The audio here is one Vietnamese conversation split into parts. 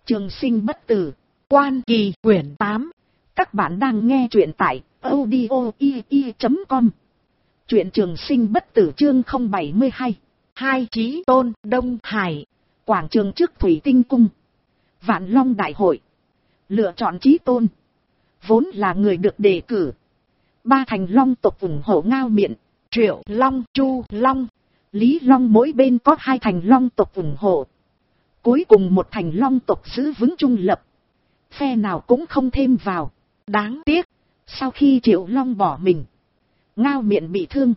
Trường sinh bất tử, Quan Kỳ quyển 8. Các bạn đang nghe truyện tại audio.com. Truyện Trường sinh bất tử chương 072. Hai Chí Tôn, Đông Hải. Quảng trường trước Thủy Tinh Cung. Vạn Long Đại hội. Lựa chọn Chí Tôn. Vốn là người được đề cử. Ba thành Long tộc ủng hộ Ngao Miện, Triệu Long, Chu Long, Lý Long, mỗi bên có hai thành Long tộc ủng hộ. Cuối cùng một thành Long tộc giữ vững trung lập. Phe nào cũng không thêm vào. Đáng tiếc, sau khi Triệu Long bỏ mình, Ngao Miện bị thương.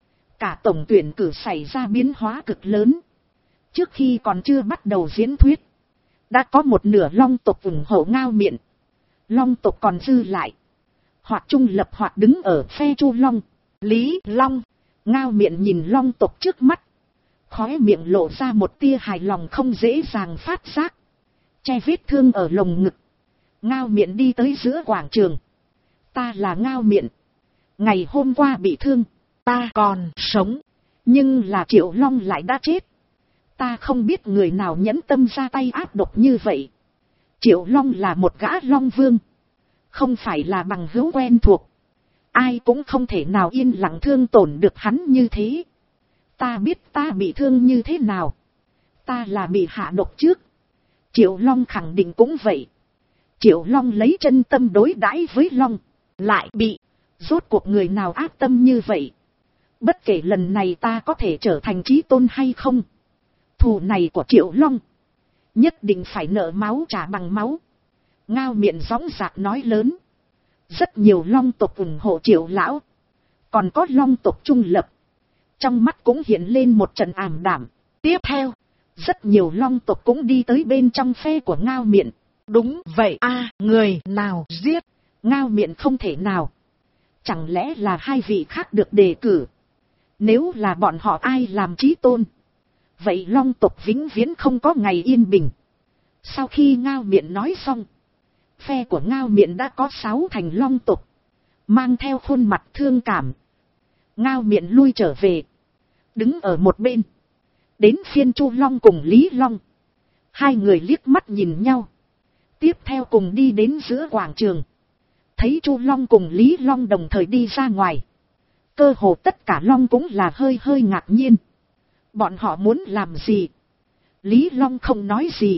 Cả tổng tuyển cử xảy ra biến hóa cực lớn. Trước khi còn chưa bắt đầu diễn thuyết, đã có một nửa Long tộc ủng hộ Ngao Miện. Long tộc còn dư lại, hoặc trung lập hoặc đứng ở phe Chu Long, Lý Long. Ngao Miện nhìn Long tộc trước mắt, khóe miệng lộ ra một tia hài lòng không dễ dàng phát giác. Che vết thương ở lồng ngực, Ngao Miện đi tới giữa quảng trường. Ta là Ngao Miện. Ngày hôm qua bị thương, ta còn sống, nhưng là Triệu Long lại đã chết. Ta không biết người nào nhẫn tâm ra tay ác độc như vậy. Triệu Long là một gã Long Vương, không phải là bằng hữu quen thuộc. Ai cũng không thể nào yên lặng thương tổn được hắn như thế. Ta biết ta bị thương như thế nào. Ta là bị hạ độc trước. Triệu Long khẳng định cũng vậy. Triệu Long lấy chân tâm đối đãi với Long, lại bị. Rốt cuộc người nào ác tâm như vậy? Bất kể lần này ta có thể trở thành Chí Tôn hay không, thù này của Triệu Long nhất định phải nợ máu trả bằng máu. Ngao Miện dõng dạc nói lớn. Rất nhiều Long tộc ủng hộ Triệu lão, còn có Long tộc trung lập. Trong mắt cũng hiện lên một trận ảm đạm. Tiếp theo, rất nhiều Long tộc cũng đi tới bên trong phe của Ngao Miện. Đúng vậy a, người nào giết Ngao Miện không thể nào. Chẳng lẽ là hai vị khác được đề cử? Nếu là bọn họ ai làm Chí Tôn, vậy Long tộc vĩnh viễn không có ngày yên bình. Sau khi Ngao Miện nói xong, phe của Ngao Miện đã có 6 thành Long tộc, mang theo khuôn mặt thương cảm. Ngao Miện lui trở về, đứng ở một bên. Đến phiên Chu Long cùng Lý Long. Hai người liếc mắt nhìn nhau, tiếp theo cùng đi đến giữa quảng trường. Thấy Chu Long cùng Lý Long đồng thời đi ra ngoài, cơ hồ tất cả Long cũng là hơi hơi ngạc nhiên. Bọn họ muốn làm gì? Lý Long không nói gì,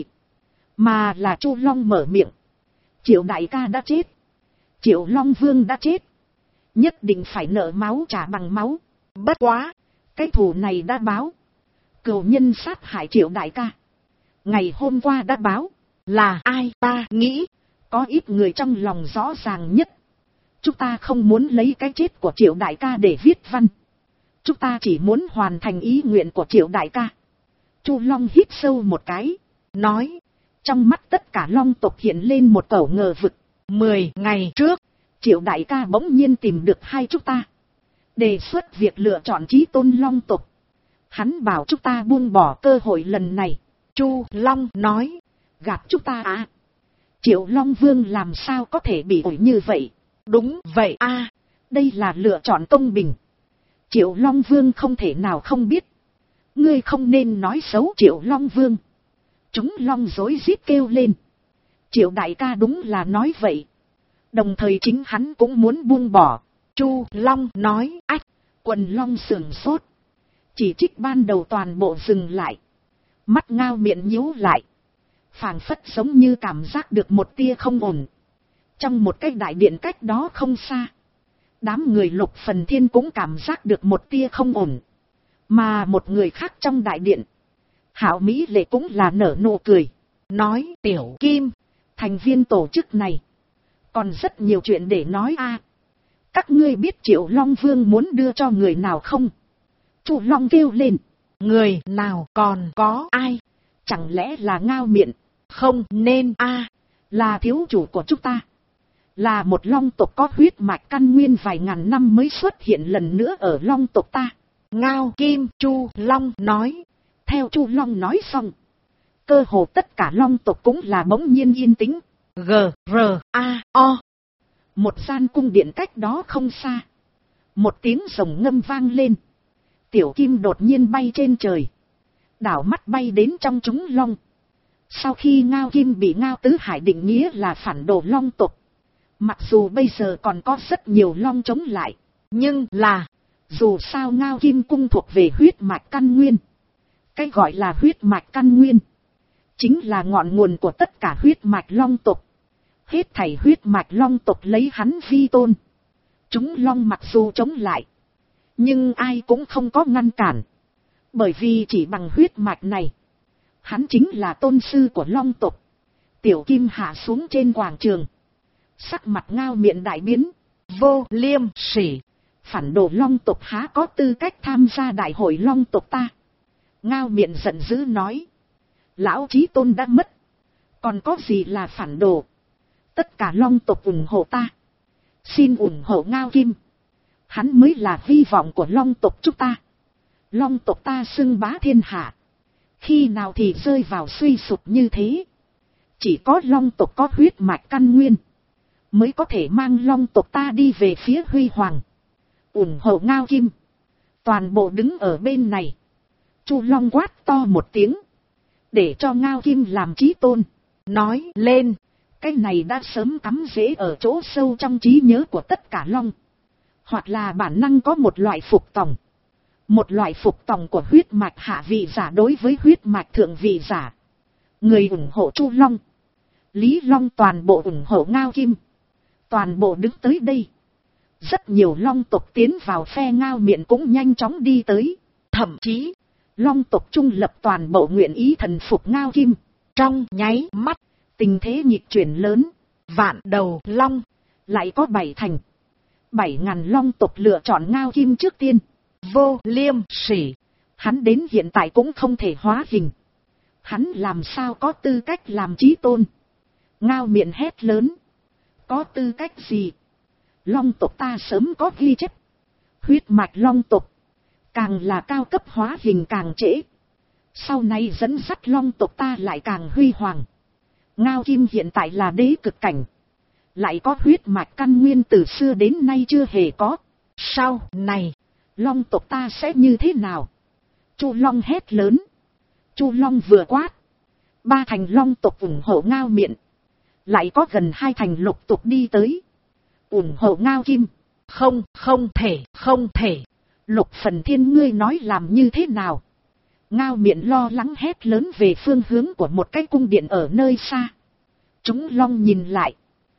mà là Chu Long mở miệng. Triệu đại ca đã chết, Triệu Long Vương đã chết, nhất định phải nợ máu trả bằng máu. Bất quá, cái thù này đã báo. Cừu nhân sát hại Triệu đại ca, ngày hôm qua đã báo. Là ai? Ta nghĩ có ít người trong lòng rõ ràng nhất. Chúng ta không muốn lấy cái chết của Triệu đại ca để viết văn. Chúng ta chỉ muốn hoàn thành ý nguyện của Triệu đại ca. Chu Long hít sâu một cái, nói. Trong mắt tất cả Long tộc hiện lên một cẩu ngờ vực. 10 ngày trước, Triệu đại ca bỗng nhiên tìm được hai chúng ta, đề xuất việc lựa chọn Chí Tôn Long tộc. Hắn bảo chúng ta buông bỏ cơ hội lần này. Chu Long nói. Gạt chúng ta à? Triệu Long Vương làm sao có thể bị ổi như vậy? Đúng vậy a, đây là lựa chọn công bình. Triệu Long Vương không thể nào không biết. Ngươi không nên nói xấu Triệu Long Vương. Chúng Long rối rít kêu lên. Triệu đại ca đúng là nói vậy. Đồng thời chính hắn cũng muốn buông bỏ. Chu Long nói. Ách, quần Long sửng sốt. Chỉ trích ban đầu toàn bộ dừng lại. Mắt Ngao Miện nhíu lại, phảng phất giống như cảm giác được một tia không ổn. Trong một cái đại điện cách đó không xa, đám người Lục Phần Thiên cũng cảm giác được một tia không ổn. Mà một người khác trong đại điện, Hạo Mỹ Lệ cũng là nở nụ cười, nói. Tiểu Kim, thành viên tổ chức này còn rất nhiều chuyện để nói a. Các ngươi biết Triệu Long Vương muốn đưa cho người nào không? Chu Long kêu lên. Người nào? Còn có ai? Chẳng lẽ là Ngao Miện? Không nên a, là thiếu chủ của chúng ta, là một Long tộc có huyết mạch căn nguyên vài ngàn năm mới xuất hiện lần nữa ở Long tộc ta. Ngao Kim. Chu Long nói. Theo Chu Long nói xong, cơ hồ tất cả Long tộc cũng là bỗng nhiên yên tĩnh. G-R-A-O. Một gian cung điện cách đó không xa, một tiếng rồng ngâm vang lên. Tiểu Kim đột nhiên bay trên trời, đảo mắt bay đến trong chúng Long. Sau khi Ngao Kim bị Ngao Tứ Hải định nghĩa là phản đồ Long tộc, mặc dù bây giờ còn có rất nhiều Long chống lại, nhưng là, dù sao Ngao Kim cung thuộc về huyết mạch căn nguyên. Cái gọi là huyết mạch căn nguyên, chính là ngọn nguồn của tất cả huyết mạch Long tộc. Hết thảy huyết mạch Long tộc lấy hắn vi tôn. Chúng Long mặc dù chống lại, nhưng ai cũng không có ngăn cản. Bởi vì chỉ bằng huyết mạch này, hắn chính là tôn sư của Long tộc. Tiểu Kim hạ xuống trên quảng trường, sắc mặt Ngao Miện đại biến. Vô liêm sỉ, phản đồ Long tộc há có tư cách tham gia đại hội Long tộc ta. Ngao Miện giận dữ nói, lão chí tôn đã mất, còn có gì là phản đồ. Tất cả Long tộc ủng hộ ta, xin ủng hộ Ngao Kim, hắn mới là hy vọng của Long tộc chúng ta. Long tộc ta xưng bá thiên hạ, khi nào thì rơi vào suy sụp như thế. Chỉ có Long tộc có huyết mạch căn nguyên, mới có thể mang Long tộc ta đi về phía huy hoàng. Ủng hộ Ngao Kim, toàn bộ đứng ở bên này. Chu Long quát to một tiếng, để cho Ngao Kim làm chí tôn. Nói lên, cái này đã sớm cắm rễ ở chỗ sâu trong trí nhớ của tất cả Long. Hoặc là bản năng có một loại phục tòng. Một loại phục tòng của huyết mạch hạ vị giả đối với huyết mạch thượng vị giả. Người ủng hộ Chu Long, Lý Long toàn bộ ủng hộ Ngao Kim. Toàn bộ đứng tới đây. Rất nhiều Long tộc tiến vào phe Ngao Miện cũng nhanh chóng đi tới. Thậm chí, Long tộc trung lập toàn bộ nguyện ý thần phục Ngao Kim. Trong nháy mắt, tình thế nhịp chuyển lớn. Vạn đầu Long, lại có 7 thành. 7.000 Long tộc lựa chọn Ngao Kim trước tiên. Vô liêm sỉ, hắn đến hiện tại cũng không thể hóa hình. Hắn làm sao có tư cách làm chí tôn. Ngao Miện hét lớn, có tư cách gì? Long tộc ta sớm có ghi chép. Huyết mạch Long tộc, càng là cao cấp hóa hình càng trễ. Sau này dẫn dắt Long tộc ta lại càng huy hoàng. Ngao Kim hiện tại là đế cực cảnh, lại có huyết mạch căn nguyên từ xưa đến nay chưa hề có. Sau này, Long tộc ta sẽ như thế nào? Chu Long hét lớn. Chu Long vừa quát, 3 thành Long tộc ủng hộ Ngao Miện, lại có gần 2 thành lục tộc đi tới ủng hộ Ngao Kim. Không thể. Lục Phần Thiên ngươi nói làm như thế nào? Ngao Miện lo lắng hét lớn về phương hướng của một cái cung điện ở nơi xa. Chúng Long nhìn lại,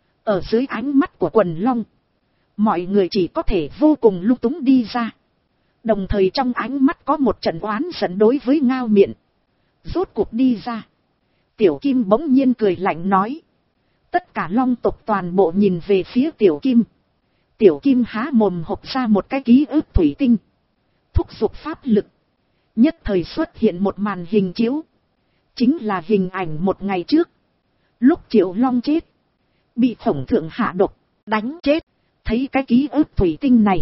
ở dưới ánh mắt của quần Long, mọi người chỉ có thể vô cùng lung túng đi ra. Đồng thời trong ánh mắt có một trận oán giận đối với Ngao Miện. Rốt cuộc đi ra, Tiểu Kim bỗng nhiên cười lạnh nói. Tất cả Long tộc toàn bộ nhìn về phía Tiểu Kim. Tiểu Kim há mồm hộc ra một cái ký ức thủy tinh, thúc giục pháp lực. Nhất thời xuất hiện một màn hình chiếu, chính là hình ảnh một ngày trước, lúc Triệu Long chết, bị Khổng Thượng hạ độc đánh chết. Thấy cái ký ức thủy tinh này,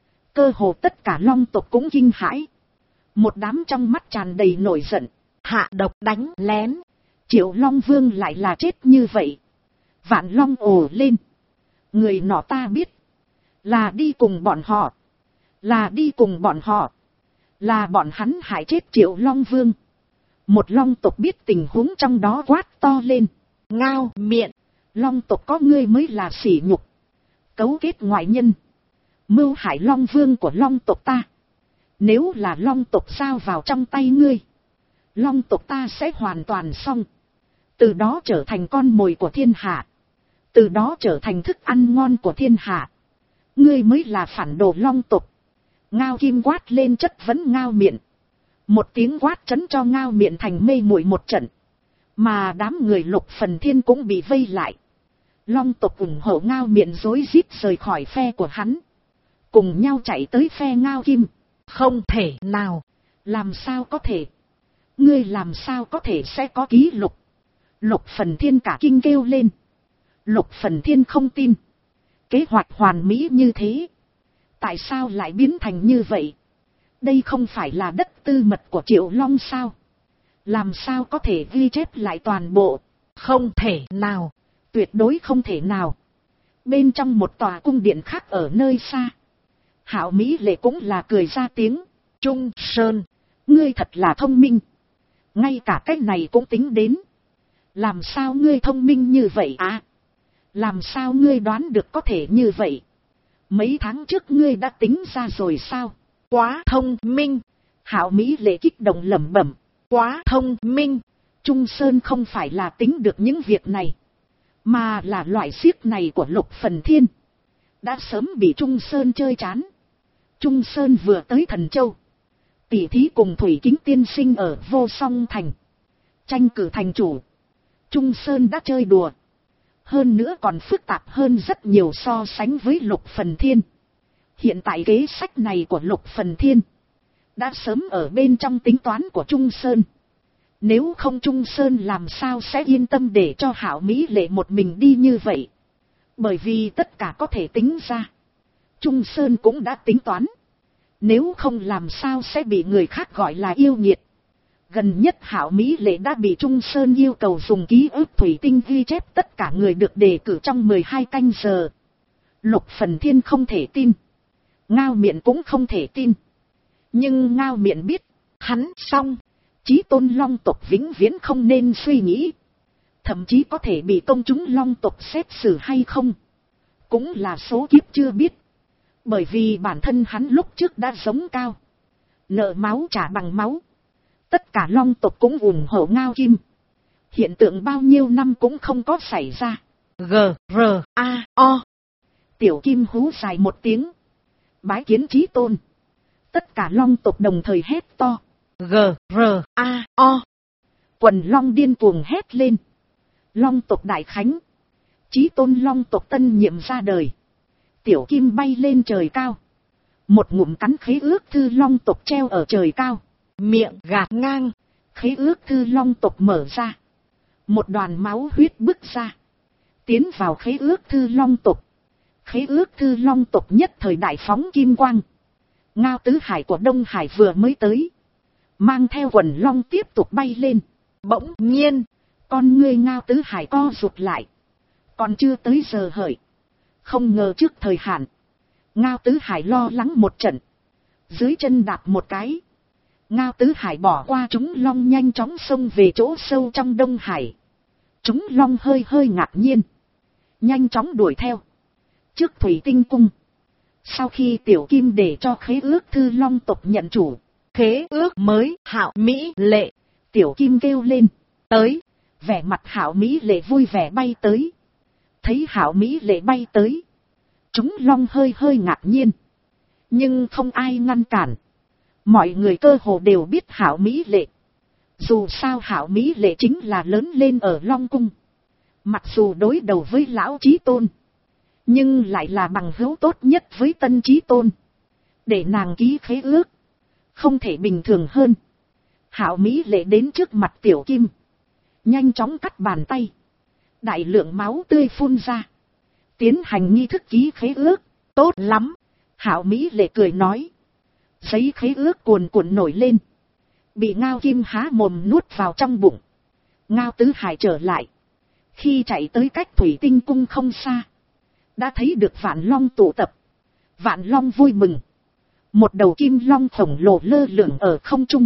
cơ hồ tất cả Long tộc cũng kinh hãi. Một đám trong mắt tràn đầy nổi giận. Hạ độc đánh lén, Triệu Long Vương lại là chết như vậy. Vạn Long ồ lên. Người nọ ta biết, là đi cùng bọn họ, là bọn hắn hại chết Triệu Long Vương. Một Long tộc biết tình huống trong đó quát to lên. Ngao Miện, Long tộc có ngươi mới là sỉ nhục. Cấu kết ngoại nhân, mưu hại Long Vương của Long tộc ta. Nếu là Long tộc sao vào trong tay ngươi, Long tộc ta sẽ hoàn toàn xong. Từ đó trở thành con mồi của thiên hạ, từ đó trở thành thức ăn ngon của thiên hạ. Ngươi mới là phản đồ Long tộc. Ngao Kim quát lên chất vấn Ngao Miện. Một tiếng quát chấn cho Ngao Miện thành mê muội một trận. Mà đám người Lục Phần Thiên cũng bị vây lại. Long tộc ủng hộ Ngao Miện rối rít rời khỏi phe của hắn, cùng nhau chạy tới phe Ngao Kim. Không thể nào, làm sao có thể? Ngươi làm sao có thể sẽ có ký lục? Lục Phần Thiên cả kinh kêu lên. Lục Phần Thiên không tin. Kế hoạch hoàn mỹ như thế, tại sao lại biến thành như vậy? Đây không phải là đất tư mật của Triệu Long sao? Làm sao có thể ghi chép lại toàn bộ? Không thể nào, tuyệt đối không thể nào. Bên trong một tòa cung điện khác ở nơi xa, Hạo Mỹ Lệ cũng là cười ra tiếng. Trung Sơn, ngươi thật là thông minh. Ngay cả cái này cũng tính đến. Làm sao ngươi thông minh như vậy à? Làm sao ngươi đoán được có thể như vậy? Mấy tháng trước ngươi đã tính ra rồi sao? Quá thông minh. Hạo Mỹ Lệ kích động lẩm bẩm. Quá thông minh. Trung Sơn không phải là tính được những việc này, mà là loại xiếc này của Lục Phần Thiên. Đã sớm bị Trung Sơn chơi chán. Trung Sơn vừa tới Thần Châu, tỷ thí cùng Thủy Kính tiên sinh ở Vô Song Thành, tranh cử thành chủ. Trung Sơn đã chơi đùa. Hơn nữa còn phức tạp hơn rất nhiều so sánh với Lục Phần Thiên. Hiện tại kế sách này của Lục Phần Thiên đã sớm ở bên trong tính toán của Trung Sơn. Nếu không Trung Sơn làm sao sẽ yên tâm để cho Hạo Mỹ Lệ một mình đi như vậy. Bởi vì tất cả có thể tính ra, Trung Sơn cũng đã tính toán. Nếu không làm sao sẽ bị người khác gọi là yêu nghiệt. Gần nhất Hạo Mỹ Lệ đã bị Trung Sơn yêu cầu dùng ký ức thủy tinh ghi chép tất cả người được đề cử trong 12 canh giờ. Lục Phần Thiên không thể tin. Ngao Miện cũng không thể tin. Nhưng Ngao Miện biết, hắn xong. Chí tôn long tộc vĩnh viễn không nên suy nghĩ. Thậm chí có thể bị công chúng long tộc xét xử hay không, cũng là số kiếp chưa biết. Bởi vì bản thân hắn lúc trước đã giống Cao. Nợ máu trả bằng máu. Tất cả long tộc cũng ủng hộ Ngao Kim. Hiện tượng bao nhiêu năm cũng không có xảy ra. G-R-A-O. Tiểu Kim hú dài một tiếng. Bái kiến Chí tôn. Tất cả long tộc đồng thời hét to. G-R-A-O. Quần long điên cuồng hét lên. Long tộc đại khánh. Chí tôn long tộc tân nhiệm ra đời. Tiểu Kim bay lên trời cao. Một ngụm cắn khế ước thư long tộc treo ở trời cao. Miệng gạt ngang. Khế ước thư long tộc mở ra. Một đoàn máu huyết bứt ra. Tiến vào khế ước thư long tộc. Khế ước thư long tộc nhất thời đại phóng kim quang. Ngao Tứ Hải của Đông Hải vừa mới tới, mang theo quần long tiếp tục bay lên. Bỗng nhiên, con ngươi Ngao Tứ Hải co rụt lại. Còn chưa tới giờ hợi. Không ngờ trước thời hạn. Ngao Tứ Hải lo lắng một trận. Dưới chân đạp một cái. Ngao Tứ Hải bỏ qua chúng long nhanh chóng xông về chỗ sâu trong Đông Hải. Chúng long hơi hơi ngạc nhiên. Nhanh chóng đuổi theo. Trước Thủy Tinh Cung. Sau khi Tiểu Kim để cho khế ước thư long tộc nhận chủ. Khế ước mới Hạo Mỹ Lệ. Tiểu Kim kêu lên. Tới. Vẻ mặt Hạo Mỹ Lệ vui vẻ bay tới. Thấy Hạo Mỹ Lệ bay tới. Chúng long hơi hơi ngạc nhiên. Nhưng không ai ngăn cản. Mọi người cơ hồ đều biết Hạo Mỹ Lệ. Dù sao Hạo Mỹ Lệ chính là lớn lên ở Long Cung. Mặc dù đối đầu với Lão Chí Tôn, nhưng lại là bằng hữu tốt nhất với Tân Chí Tôn. Để nàng ký khế ước, không thể bình thường hơn. Hạo Mỹ Lệ đến trước mặt Tiểu Kim. Nhanh chóng cắt bàn tay. Đại lượng máu tươi phun ra. Tiến hành nghi thức ký khế ước. Tốt lắm. Hạo Mỹ Lệ cười nói. Giấy khế ước cuồn cuộn nổi lên. Bị Ngao Kim há mồm nuốt vào trong bụng. Ngao Tứ Hải trở lại. Khi chạy tới cách Thủy Tinh Cung không xa, đã thấy được Vạn Long tụ tập. Vạn Long vui mừng. Một đầu kim long khổng lồ lơ lửng ở không trung.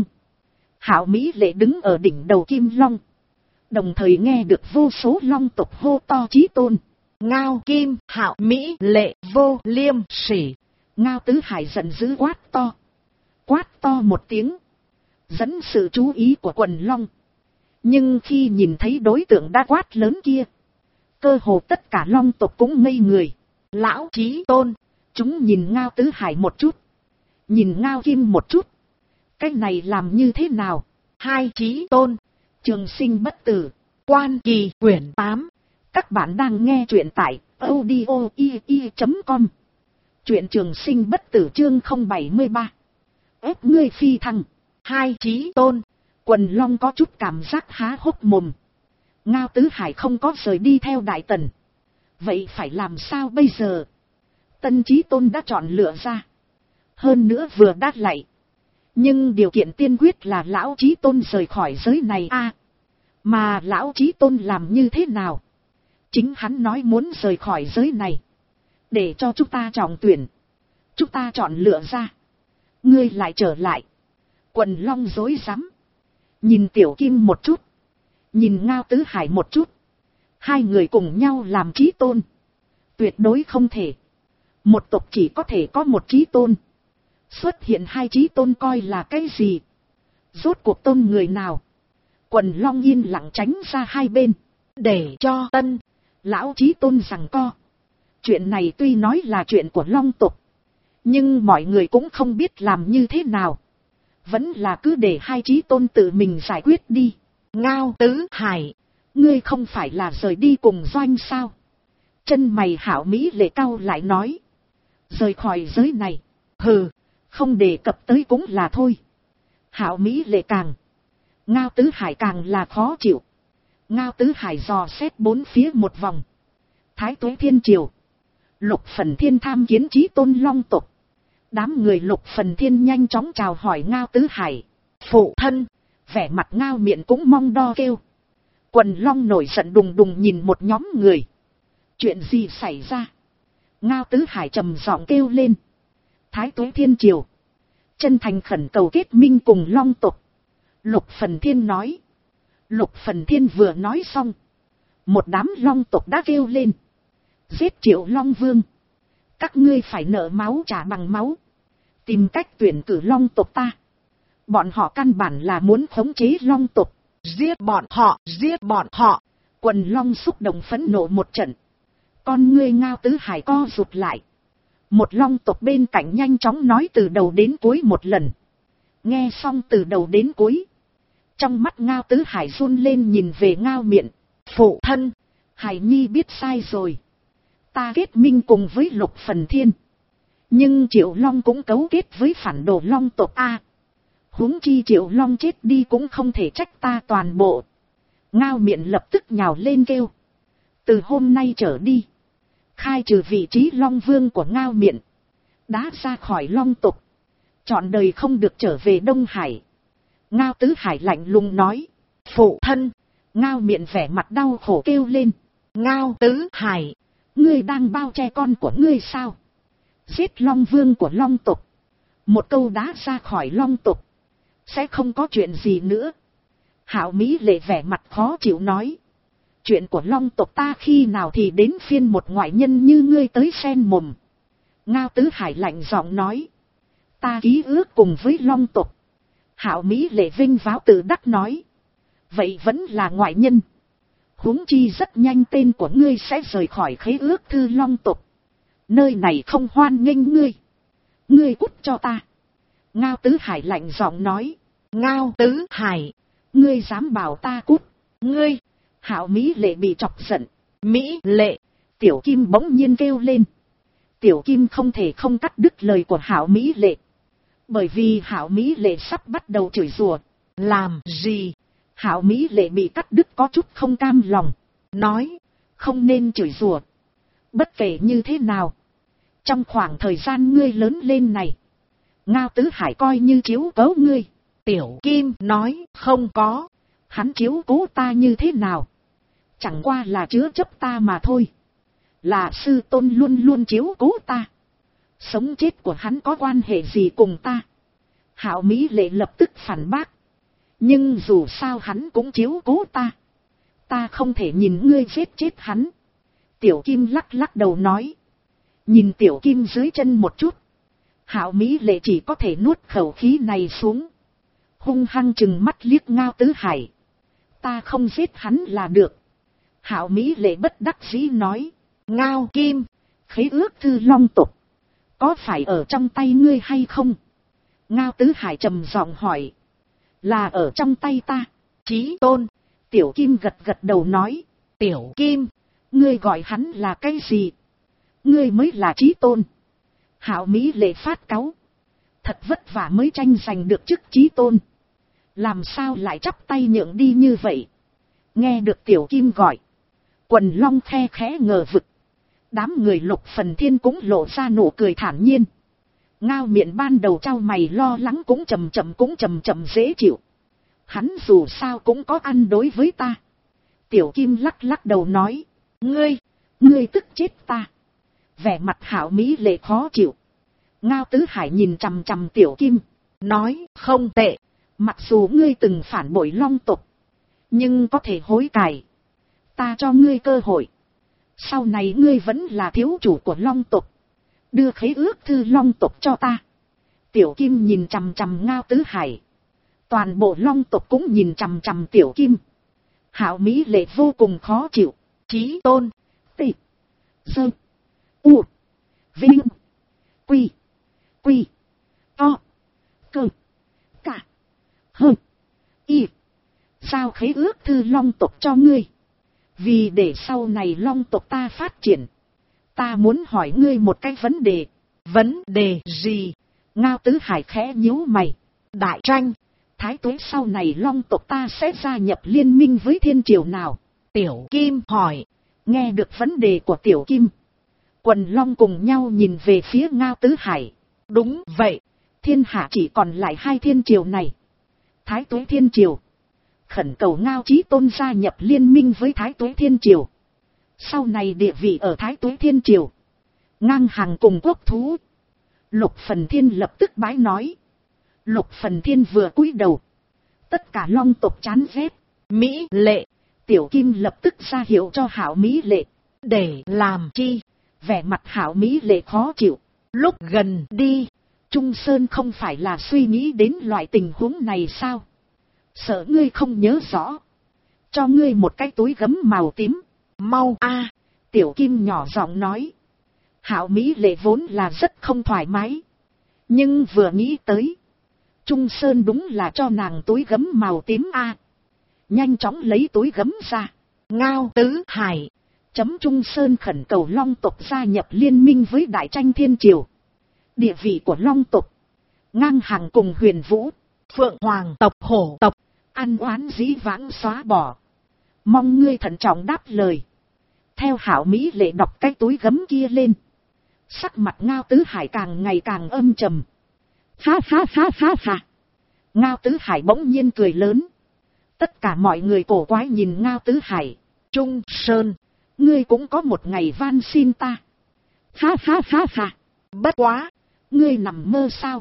Hạo Mỹ Lệ đứng ở đỉnh đầu kim long. Đồng thời nghe được vô số long tộc hô to Chí Tôn. Ngao Kim, Hạo Mỹ Lệ, vô liêm sỉ. Ngao Tứ Hải giận dữ quát to. Quát to một tiếng, dẫn sự chú ý của quần long. Nhưng khi nhìn thấy đối tượng đã quát lớn kia, cơ hồ tất cả long tộc cũng ngây người. Lão Chí Tôn. Chúng nhìn Ngao Tứ Hải một chút, nhìn Ngao Kim một chút. Cái này làm như thế nào? Hai Chí Tôn. Trường sinh bất tử. Quan Kỳ quyển 8. Các bạn đang nghe truyện tại audio.com. Truyện Trường Sinh bất tử chương 073. Ép ngươi phi thăng. Hai Chí Tôn. Quần long có chút cảm giác há hốc mồm. Ngao Tứ Hải không có rời đi theo Đại Tần. Vậy phải làm sao bây giờ? Tân Chí Tôn đã chọn lựa ra. Hơn nữa vừa đát lạy. Nhưng điều kiện tiên quyết là Lão Chí Tôn rời khỏi giới này a. Mà Lão Chí Tôn làm như thế nào? Chính hắn nói muốn rời khỏi giới này. Để cho chúng ta trọng tuyển. Chúng ta chọn lựa ra. Ngươi lại trở lại. Quần long rối rắm. Nhìn Tiểu Kim một chút. Nhìn Ngao Tứ Hải một chút. Hai người cùng nhau làm chí tôn. Tuyệt đối không thể. Một tộc chỉ có thể có một chí tôn. Xuất hiện hai chí tôn coi là cái gì? Rốt cuộc tôn người nào? Quần Long yên lặng tránh ra hai bên. Để cho Tân, lão chí tôn rằng co. Chuyện này tuy nói là chuyện của Long tộc. Nhưng mọi người cũng không biết làm như thế nào. Vẫn là cứ để hai chí tôn tự mình giải quyết đi. Ngao Tứ Hải, ngươi không phải là rời đi cùng Doanh sao? Chân mày Hảo Mỹ Lệ cau lại nói. Rời khỏi giới này. Hừ, không đề cập tới cũng là thôi. Hảo Mỹ Lệ càng. Ngao Tứ Hải càng là khó chịu. Ngao Tứ Hải dò xét bốn phía một vòng. Thái Tuế Thiên Triều. Lục Phần Thiên tham kiến chí tôn Long tộc. Đám người Lục Phần Thiên nhanh chóng chào hỏi Ngao Tứ Hải. Phụ thân, vẻ mặt Ngao Miện cũng mong đo kêu. Quần Long nổi giận đùng đùng nhìn một nhóm người. Chuyện gì xảy ra? Ngao Tứ Hải trầm giọng kêu lên. Thái Tuế Thiên Triều. Chân thành khẩn cầu kết minh cùng Long tộc. Lục Phần Thiên nói. Lục Phần Thiên vừa nói xong. Một đám Long tộc đã kêu lên. Giết Triệu Long Vương. Các ngươi phải nợ máu trả bằng máu. Tìm cách tuyển cử Long tộc ta. Bọn họ căn bản là muốn khống chế Long tộc. Giết bọn họ, giết bọn họ. Quần Long xúc động phẫn nộ một trận. Con ngươi Ngao Tứ Hải co rụt lại. Một Long tộc bên cạnh nhanh chóng nói từ đầu đến cuối một lần. Nghe xong từ đầu đến cuối. Trong mắt Ngao Tứ Hải run lên nhìn về Ngao Miện. Phụ thân, Hải Nhi biết sai rồi. Ta kết minh cùng với Lục Phần Thiên. Nhưng Triệu Long cũng cấu kết với phản đồ Long tộc A. Huống chi Triệu Long chết đi cũng không thể trách ta toàn bộ. Ngao Miện lập tức nhào lên kêu. Từ hôm nay trở đi. Khai trừ vị trí Long Vương của Ngao Miện. Đá ra khỏi Long tộc. Chọn đời không được trở về Đông Hải. Ngao Tứ Hải lạnh lùng nói. Phụ thân. Ngao Miện vẻ mặt đau khổ kêu lên. Ngao Tứ Hải. Ngươi đang bao che con của ngươi sao? Giết Long Vương của Long tộc. Một câu đá ra khỏi Long tộc. Sẽ không có chuyện gì nữa. Hảo Mỹ Lệ vẻ mặt khó chịu nói. Chuyện của Long tộc ta khi nào thì đến phiên một ngoại nhân như ngươi tới xen mồm. Ngao Tứ Hải lạnh giọng nói. Ta ký ước cùng với Long tộc. Hảo Mỹ Lệ vinh váo tự đắc nói. Vậy vẫn là ngoại nhân. Huống chi rất nhanh tên của ngươi sẽ rời khỏi khế ước thư Long tộc. Nơi này không hoan nghênh ngươi. Ngươi cút cho ta. Ngao Tứ Hải lạnh giọng nói. Ngao Tứ Hải. Ngươi dám bảo ta cút. Ngươi. Hảo Mỹ Lệ bị chọc giận. Mỹ Lệ. Tiểu Kim bỗng nhiên kêu lên. Tiểu Kim không thể không cắt đứt lời của Hảo Mỹ Lệ. Bởi vì Hảo Mỹ Lệ sắp bắt đầu chửi rủa. Làm gì? Hảo Mỹ Lệ bị cắt đứt có chút không cam lòng. Nói. Không nên chửi rủa. Bất kể như thế nào. Trong khoảng thời gian ngươi lớn lên này. Ngao Tứ Hải coi như chiếu cố ngươi. Tiểu Kim nói. Không có. Hắn chiếu cố ta như thế nào? Chẳng qua là chứa chấp ta mà thôi. Là sư tôn luôn luôn chiếu cố ta. Sống chết của hắn có quan hệ gì cùng ta? Hảo Mỹ Lệ lập tức phản bác. Nhưng dù sao hắn cũng chiếu cố ta. Ta không thể nhìn ngươi giết chết hắn. Tiểu Kim lắc lắc đầu nói. Nhìn Tiểu Kim dưới chân một chút. Hảo Mỹ Lệ chỉ có thể nuốt khẩu khí này xuống. Hung hăng chừng mắt liếc Ngao Tứ Hải. Ta không giết hắn là được. Hảo Mỹ Lệ bất đắc dĩ nói. Ngao Kim. Khế ước thư Long tộc. Có phải ở trong tay ngươi hay không? Ngao Tứ Hải trầm giọng hỏi. Là ở trong tay ta. Chí tôn. Tiểu Kim gật gật đầu nói. Tiểu Kim. Ngươi gọi hắn là cái gì? Ngươi mới là chí tôn. Hảo Mỹ Lệ phát cáu. Thật vất vả mới tranh giành được chức chí tôn. Làm sao lại chắp tay nhượng đi như vậy? Nghe được Tiểu Kim gọi. Quần Long khe khẽ ngờ vực. Đám người Lục Phần Thiên cũng lộ ra nụ cười thản nhiên. Ngao Miện ban đầu trao mày lo lắng cũng chậm chậm dễ chịu. Hắn dù sao cũng có ăn đối với ta. Tiểu Kim lắc lắc đầu nói. Ngươi tức chết ta. Vẻ mặt Hảo Mỹ Lệ khó chịu. Ngao Tứ Hải nhìn chằm chằm Tiểu Kim. Nói không tệ. Mặc dù ngươi từng phản bội Long tộc. Nhưng có thể hối cải. Ta cho ngươi cơ hội. Sau này ngươi vẫn là thiếu chủ của Long tộc. Đưa khế ước thư Long tộc cho ta. Tiểu Kim nhìn chằm chằm Ngao Tứ Hải. Toàn bộ Long tộc cũng nhìn chằm chằm Tiểu Kim. Hạo Mỹ Lệ vô cùng khó chịu. Chí Tôn. Tị. Sơ. U. Vinh. Quy. Quy. To. Cơ. Cả. Hơ. Y. Sao khế ước thư Long tộc cho ngươi? Vì để sau này Long tộc ta phát triển. Ta muốn hỏi ngươi một cái vấn đề. Vấn đề gì? Ngao Tứ Hải khẽ nhíu mày. Đại tranh. Thái Tuế sau này Long tộc ta sẽ gia nhập liên minh với thiên triều nào? Tiểu Kim hỏi. Nghe được vấn đề của Tiểu Kim. Quần Long cùng nhau nhìn về phía Ngao Tứ Hải. Đúng vậy. Thiên hạ chỉ còn lại hai thiên triều này. Thái Tuế thiên triều. Khẩn cầu Ngao Chí Tôn gia nhập liên minh với Thái Tuế thiên triều. Sau này địa vị ở Thái Tuế thiên triều ngang hàng cùng quốc thú. Lục Phần Thiên lập tức bái nói. Lục Phần Thiên vừa cúi đầu. Tất cả Long tộc chán ghét. Mỹ Lệ. Tiểu Kim lập tức ra hiệu cho Hạo Mỹ Lệ. Để làm chi? Vẻ mặt Hạo Mỹ Lệ khó chịu. Lúc gần đi, Trung Sơn không phải là suy nghĩ đến loại tình huống này sao? Sợ ngươi không nhớ rõ. Cho ngươi một cái túi gấm màu tím. Mau a! Tiểu Kim nhỏ giọng nói. Hạo Mỹ Lệ vốn là rất không thoải mái. Nhưng vừa nghĩ tới. Trung Sơn đúng là cho nàng túi gấm màu tím a. Nhanh chóng lấy túi gấm ra. Ngao Tứ Hải. Chấm Trung Sơn khẩn cầu Long tộc gia nhập liên minh với Đại Tranh Thiên Triều. Địa vị của Long tộc ngang hàng cùng Huyền Vũ, Phượng Hoàng tộc, Hổ tộc. Ăn oán dĩ vãng xóa bỏ. Mong ngươi thận trọng đáp lời. Theo Hạo Mỹ Lệ đọc cái túi gấm kia lên. Sắc mặt Ngao Tứ Hải càng ngày càng âm trầm. Ha ha ha ha ha. Ngao Tứ Hải bỗng nhiên cười lớn. Tất cả mọi người cổ quái nhìn Ngao Tứ Hải. Trung Sơn, ngươi cũng có một ngày van xin ta. Ha ha ha ha. Bất quá, ngươi nằm mơ sao?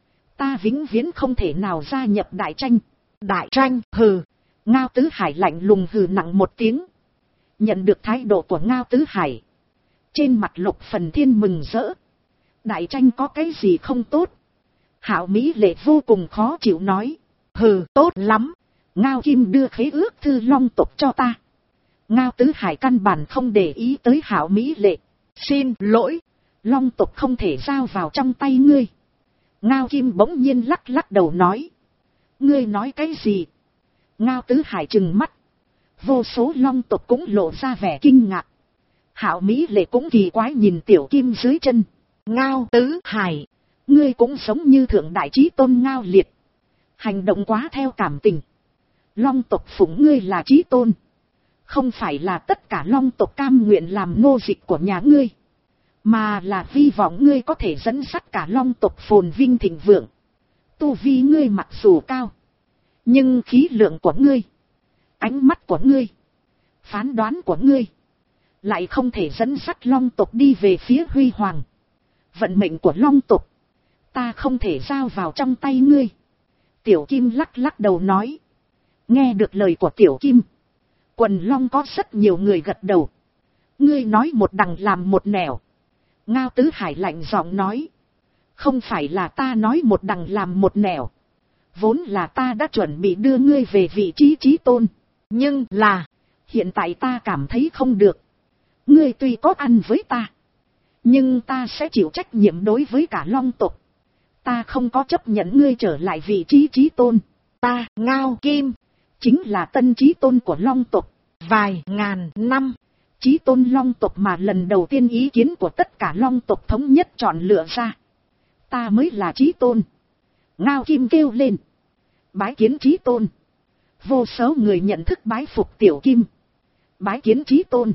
Ta vĩnh viễn không thể nào gia nhập Đại Tranh. Đại Tranh, hừ. Ngao Tứ Hải lạnh lùng hừ nặng một tiếng. Nhận được thái độ của Ngao Tứ Hải. Trên mặt Lục Phần Thiên mừng rỡ. Đại Tranh có cái gì không tốt? Hạo Mỹ Lệ vô cùng khó chịu nói. Hừ, tốt lắm. Ngao Kim đưa khế ước thư Long tộc cho ta. Ngao Tứ Hải căn bản không để ý tới Hạo Mỹ Lệ. Xin lỗi. Long tộc không thể giao vào trong tay ngươi. Ngao Kim bỗng nhiên lắc lắc đầu nói. Ngươi nói cái gì? Ngao Tứ Hải trừng mắt. Vô số Long tộc cũng lộ ra vẻ kinh ngạc. Hạo Mỹ Lệ cũng kỳ quái nhìn Tiểu Kim dưới chân. Ngao Tứ Hải, ngươi cũng sống như thượng đại chí tôn Ngao Liệt. Hành động quá theo cảm tình. Long tộc phụng ngươi là chí tôn. Không phải là tất cả Long tộc cam nguyện làm nô dịch của nhà ngươi. Mà là hy vọng ngươi có thể dẫn dắt cả Long tộc phồn vinh thịnh vượng. Tu vi ngươi mặc dù cao. Nhưng khí lượng của ngươi, ánh mắt của ngươi, phán đoán của ngươi lại không thể dẫn dắt Long tộc đi về phía huy hoàng. Vận mệnh của Long tộc ta không thể giao vào trong tay ngươi. Tiểu Kim lắc lắc đầu nói. Nghe được lời của Tiểu Kim, quần Long có rất nhiều người gật đầu. Ngươi nói một đằng làm một nẻo. Ngao Tứ Hải lạnh giọng nói. Không phải là ta nói một đằng làm một nẻo. Vốn là ta đã chuẩn bị đưa ngươi về vị trí chí tôn. Nhưng là, hiện tại ta cảm thấy không được. Ngươi tuy có ăn với ta, nhưng ta sẽ chịu trách nhiệm đối với cả Long tộc. Ta không có chấp nhận ngươi trở lại vị trí chí tôn. Ta, Ngao Kim, chính là tân chí tôn của Long tộc. Vài ngàn năm, chí tôn Long tộc mà lần đầu tiên ý kiến của tất cả Long tộc thống nhất chọn lựa ra. Ta mới là chí tôn. Ngao Kim kêu lên. Bái kiến chí tôn. Vô số người nhận thức bái phục Tiểu Kim. Bái kiến chí tôn.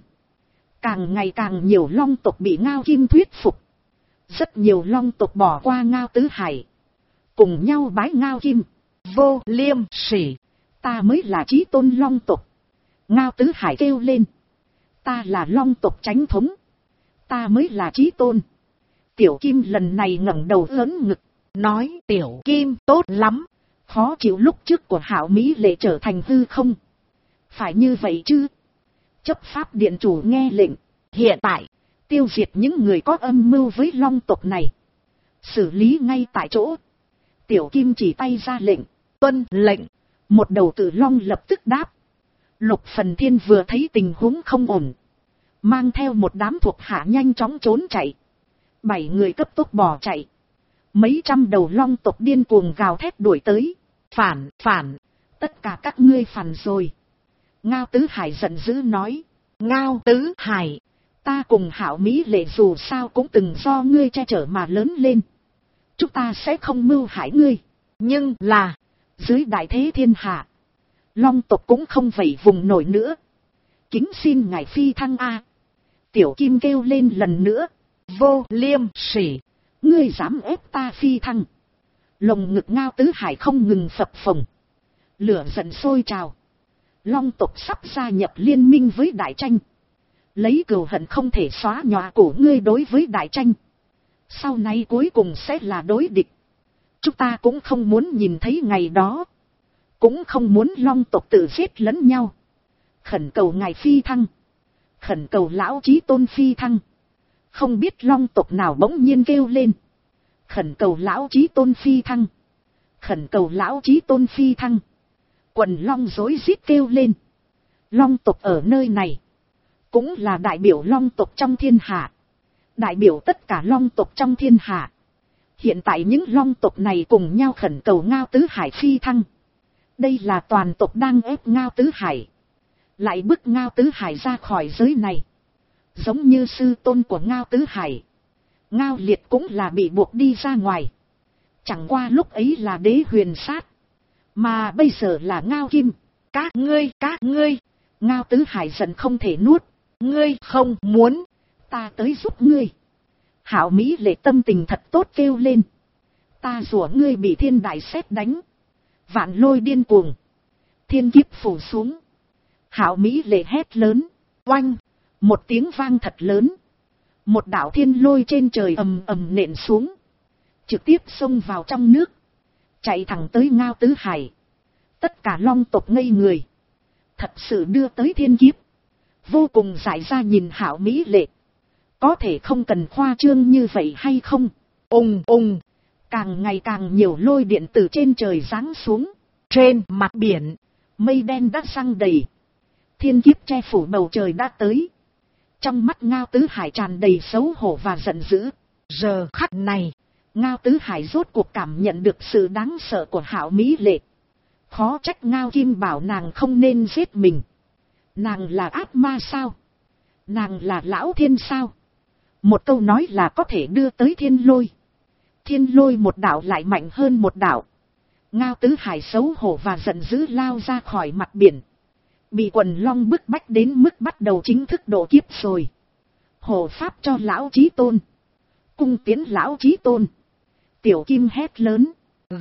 Càng ngày càng nhiều Long tộc bị Ngao Kim thuyết phục. Rất nhiều Long tộc bỏ qua Ngao Tứ Hải. Cùng nhau bái Ngao Kim. Vô liêm sỉ. Ta mới là chí tôn Long tộc. Ngao Tứ Hải kêu lên. Ta là Long tộc chánh thống. Ta mới là chí tôn. Tiểu Kim lần này ngẩng đầu lớn ngực. Nói Tiểu Kim tốt lắm. Khó chịu lúc trước của Hạo Mỹ Lệ trở thành hư không. Phải như vậy chứ? Chấp pháp điện chủ nghe lệnh. Hiện tại, tiêu diệt những người có âm mưu với long tộc này. Xử lý ngay tại chỗ. Tiểu Kim chỉ tay ra lệnh. Tuân lệnh. Một đầu cự long lập tức đáp. Lục Phần Thiên vừa thấy tình huống không ổn, mang theo một đám thuộc hạ nhanh chóng trốn chạy. 7 người cấp tốc bỏ chạy. Mấy trăm đầu long tộc điên cuồng gào thét đuổi tới. Phản, phản, tất cả các ngươi phản rồi. Ngao Tứ Hải giận dữ nói. Ngao Tứ Hải, ta cùng Hạo Mỹ Lệ dù sao cũng từng do ngươi che chở mà lớn lên. Chúng ta sẽ không mưu hại ngươi. Nhưng là, dưới đại thế thiên hạ, long tộc cũng không vẩy vùng nổi nữa. Kính xin ngài phi thăng a. Tiểu Kim kêu lên lần nữa. Vô liêm sỉ, ngươi dám ép ta phi thăng? Lồng ngực Ngao Tứ Hải không ngừng phập phồng. Lửa giận sôi trào. Long tộc sắp gia nhập liên minh với Đại Tranh. Lấy cừu hận không thể xóa nhòa của ngươi đối với Đại Tranh. Sau này cuối cùng sẽ là đối địch. Chúng ta cũng không muốn nhìn thấy ngày đó. Cũng không muốn long tộc tự giết lẫn nhau. Khẩn cầu ngài phi thăng. Khẩn cầu lão Chí Tôn phi thăng. Không biết long tộc nào bỗng nhiên kêu lên. Khẩn cầu lão Chí Tôn phi thăng. Khẩn cầu lão Chí Tôn phi thăng. Quần long rối rít kêu lên. Long tộc ở nơi này cũng là đại biểu long tộc trong thiên hạ. Đại biểu tất cả long tộc trong thiên hạ. Hiện tại những long tộc này cùng nhau khẩn cầu Ngao Tứ Hải phi thăng. Đây là toàn tộc đang ép Ngao Tứ Hải. Lại bức Ngao Tứ Hải ra khỏi giới này. Giống như sư tôn của Ngao Tứ Hải, Ngao Liệt cũng là bị buộc đi ra ngoài. Chẳng qua lúc ấy là Đế Huyền Sát, mà bây giờ là Ngao Kim. Các ngươi, Ngao Tứ Hải giận không thể nuốt. Ngươi không muốn, ta tới giúp ngươi. Hạo Mỹ Lệ tâm tình thật tốt kêu lên. Ta rủa ngươi bị thiên đại sét đánh. Vạn lôi điên cuồng. Thiên kiếp phủ xuống. Hạo Mỹ Lệ hét lớn. Oanh. Một tiếng vang thật lớn. Một đạo thiên lôi trên trời ầm ầm nện xuống. Trực tiếp xông vào trong nước. Chạy thẳng tới Ngao Tứ Hải. Tất cả long tộc ngây người. Thật sự đưa tới thiên kiếp. Vô cùng giải ra nhìn Hạo Mỹ Lệ. Có thể không cần khoa trương như vậy hay không? Ùng ùng. Càng ngày càng nhiều lôi điện từ trên trời giáng xuống. Trên mặt biển, mây đen đã giăng đầy. Thiên kiếp che phủ bầu trời đã tới. Trong mắt Ngao Tứ Hải tràn đầy xấu hổ và giận dữ. Giờ khắc này, Ngao Tứ Hải rốt cuộc cảm nhận được sự đáng sợ của Hạo Mỹ Lệ. Khó trách Ngao Kim bảo nàng không nên giết mình. Nàng là ác ma sao? Nàng là lão thiên sao? Một câu nói là có thể đưa tới thiên lôi. Thiên lôi một đạo lại mạnh hơn một đạo. Ngao Tứ Hải xấu hổ và giận dữ lao ra khỏi mặt biển. Bị quần long bức bách đến mức bắt đầu chính thức độ kiếp rồi. Hộ pháp cho lão Chí Tôn. Cung tiến lão Chí Tôn. Tiểu Kim hét lớn.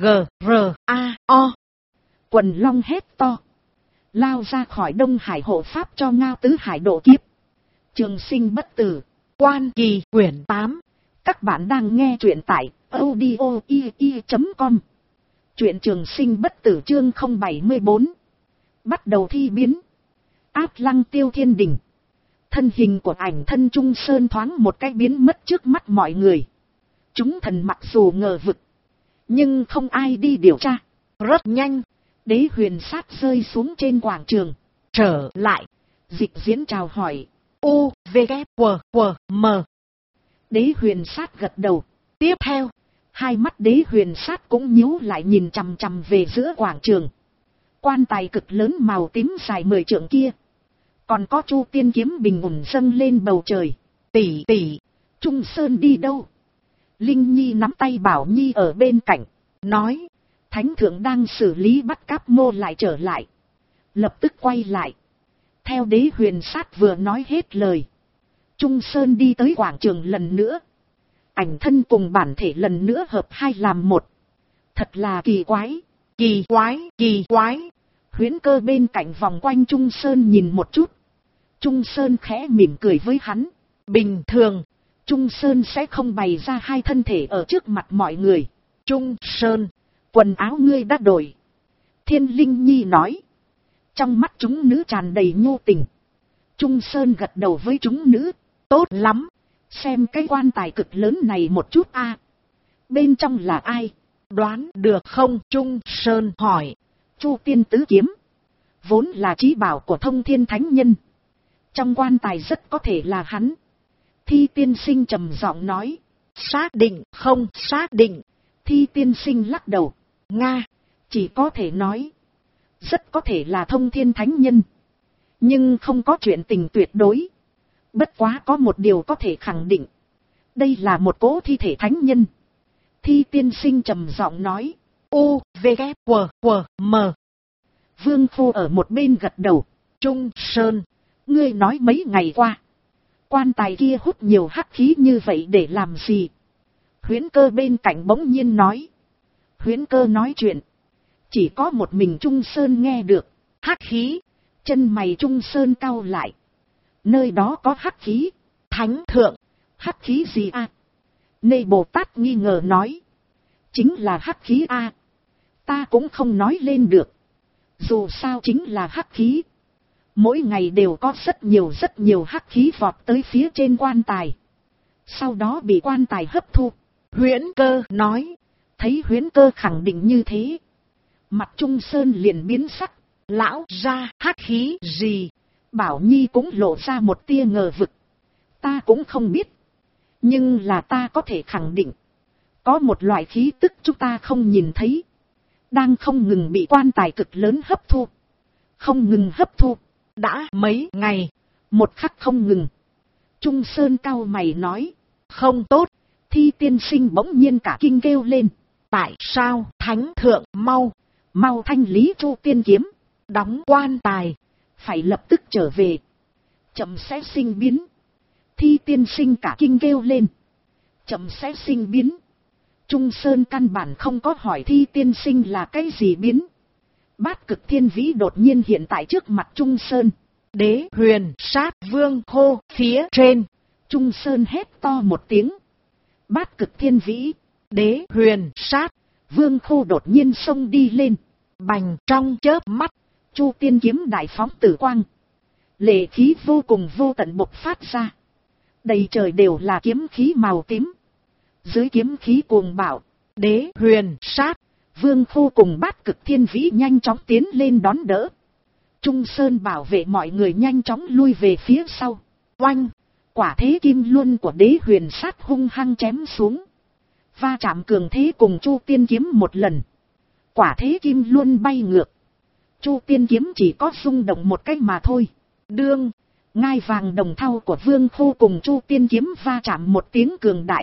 G-R-A-O. Quần long hét to. Lao ra khỏi Đông Hải hộ pháp cho Ngao Tứ Hải độ kiếp. Trường sinh bất tử. Quan Kỳ quyển 8. Các bạn đang nghe truyện tại audio.com. Truyện Trường Sinh Bất Tử chương 074. Bắt đầu thi biến. Áp Lăng Tiêu Thiên Đình. Thân hình của Ảnh Thân Trung Sơn thoáng một cái biến mất trước mắt mọi người. Chúng thần mặc dù ngờ vực, nhưng không ai đi điều tra. Rất nhanh, Đế Huyền Sát rơi xuống trên quảng trường. Trở lại, Dịch Diễn chào hỏi. U, V, K, W, W, M. Đế Huyền Sát gật đầu. Tiếp theo, hai mắt Đế Huyền Sát cũng nhíu lại nhìn chằm chằm về giữa quảng trường. Quan tài cực lớn màu tím dài 10 trượng kia. Còn có Chu Tiên kiếm bình ổn dâng lên bầu trời. Tỷ tỷ, Trung Sơn đi đâu? Linh Nhi nắm tay Bảo Nhi ở bên cạnh, nói. Thánh thượng đang xử lý bắt cáp mô lại trở lại. Lập tức quay lại. Theo Đế Huyền Sát vừa nói hết lời, Trung Sơn đi tới quảng trường lần nữa. Ảnh thân cùng bản thể lần nữa hợp hai làm một. Thật là kỳ quái. Kỳ quái. Huyễn Cơ bên cạnh vòng quanh Trung Sơn nhìn một chút. Trung Sơn khẽ mỉm cười với hắn. Bình thường, Trung Sơn sẽ không bày ra hai thân thể ở trước mặt mọi người. Trung Sơn, quần áo ngươi đã đổi. Thiên Linh Nhi nói. Trong mắt chúng nữ tràn đầy nhu tình. Trung Sơn gật đầu với chúng nữ. Tốt lắm. Xem cái quan tài cực lớn này một chút a. Bên trong là ai? Đoán được không? Trung Sơn hỏi. Chu Tiên Tứ Kiếm. Vốn là chí bảo của Thông Thiên Thánh Nhân. Trong quan tài rất có thể là hắn. Thi tiên sinh trầm giọng nói. Xác định không? Xác định. Thi tiên sinh lắc đầu. Nga. Chỉ có thể nói. Rất có thể là Thông Thiên Thánh Nhân. Nhưng không có chuyện tình tuyệt đối. Bất quá có một điều có thể khẳng định. Đây là một cỗ thi thể thánh nhân. Thi tiên sinh trầm giọng nói. U, V, K, W, W, M. Vương Phu ở một bên gật đầu. Trung Sơn, ngươi nói mấy ngày qua. Quan tài kia hút nhiều hắc khí như vậy để làm gì? Huyễn Cơ bên cạnh bỗng nhiên nói. Huyễn Cơ nói chuyện. Chỉ có một mình Trung Sơn nghe được. Hắc khí. Chân mày Trung Sơn cau lại. Nơi đó có hắc khí. Thánh thượng. Hắc khí gì a? Nê Bồ Tát nghi ngờ nói. Chính là hắc khí a. Ta cũng không nói lên được. Dù sao chính là hắc khí. Mỗi ngày đều có rất nhiều hắc khí vọt tới phía trên quan tài. Sau đó bị quan tài hấp thu. Huyễn Cơ nói. Thấy Huyễn Cơ khẳng định như thế. Mặt Trung Sơn liền biến sắc. Lão ra hắc khí gì? Bảo Nhi cũng lộ ra một tia ngờ vực. Ta cũng không biết. Nhưng là ta có thể khẳng định. Có một loại khí tức chúng ta không nhìn thấy. Đang không ngừng bị quan tài cực lớn hấp thu. Không ngừng hấp thu. Đã mấy ngày. Một khắc không ngừng. Trung Sơn cau mày nói. Không tốt. Thi tiên sinh bỗng nhiên cả kinh kêu lên. Tại sao? Thánh thượng mau thanh lý Chu Tiên Kiếm. Đóng quan tài. Phải lập tức trở về. Chậm sẽ sinh biến. Thi tiên sinh cả kinh kêu lên. Chậm sẽ sinh biến. Trung Sơn căn bản không có hỏi Thi tiên sinh là cái gì biến. Bát Cực Thiên Vĩ đột nhiên hiện tại trước mặt Trung Sơn. Đế Huyền Sát Vương Khô phía trên. Trung Sơn hét to một tiếng. Bát Cực Thiên Vĩ, Đế Huyền Sát Vương Khô đột nhiên xông đi lên. Bành, trong chớp mắt, Chu Tiên Kiếm đại phóng tử quang. Lệ khí vô cùng vô tận bộc phát ra. Đầy trời đều là kiếm khí màu tím. Dưới kiếm khí cuồng bạo, Đế Huyền Sát Vương Khô cùng Bát Cực Thiên Vĩ nhanh chóng tiến lên đón đỡ. Trung Sơn bảo vệ mọi người nhanh chóng lui về phía sau. Oanh! Quả thế kim luân của Đế Huyền Sát hung hăng chém xuống. Va chạm cường thế cùng Chu Tiên Kiếm một lần. Quả thế kim luân bay ngược. Chu Tiên Kiếm chỉ có rung động một cách mà thôi. Đương! Ngai vàng đồng thau của Vương Khô cùng Chu Tiên Kiếm va chạm một tiếng cường đại.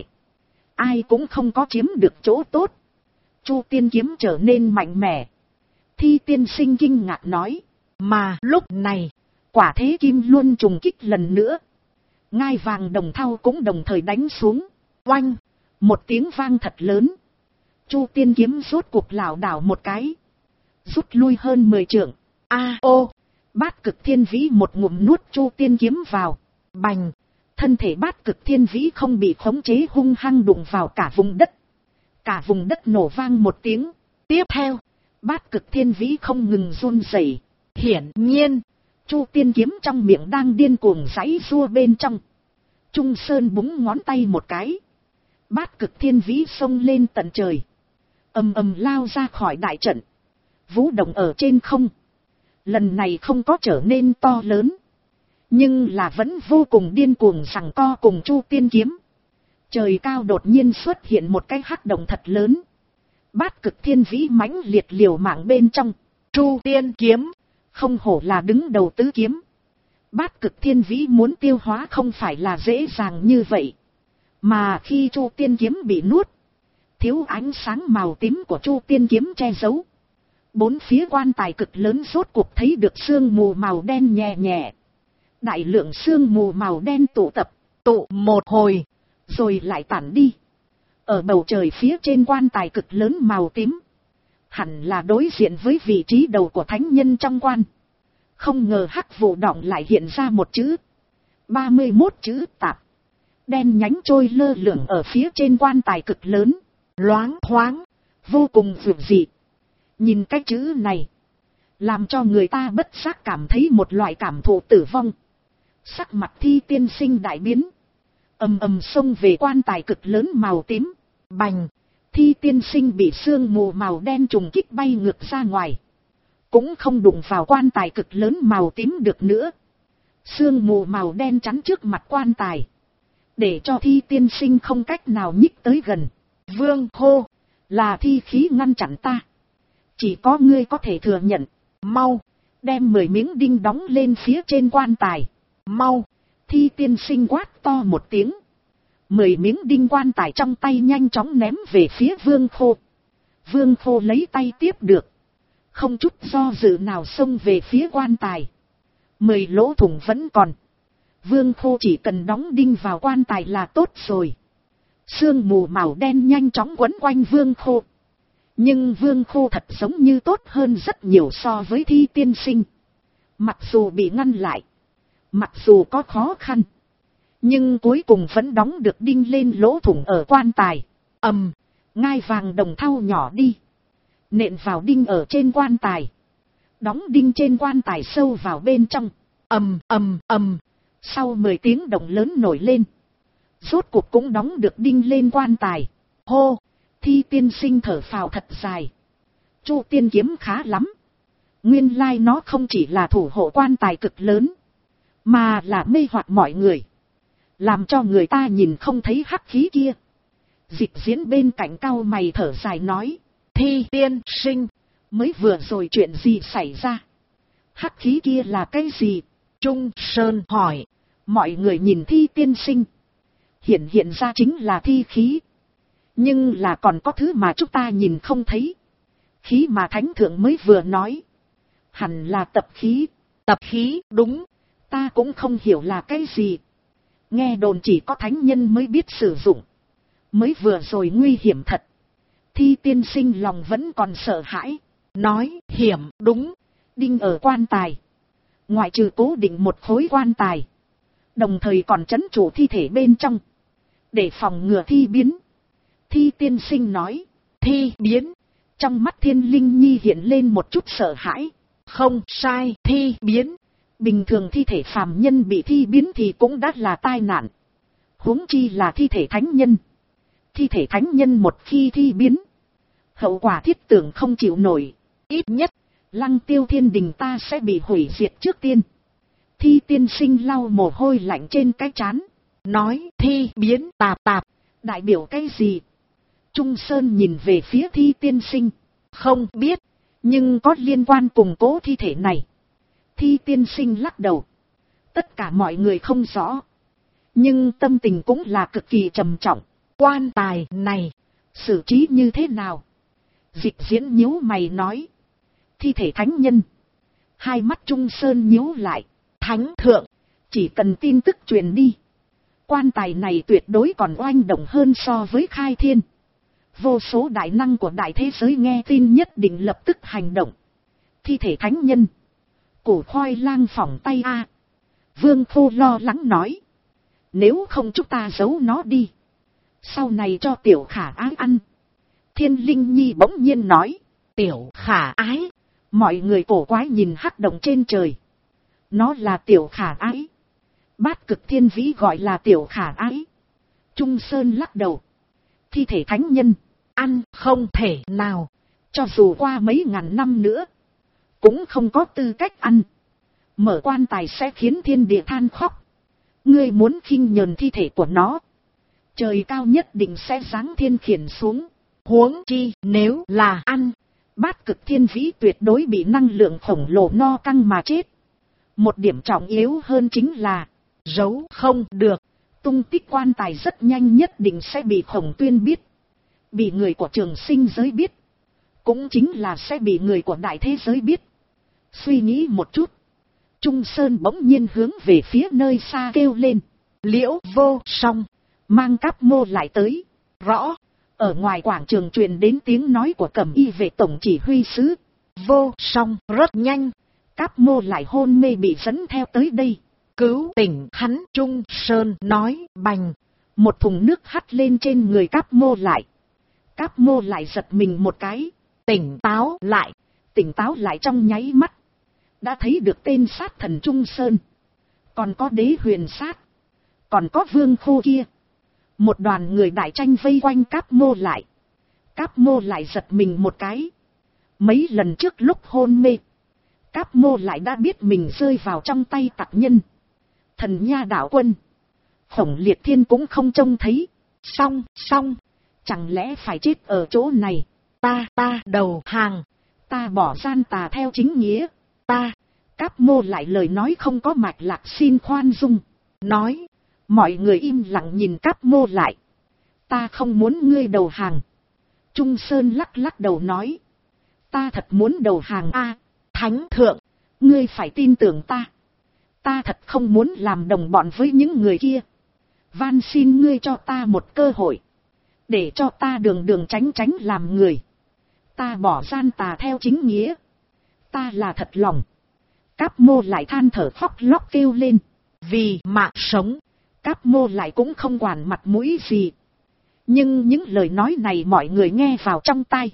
Ai cũng không có chiếm được chỗ tốt. Chu Tiên Kiếm trở nên mạnh mẽ. Thi tiên sinh kinh ngạc nói. Mà lúc này, quả thế kim luân trùng kích lần nữa. Ngai vàng đồng thau cũng đồng thời đánh xuống. Oanh! Một tiếng vang thật lớn. Chu Tiên Kiếm rốt cuộc lảo đảo một cái. Rút lui hơn 10 trượng. Ô! Bát Cực Thiên Vĩ một ngụm nuốt Chu Tiên Kiếm vào. Bành! Thân thể Bát Cực Thiên Vĩ không bị khống chế hung hăng đụng vào cả vùng đất. Cả vùng đất nổ vang một tiếng. Tiếp theo, Bát Cực Thiên Vĩ không ngừng run rẩy. Hiển nhiên, Chu Tiên Kiếm trong miệng đang điên cuồng giãy giụa bên trong. Trung Sơn búng ngón tay một cái. Bát Cực Thiên Vĩ xông lên tận trời. Ầm ầm lao ra khỏi đại trận. Vũ động ở trên không. Lần này không có trở nên to lớn. Nhưng là vẫn vô cùng điên cuồng giằng co cùng Chu Tiên Kiếm. Trời cao đột nhiên xuất hiện một cái hắc động thật lớn. Bát Cực Thiên Vĩ mãnh liệt liều mạng bên trong. Chu Tiên Kiếm. Không hổ là đứng đầu tứ kiếm. Bát Cực Thiên Vĩ muốn tiêu hóa không phải là dễ dàng như vậy. Mà khi Chu Tiên Kiếm bị nuốt. Thiếu ánh sáng màu tím của Chu Tiên Kiếm che giấu. Bốn phía quan tài cực lớn rốt cuộc thấy được sương mù màu đen nhẹ nhẹ. Đại lượng sương mù màu đen tụ một hồi. Rồi lại tản đi. Ở bầu trời phía trên quan tài cực lớn màu tím. Hẳn là đối diện với vị trí đầu của thánh nhân trong quan. Không ngờ hắc vụ đọng lại hiện ra một chữ. 31 chữ tạp. Đen nhánh trôi lơ lửng ở phía trên quan tài cực lớn. Loáng thoáng. Vô cùng dịu dị. Nhìn cái chữ này. làm cho người ta bất giác cảm thấy một loại cảm thụ tử vong. Sắc mặt Thi tiên sinh đại biến, ầm ầm xông về quan tài cực lớn màu tím. Bành, Thi tiên sinh bị sương mù màu đen trùng kích bay ngược ra ngoài, cũng không đụng vào quan tài cực lớn màu tím được nữa. Sương mù màu đen chắn trước mặt quan tài, để cho Thi tiên sinh không cách nào nhích tới gần. Vương hô, là thi khí ngăn chặn ta, chỉ có ngươi có thể thừa nhận. Mau, đem 10 miếng đinh đóng lên phía trên quan tài. Mau, Thi tiên sinh quát to một tiếng. 10 miếng đinh quan tài trong tay nhanh chóng ném về phía Vương Khô. Vương Khô lấy tay tiếp được, không chút do dự nào xông về phía quan tài. 10 lỗ thủng vẫn còn, Vương Khô chỉ cần đóng đinh vào quan tài là tốt rồi. Sương mù màu đen nhanh chóng quấn quanh Vương Khô. Nhưng Vương Khô thật giống như tốt hơn rất nhiều so với Thi tiên sinh. Mặc dù bị ngăn lại, mặc dù có khó khăn, nhưng cuối cùng vẫn đóng được đinh lên lỗ thủng ở quan tài. Ngai vàng đồng thau nhỏ đi, nện vào đinh ở trên quan tài. Đóng đinh trên quan tài sâu vào bên trong. Sau 10 tiếng động lớn nổi lên, rốt cuộc cũng đóng được đinh lên quan tài. Hô, Thi tiên sinh thở phào thật dài. Chu tiên kiếm khá lắm. Nguyên lai nó không chỉ là thủ hộ quan tài cực lớn, mà là mê hoặc mọi người, làm cho người ta nhìn không thấy hắc khí kia. Dịch diễn bên cạnh cau mày thở dài nói, Thi tiên sinh, mới vừa rồi chuyện gì xảy ra? Hắc khí kia là cái gì? Trung Sơn hỏi. Mọi người nhìn Thi tiên sinh, hiện ra chính là thi khí. Nhưng là còn có thứ mà chúng ta nhìn không thấy. Khí mà thánh thượng mới vừa nói, hẳn là tập khí. Tập khí, đúng. Ta cũng không hiểu là cái gì. Nghe đồn chỉ có thánh nhân mới biết sử dụng. Mới vừa rồi nguy hiểm thật. Thi tiên sinh lòng vẫn còn sợ hãi, nói, hiểm, đúng. Đinh ở quan tài, ngoại trừ cố định một khối quan tài, đồng thời còn trấn trụ thi thể bên trong, để phòng ngừa thi biến. Thi tiên sinh nói, thi biến. Trong mắt Thiên Linh Nhi hiện lên một chút sợ hãi. Không sai, thi biến. Bình thường thi thể phàm nhân bị thi biến thì cũng đã là tai nạn, huống chi là thi thể thánh nhân. Thi thể thánh nhân một khi thi biến, hậu quả thiết tưởng không chịu nổi. Ít nhất, Lăng Tiêu Thiên Đình ta sẽ bị hủy diệt trước tiên. Thi tiên sinh lau mồ hôi lạnh trên cái trán, nói, thi biến tạp, đại biểu cái gì? Trung Sơn nhìn về phía Thi tiên sinh, không biết, nhưng có liên quan cùng cố thi thể này. Thi tiên sinh lắc đầu, tất cả mọi người không rõ, nhưng tâm tình cũng là cực kỳ trầm trọng. Quan tài này, xử trí như thế nào? Dịch diễn nhíu mày nói, thi thể thánh nhân. Hai mắt Trung Sơn nhíu lại, thánh thượng, chỉ cần tin tức truyền đi, quan tài này tuyệt đối còn oanh động hơn so với khai thiên. Vô số đại năng của đại thế giới nghe tin nhất định lập tức hành động. Thi thể thánh nhân, củ khoai lang phỏng tay a. Vương Khô lo lắng nói, nếu không chúng ta giấu nó đi, sau này cho tiểu khả ái ăn. Thiên Linh Nhi bỗng nhiên nói, tiểu khả ái. Mọi người cổ quái nhìn hắc động trên trời. Nó là tiểu khả ái. Bát Cực Thiên Vĩ gọi là tiểu khả ái. Trung Sơn lắc đầu, thi thể thánh nhân, ăn không thể nào. Cho dù qua mấy ngàn năm nữa, cũng không có tư cách ăn. Mở quan tài sẽ khiến thiên địa than khóc. Ngươi muốn khinh nhờn thi thể của nó, trời cao nhất định sẽ giáng thiên khiển xuống. Huống chi nếu là ăn, Bát Cực Thiên Vĩ tuyệt đối bị năng lượng khổng lồ no căng mà chết. Một điểm trọng yếu hơn chính là, giấu không được. Tung tích quan tài rất nhanh nhất định sẽ bị Khổng Tuyên biết, bị người của Trường Sinh giới biết, cũng chính là sẽ bị người của đại thế giới biết. Suy nghĩ một chút, Trung Sơn bỗng nhiên hướng về phía nơi xa kêu lên, Liễu Vô Song, mang Cáp Mô lại tới. Rõ. Ở ngoài quảng trường truyền đến tiếng nói của Cẩm Y vệ tổng chỉ huy sứ. Vô Song rất nhanh, Cáp Mô lại hôn mê bị dẫn theo tới đây. Cứu tỉnh hắn. Trung Sơn nói. Bành, một thùng nước hắt lên trên người Cáp Mô lại. Cáp Mô lại giật mình một cái, tỉnh táo lại, tỉnh táo lại trong nháy mắt. Đã thấy được tên sát thần Trung Sơn. Còn có Đế Huyền Sát. Còn có Vương Khô kia. Một đoàn người đại tranh vây quanh Cáp Mô lại. Cáp Mô lại giật mình một cái. Mấy lần trước lúc hôn mê, Cáp Mô lại đã biết mình rơi vào trong tay tặc nhân. Thần Nha đạo quân, Khổng Liệt Thiên cũng không trông thấy. Xong, chẳng lẽ phải chết ở chỗ này? Ta đầu hàng, ta bỏ gian tà theo chính nghĩa. Cáp Mô lại lời nói không có mạch lạc xin khoan dung. Nói, mọi người im lặng nhìn Cáp Mô lại. Ta không muốn ngươi đầu hàng. Trung Sơn lắc đầu nói, ta thật muốn đầu hàng a. Thánh thượng, ngươi phải tin tưởng ta. Ta thật không muốn làm đồng bọn với những người kia. Van xin ngươi cho ta một cơ hội, để cho ta đường tránh làm người. Ta bỏ gian tà theo chính nghĩa. Ta là thật lòng. Cáp Mô lại than thở khóc lóc kêu lên. Vì mạng sống, Cáp Mô lại cũng không quản mặt mũi gì. Nhưng những lời nói này mọi người nghe vào trong tai.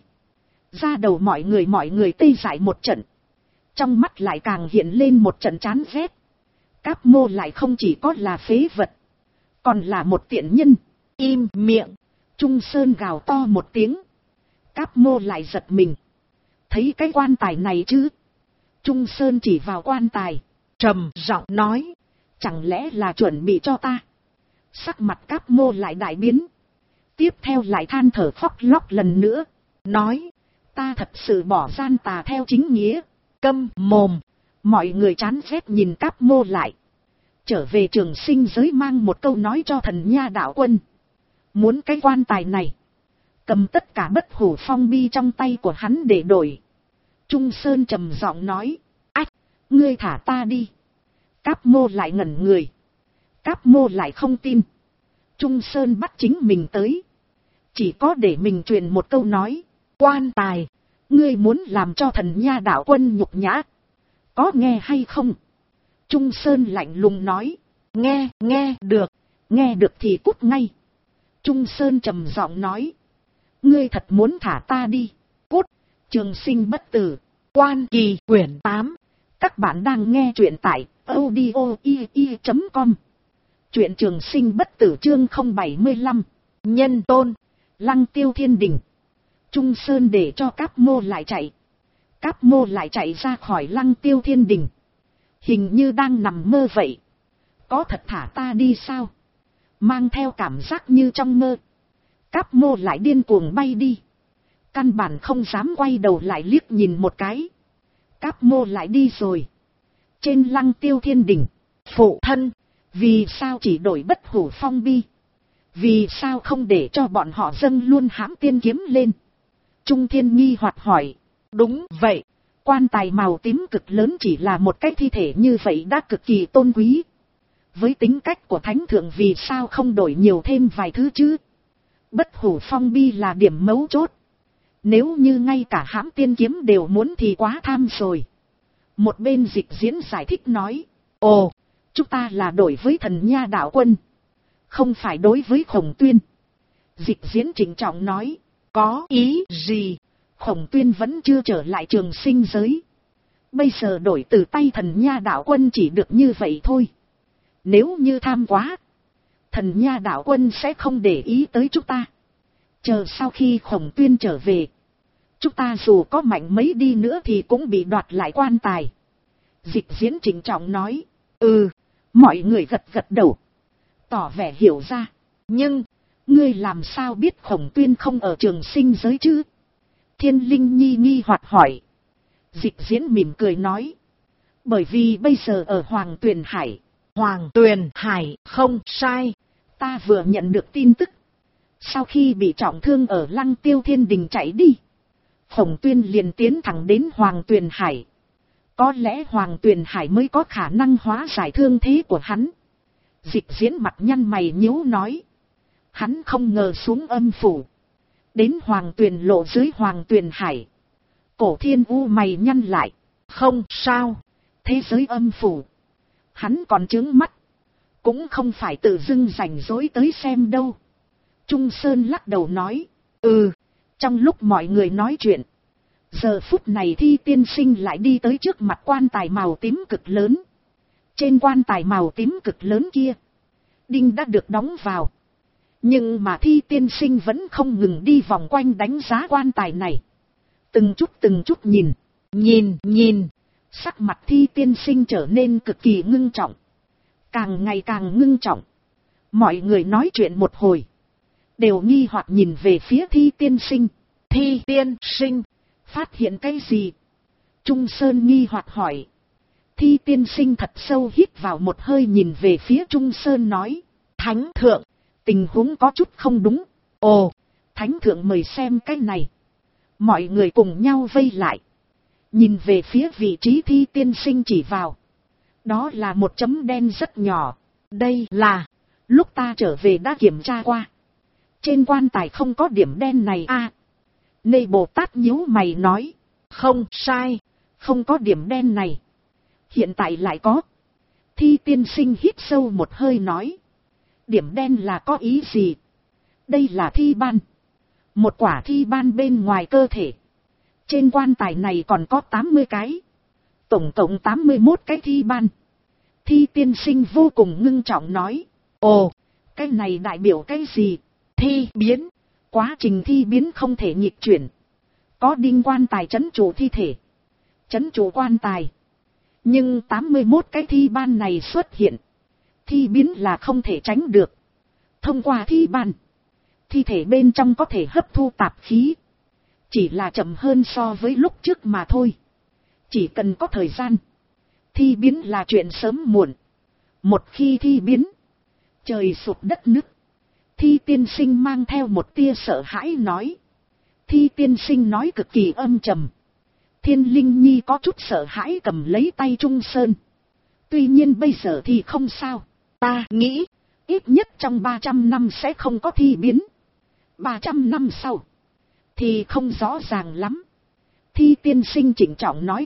Da đầu mọi người tê dại một trận. Trong mắt lại càng hiện lên một trận chán ghét. Cáp Mô lại không chỉ có là phế vật, còn là một tiện nhân. Im miệng. Trung Sơn gào to một tiếng. Cáp Mô lại giật mình. Thấy cái quan tài này chứ? Trung Sơn chỉ vào quan tài, trầm giọng nói, chẳng lẽ là chuẩn bị cho ta? Sắc mặt Cáp Mô lại đại biến. Tiếp theo lại than thở khóc lóc lần nữa. Nói, ta thật sự bỏ gian tà theo chính nghĩa. Câm mồm. Mọi người chán ghét nhìn Cáp Mô lại. Trở về Trường Sinh giới mang một câu nói cho Thần Nha đạo quân. Muốn cái quan tài này, cầm tất cả bất hủ phong bi trong tay của hắn để đổi. Trung Sơn trầm giọng nói, ách, ngươi thả ta đi. Cáp Mô lại ngẩn người. Cáp Mô lại không tin. Trung Sơn bắt chính mình tới, chỉ có để mình truyền một câu nói, quan tài, ngươi muốn làm cho Thần Nha đạo quân nhục nhã, có nghe hay không? Trung Sơn lạnh lùng nói, nghe được thì cút ngay. Trung Sơn trầm giọng nói, ngươi thật muốn thả ta đi, cút. Trường Sinh bất tử, Quan Kỳ quyển 8. Các bạn đang nghe truyện tại audio.com. Truyện Trường Sinh bất tử chương 075. Nhân tôn, Lăng Tiêu Thiên Đình. Trung Sơn để cho Cáp Mô lại chạy. Cáp Mô lại chạy ra khỏi Lăng Tiêu Thiên Đình. Hình như đang nằm mơ vậy. Có thật thả ta đi sao? Mang theo cảm giác như trong mơ. Cáp Mô lại điên cuồng bay đi. Căn bản không dám quay đầu lại liếc nhìn một cái. Cáp Mô lại đi rồi. Trên Lăng Tiêu Thiên Đình, phụ thân, vì sao chỉ đổi bất hủ phong bi? Vì sao không để cho bọn họ dâng luôn hãm tiên kiếm lên? Trung Thiên nghi hoặc hỏi. Đúng vậy, quan tài màu tím cực lớn chỉ là một cái thi thể như vậy đã cực kỳ tôn quý. Với tính cách của thánh thượng vì sao không đổi nhiều thêm vài thứ chứ? Bất hủ phong bi là điểm mấu chốt. Nếu như ngay cả hãm tiên kiếm đều muốn thì quá tham rồi. Một bên Dịch Diễn giải thích nói. Ồ, chúng ta là đổi với Thần Nha đạo quân, không phải đối với Khổng Tuyên. Dịch Diễn trịnh trọng nói. Có ý gì? Khổng Tuyên vẫn chưa trở lại Trường Sinh giới. Bây giờ đổi từ tay Thần Nha đạo quân chỉ được như vậy thôi. Nếu như tham quá, Thần Nha đạo quân sẽ không để ý tới chúng ta. Chờ sau khi Khổng Tuyên trở về, chúng ta dù có mạnh mấy đi nữa thì cũng bị đoạt lại quan tài. Dịch Diễn trịnh trọng nói. Mọi người gật đầu, tỏ vẻ hiểu ra. Nhưng, ngươi làm sao biết Khổng Tuyên không ở Trường Sinh giới chứ? Thiên Linh Nhi nghi hoặc hỏi. Dịch Diễn mỉm cười nói. Bởi vì bây giờ ở Hoàng Tuyền Hải. Hoàng Tuyền Hải, không sai. Ta vừa nhận được tin tức. Sau khi bị trọng thương ở Lăng Tiêu Thiên Đình chạy đi, Khổng Tuyên liền tiến thẳng đến Hoàng Tuyền Hải. Có lẽ Hoàng Tuyền Hải mới có khả năng hóa giải thương thế của hắn. Dịch Diễn mặt nhăn mày nhíu nói. Hắn không ngờ xuống âm phủ, đến Hoàng Tuyền lộ dưới Hoàng Tuyền Hải. Cổ Thiên U mày nhăn lại. Không sao, thế giới âm phủ, hắn còn chướng mắt, cũng không phải tự dưng rảnh rỗi tới xem đâu. Trung Sơn lắc đầu nói. Trong lúc mọi người nói chuyện, Giờ phút này Thi tiên sinh lại đi tới trước mặt quan tài màu tím cực lớn. Trên quan tài màu tím cực lớn kia, đinh đã được đóng vào. Nhưng mà Thi tiên sinh vẫn không ngừng đi vòng quanh đánh giá quan tài này. Từng chút nhìn. Sắc mặt Thi tiên sinh trở nên cực kỳ ngưng trọng. Càng ngày càng ngưng trọng. Mọi người nói chuyện một hồi, đều nghi hoặc nhìn về phía Thi tiên sinh. Thi tiên sinh, phát hiện cái gì? Trung Sơn nghi hoặc hỏi. Thi tiên sinh thật sâu hít vào một hơi nhìn về phía Trung Sơn nói. Thánh thượng, tình huống có chút không đúng. Ồ, Thánh thượng mời xem cái này. Mọi người cùng nhau vây lại. Nhìn về phía vị trí Thi tiên sinh chỉ vào. Đó là một chấm đen rất nhỏ. Đây là, lúc ta trở về đã kiểm tra qua. Trên quan tài không có điểm đen này a. Nê Bồ Tát nhíu mày nói. Không sai, không có điểm đen này. Hiện tại lại có. Thi tiên sinh hít sâu một hơi nói. Điểm đen là có ý gì? Đây là thi ban. Một quả thi ban bên ngoài cơ thể. Trên quan tài này còn có 80 cái. Tổng cộng 81 cái thi ban. Thi tiên sinh vô cùng ngưng trọng nói. Ồ, cái này đại biểu cái gì? Thi biến. Quá trình thi biến không thể nghịch chuyển. Có đinh quan tài trấn trụ thi thể. Trấn trụ quan tài. Nhưng 81 cái thi ban này xuất hiện. Thi biến là không thể tránh được. Thông qua thi ban, thi thể bên trong có thể hấp thu tạp khí. Chỉ là chậm hơn so với lúc trước mà thôi. Chỉ cần có thời gian. Thi biến là chuyện sớm muộn. Một khi thi biến, trời sụp đất nứt. Thi tiên sinh mang theo một tia sợ hãi nói. Thi tiên sinh nói cực kỳ âm trầm. Thiên Linh Nhi có chút sợ hãi cầm lấy tay Trung Sơn. Tuy nhiên bây giờ thì không sao. Ta nghĩ, ít nhất trong 300 năm sẽ không có thi biến. 300 năm sau, thì không rõ ràng lắm. Thi tiên sinh chỉnh trọng nói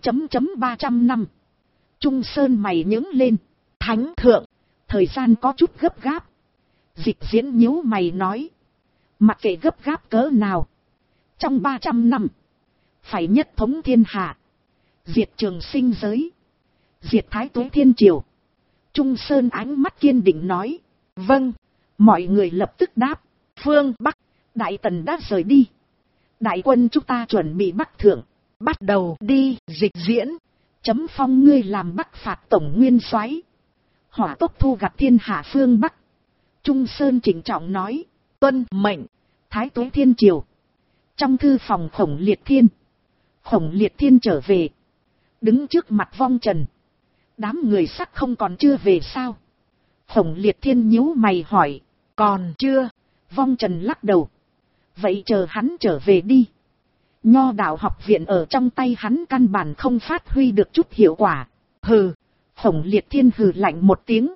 300 năm. Trung Sơn mày nhướng lên. Thánh thượng, thời gian có chút gấp gáp. Dịch Diễn nhíu mày nói. Mặc kệ gấp gáp cỡ nào. Trong 300 năm, phải nhất thống thiên hạ. Diệt Trường Sinh giới. Diệt Thái Tuế Thiên Triều. Trung Sơn ánh mắt kiên định nói. Vâng. Mọi người lập tức đáp. Phương Bắc, Đại Tần đã rời đi. Đại quân chúng ta chuẩn bị Bắc thượng. Bắt đầu đi. Dịch Diễn. Chấm phong ngươi làm Bắc phạt tổng nguyên soái. Hỏa tốc thu gặt thiên hạ phương Bắc. Trung Sơn chỉnh trọng nói. Tuân mệnh. Thái Tuế Thiên Triều. Trong thư phòng Khổng Liệt Thiên. Khổng Liệt Thiên trở về. Đứng trước mặt Vong Trần. Đám người sắc không còn chưa về sao? Khổng Liệt Thiên nhíu mày hỏi. Còn chưa. Vong Trần lắc đầu. Vậy chờ hắn trở về đi. Nho đạo học viện ở trong tay hắn căn bản không phát huy được chút hiệu quả. Hừ. Khổng Liệt Thiên hừ lạnh một tiếng.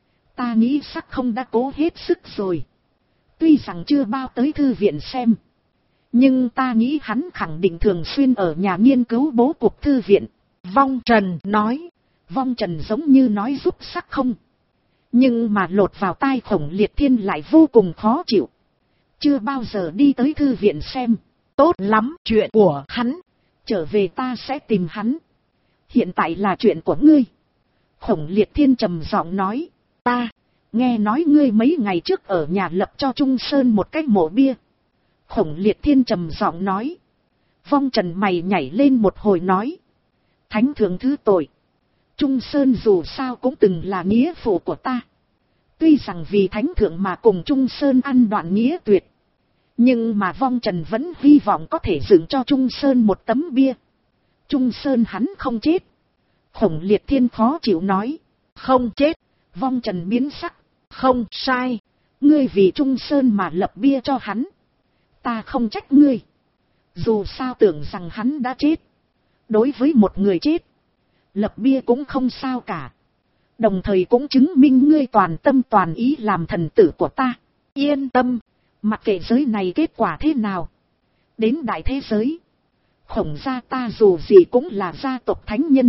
Ta nghĩ sắc không đã cố hết sức rồi. Tuy rằng chưa bao tới thư viện xem. Nhưng ta nghĩ hắn khẳng định thường xuyên ở nhà nghiên cứu bố cục thư viện. Vong Trần nói. Vong Trần giống như nói giúp sắc không. Nhưng mà lột vào tai Khổng Liệt Thiên lại vô cùng khó chịu. Chưa bao giờ đi tới thư viện xem. Tốt lắm, chuyện của hắn. Trở về ta sẽ tìm hắn. Hiện tại là chuyện của ngươi. Khổng Liệt Thiên trầm giọng nói. Ta, nghe nói ngươi mấy ngày trước ở nhà lập cho Trung Sơn một cái mộ bia. Khổng Liệt Thiên trầm giọng nói. Vong Trần mày nhảy lên một hồi nói. Thánh thượng thứ tội. Trung Sơn dù sao cũng từng là nghĩa phụ của ta. Tuy rằng vì thánh thượng mà cùng Trung Sơn ăn đoạn nghĩa tuyệt. Nhưng mà Vong Trần vẫn hy vọng có thể dựng cho Trung Sơn một tấm bia. Trung Sơn hắn không chết. Khổng Liệt Thiên khó chịu nói. Không chết. Vong Trần biến sắc. Không sai. Ngươi vì Trung Sơn mà lập bia cho hắn. Ta không trách ngươi. Dù sao tưởng rằng hắn đã chết. Đối với một người chết, lập bia cũng không sao cả. Đồng thời cũng chứng minh ngươi toàn tâm toàn ý làm thần tử của ta. Yên tâm. Mặc kệ giới này kết quả thế nào. Đến đại thế giới. Khổng gia ta dù gì cũng là gia tộc thánh nhân.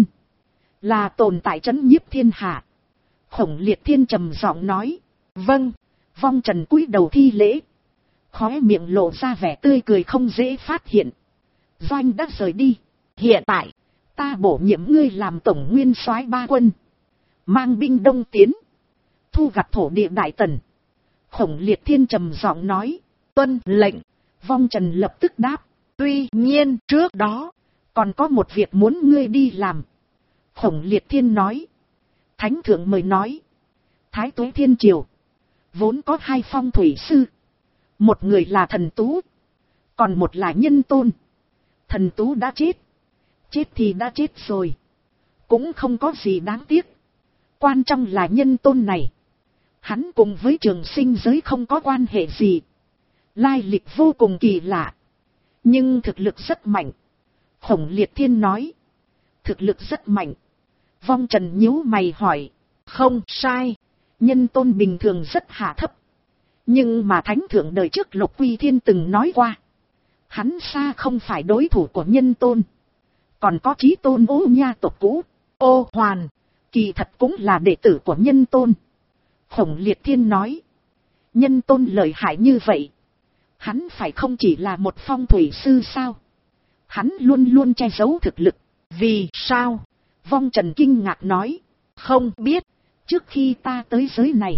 Là tồn tại trấn nhiếp thiên hạ. Khổng Liệt Thiên trầm giọng nói. Vâng. Vong Trần cúi đầu thi lễ. Khóe miệng lộ ra vẻ tươi cười không dễ phát hiện. Doanh đã rời đi. Hiện tại, ta bổ nhiệm ngươi làm tổng nguyên soái ba quân. Mang binh đông tiến. Thu gặt thổ địa Đại Tần. Khổng Liệt Thiên trầm giọng nói. Tuân lệnh. Vong Trần lập tức đáp. Tuy nhiên trước đó, còn có một việc muốn ngươi đi làm. Khổng Liệt Thiên nói. Thánh thượng mời nói. Thái Tuế Thiên Triều. Vốn có hai phong thủy sư. Một người là Thần Tú. Còn một là Nhân Tôn. Thần Tú đã chết. Chết thì đã chết rồi. Cũng không có gì đáng tiếc. Quan trọng là Nhân Tôn này. Hắn cùng với Trường Sinh giới không có quan hệ gì. Lai lịch vô cùng kỳ lạ. Nhưng thực lực rất mạnh. Khổng Liệt Thiên nói. Thực lực rất mạnh. Vong Trần nhíu mày hỏi. Không sai. Nhân Tôn bình thường rất hạ thấp. Nhưng mà Thánh Thượng đời trước Lục Quy Thiên từng nói qua. Hắn xa không phải đối thủ của Nhân Tôn. Còn có Chí Tôn Ô Nha tộc cũ. Ô Hoàn. Kỳ thật cũng là đệ tử của Nhân Tôn. Khổng Liệt Thiên nói. Nhân Tôn lợi hại như vậy. Hắn phải không chỉ là một phong thủy sư sao? Hắn luôn luôn che giấu thực lực. Vì sao? Vong Trần kinh ngạc nói. Không biết. Trước khi ta tới giới này.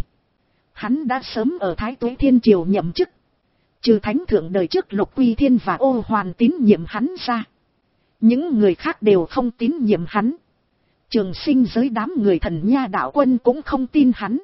Hắn đã sớm ở Thái Tuế Thiên Triều nhậm chức. Trừ Thánh Thượng đời trước Lục Quy Thiên và Ô Hoàn tín nhiệm hắn ra. Những người khác đều không tín nhiệm hắn. Trường Sinh giới đám người Thần Nha đạo quân cũng không tin hắn.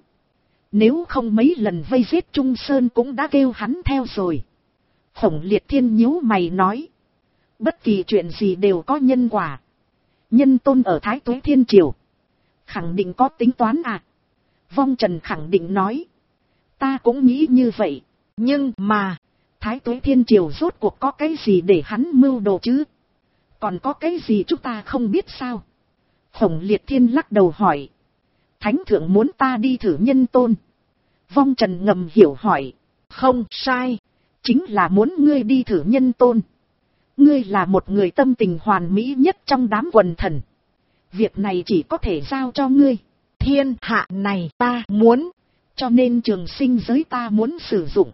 Nếu không mấy lần vây giết Trung Sơn cũng đã kêu hắn theo rồi. Khổng Liệt Thiên nhíu mày nói. Bất kỳ chuyện gì đều có nhân quả. Nhân Tôn ở Thái Tuế Thiên Triều. Khẳng định có tính toán à? Vong Trần khẳng định nói. Ta cũng nghĩ như vậy. Nhưng mà, Thái Tuế Thiên Triều rốt cuộc có cái gì để hắn mưu đồ chứ? Còn có cái gì chúng ta không biết sao? Khổng Liệt Thiên lắc đầu hỏi. Thánh Thượng muốn ta đi thử Nhân Tôn. Vong Trần ngầm hiểu hỏi. Không sai. Chính là muốn ngươi đi thử Nhân Tôn. Ngươi là một người tâm tình hoàn mỹ nhất trong đám quần thần. Việc này chỉ có thể giao cho ngươi. Thiên hạ này ta muốn. Cho nên Trường Sinh giới ta muốn sử dụng.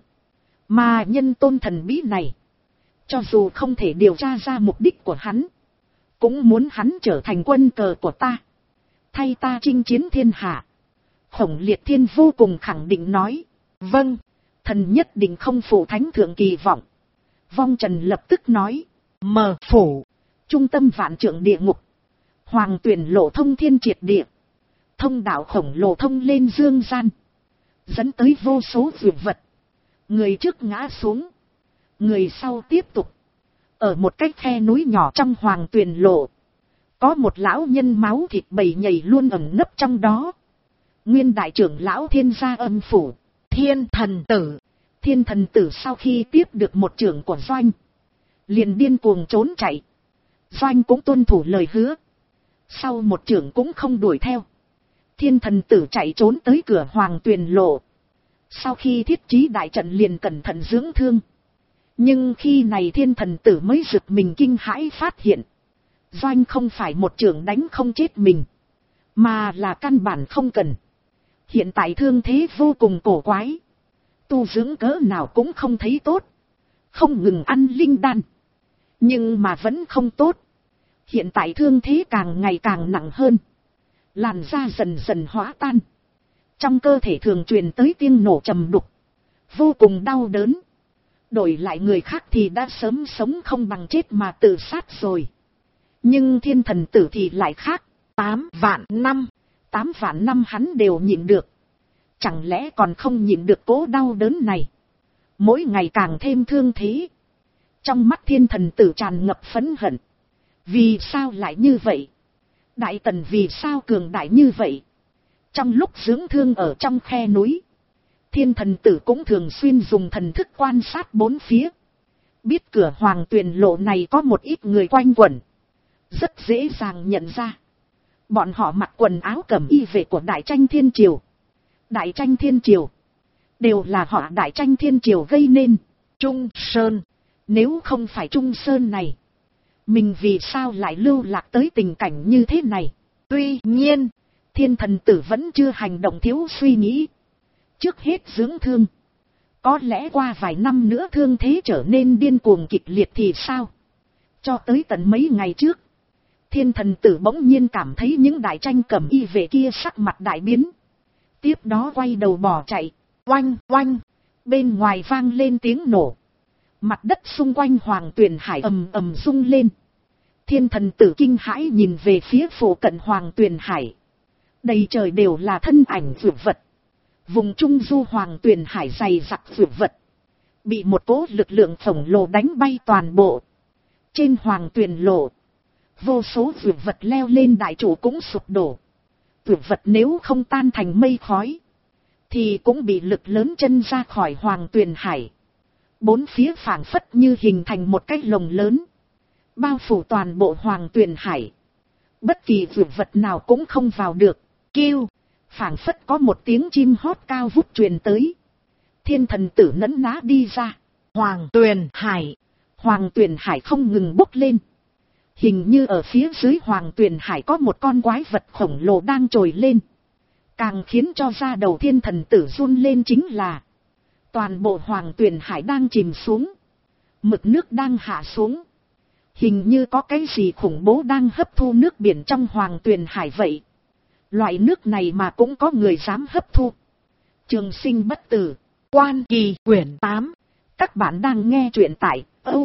Mà Nhân Tôn thần bí này. Cho dù không thể điều tra ra mục đích của hắn. Cũng muốn hắn trở thành quân cờ của ta. Thay ta chinh chiến thiên hạ. Khổng Liệt Thiên vô cùng khẳng định nói. Vâng. Thần nhất định không phụ Thánh Thượng kỳ vọng. Vong Trần lập tức nói. Mờ phủ. Trung tâm vạn trượng địa ngục. Hoàng tuyển lộ thông thiên triệt địa. Thông đạo khổng lồ thông lên dương gian. Dẫn tới vô số dược vật. Người trước ngã xuống. Người sau tiếp tục. Ở một cái khe núi nhỏ trong hoàng tuyển lộ. Có một lão nhân máu thịt bầy nhầy luôn ẩn nấp trong đó. Nguyên đại trưởng lão Thiên gia Âm phủ. Thiên thần tử. Thiên thần tử sau khi tiếp được một trưởng của Doanh. Liền điên cuồng trốn chạy. Doanh cũng tuân thủ lời hứa. Sau một trưởng cũng không đuổi theo. Thiên thần tử chạy trốn tới cửa hoàng tuyền lộ. Sau khi thiết trí đại trận liền cẩn thận dưỡng thương. Nhưng khi này thiên thần tử mới giật mình kinh hãi phát hiện. Doanh không phải một trưởng đánh không chết mình. Mà là căn bản không cần. Hiện tại thương thế vô cùng cổ quái. Tu dưỡng cỡ nào cũng không thấy tốt. Không ngừng ăn linh đan. Nhưng mà vẫn không tốt. Hiện tại thương thế càng ngày càng nặng hơn. Làn da dần dần hóa tan. Trong cơ thể thường truyền tới tiếng nổ trầm đục. Vô cùng đau đớn. Đổi lại người khác thì đã sớm sống không bằng chết mà tự sát rồi. Nhưng thiên thần tử thì lại khác. 8 vạn năm hắn đều nhịn được. Chẳng lẽ còn không nhịn được cố đau đớn này. Mỗi ngày càng thêm thương thế. Trong mắt thiên thần tử tràn ngập phẫn hận. Vì sao lại như vậy? Đại Tần vì sao cường đại như vậy? Trong lúc dưỡng thương ở trong khe núi, thiên thần tử cũng thường xuyên dùng thần thức quan sát bốn phía. Biết cửa hoàng tuyền lộ này có một ít người quanh quẩn. Rất dễ dàng nhận ra. Bọn họ mặc quần áo cẩm y vệ của Đại Tranh Thiên Triều. Đại Tranh Thiên Triều đều là họ Đại Tranh Thiên Triều gây nên. Trung Sơn, nếu không phải Trung Sơn này, mình vì sao lại lưu lạc tới tình cảnh như thế này? Tuy nhiên, thiên thần tử vẫn chưa hành động thiếu suy nghĩ. Trước hết dưỡng thương. Có lẽ qua vài năm nữa thương thế trở nên điên cuồng kịch liệt thì sao? Cho tới tận mấy ngày trước, Thiên Thần Tử bỗng nhiên cảm thấy những đại tranh cẩm y vệ kia sắc mặt đại biến. Tiếp đó quay đầu bỏ chạy. Oanh oanh, bên ngoài vang lên tiếng nổ. Mặt đất xung quanh Hoàng Tuyền Hải ầm ầm rung lên. Thiên Thần Tử kinh hãi nhìn về phía phụ cận Hoàng Tuyền Hải. Đầy trời đều là thân ảnh vượt vật. Vùng trung du Hoàng Tuyền Hải dày dặc vượt vật, bị một cỗ lực lượng khổng lồ đánh bay toàn bộ. Trên Hoàng Tuyền lộ, vô số vượt vật leo lên đại trụ cũng sụp đổ. Vượt vật nếu không tan thành mây khói, thì cũng bị lực lớn chân ra khỏi Hoàng Tuyền Hải. Bốn phía phảng phất như hình thành một cái lồng lớn, bao phủ toàn bộ Hoàng Tuyền Hải. Bất kỳ vượt vật nào cũng không vào được. Kêu, phảng phất có một tiếng chim hót cao vút truyền tới. Thiên Thần Tử nấn ná đi ra. Hoàng Tuyền Hải. Hoàng Tuyền Hải không ngừng bốc lên. Hình như ở phía dưới Hoàng Tuyền Hải có một con quái vật khổng lồ đang trồi lên. Càng khiến cho da đầu Thiên Thần Tử run lên chính là toàn bộ Hoàng Tuyền Hải đang chìm xuống. Mực nước đang hạ xuống. Hình như có cái gì khủng bố đang hấp thu nước biển trong Hoàng Tuyền Hải vậy. Loại nước này mà cũng có người dám hấp thu. Trường Sinh Bất Tử, Quan Kỳ quyển 8. Các bạn đang nghe truyện tại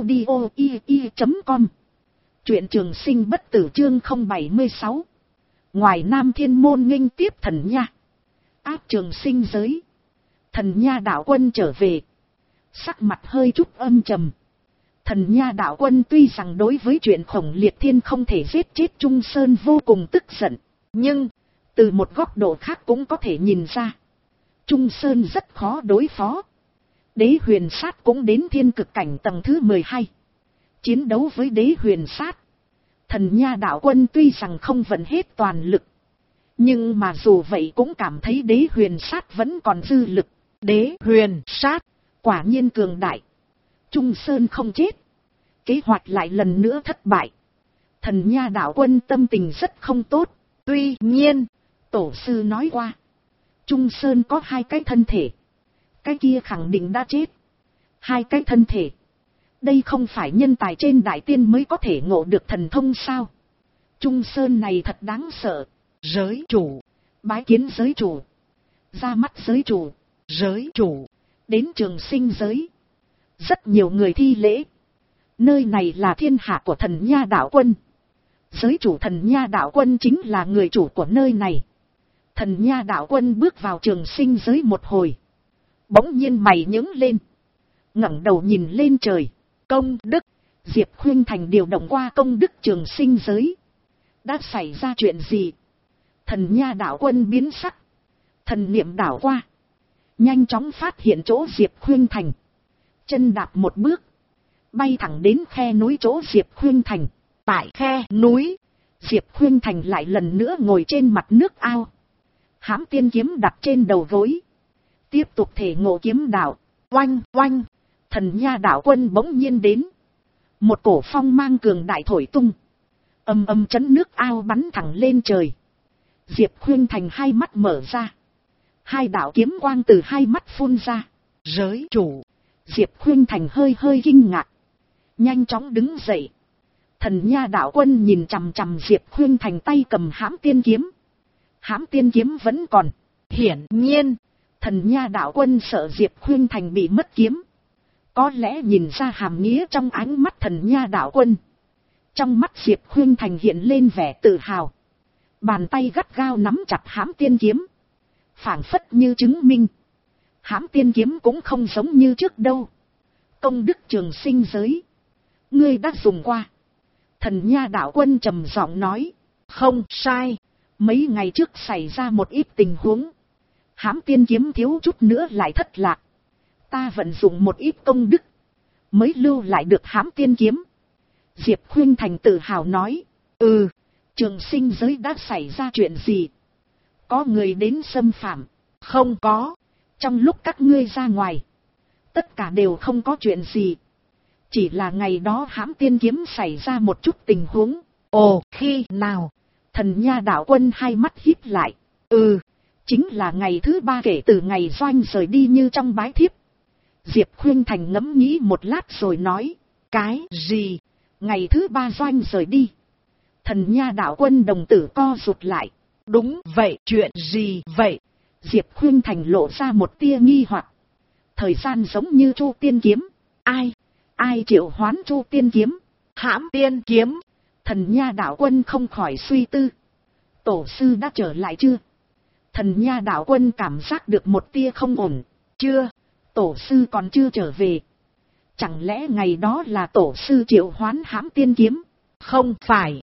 audio.com. Truyện Trường Sinh Bất Tử chương 076. Ngoài Nam Thiên Môn nghênh tiếp Thần Nha. Áp Trường Sinh giới. Thần Nha đạo quân trở về. Sắc mặt hơi chút âm trầm. Thần Nha đạo quân tuy rằng đối với chuyện Khổng Liệt Thiên không thể giết chết Trung Sơn vô cùng tức giận. Nhưng từ một góc độ khác cũng có thể nhìn ra, Trung Sơn rất khó đối phó. Đế Huyền Sát cũng đến thiên cực cảnh tầng thứ 12. Chiến đấu với Đế Huyền Sát, Thần Nha đạo quân tuy rằng không vận hết toàn lực, nhưng mà dù vậy cũng cảm thấy Đế Huyền Sát vẫn còn dư lực. Đế Huyền Sát quả nhiên cường đại. Trung Sơn không chết, kế hoạch lại lần nữa thất bại. Thần Nha đạo quân tâm tình rất không tốt. Tuy nhiên, tổ sư nói qua, Trung Sơn có 2 cái thân thể, cái kia khẳng định đã chết. 2 cái thân thể, đây không phải nhân tài trên đại tiên mới có thể ngộ được thần thông sao? Trung Sơn này thật đáng sợ. Giới chủ, bái kiến giới chủ. Ra mắt giới chủ. Giới chủ, đến Trường Sinh giới. Rất nhiều người thi lễ. Nơi này là thiên hạ của Thần Nha đạo quân. Giới chủ Thần Nha đạo quân chính là người chủ của nơi này. Thần Nha đạo quân bước vào Trường Sinh giới một hồi, bỗng nhiên mày nhướng lên, ngẩng đầu nhìn lên trời. Công đức, Diệp Khuynh Thành điều động qua công đức Trường Sinh giới. Đã xảy ra chuyện gì? Thần Nha đạo quân biến sắc, thần niệm đảo qua, nhanh chóng phát hiện chỗ Diệp Khuynh Thành. Chân đạp một bước, bay thẳng đến khe núi chỗ Diệp Khuynh Thành. Tại khe núi, Diệp Khuynh Thành lại lần nữa ngồi trên mặt nước ao. Hãm tiên kiếm đặt trên đầu gối, tiếp tục thể ngộ kiếm đạo. Oanh oanh, Thần Nha đạo quân bỗng nhiên đến. Một cổ phong mang cường đại thổi tung, ầm ầm chấn nước ao bắn thẳng lên trời. Diệp Khuynh Thành hai mắt mở ra, 2 đạo kiếm quang từ 2 mắt phun ra. Giới chủ, Diệp Khuynh Thành hơi hơi kinh ngạc, nhanh chóng đứng dậy. Thần Nha đạo quân nhìn chằm chằm Diệp Khuynh Thành tay cầm hãm tiên kiếm. Hãm tiên kiếm vẫn còn. Hiển nhiên, Thần Nha đạo quân sợ Diệp Khuynh Thành bị mất kiếm. Có lẽ nhìn ra hàm nghĩa trong ánh mắt Thần Nha đạo quân. Trong mắt Diệp Khuynh Thành hiện lên vẻ tự hào. Bàn tay gắt gao nắm chặt hãm tiên kiếm, phảng phất như chứng minh hãm tiên kiếm cũng không giống như trước đâu. Công đức Trường Sinh giới, ngươi đã dùng qua. Thần Nha đạo quân trầm giọng nói. Không sai, mấy ngày trước xảy ra một ít tình huống, hãm tiên kiếm thiếu chút nữa lại thất lạc. Ta vận dụng một ít công đức mới lưu lại được hãm tiên kiếm. Diệp Khuynh Thành tự hào nói. Trường Sinh giới đã xảy ra chuyện gì? Có người đến xâm phạm? Không có. Trong lúc các ngươi ra ngoài, tất cả đều không có chuyện gì. Chỉ là ngày đó hãm tiên kiếm xảy ra một chút tình huống. Ồ, khi nào? Thần Nha đạo quân hai mắt híp lại. Chính là ngày thứ 3 kể từ ngày Doanh rời đi như trong bái thiếp. Diệp Khuynh Thành ngẫm nghĩ một lát rồi nói. Cái gì? Ngày thứ 3 doanh rời đi. Thần Nha đạo quân đồng tử co rụt lại. Đúng vậy, chuyện gì vậy? Diệp Khuynh Thành lộ ra một tia nghi hoặc. Thời gian giống như Chu Tiên kiếm. Ai triệu hoán Chu Tiên kiếm? Hãm Tiên kiếm. Thần Nha đạo quân không khỏi suy tư. Tổ sư đã trở lại chưa? Thần Nha đạo quân cảm giác được một tia không ổn. Chưa, tổ sư còn chưa trở về. Chẳng lẽ ngày đó là tổ sư triệu hoán Hãm Tiên kiếm? Không phải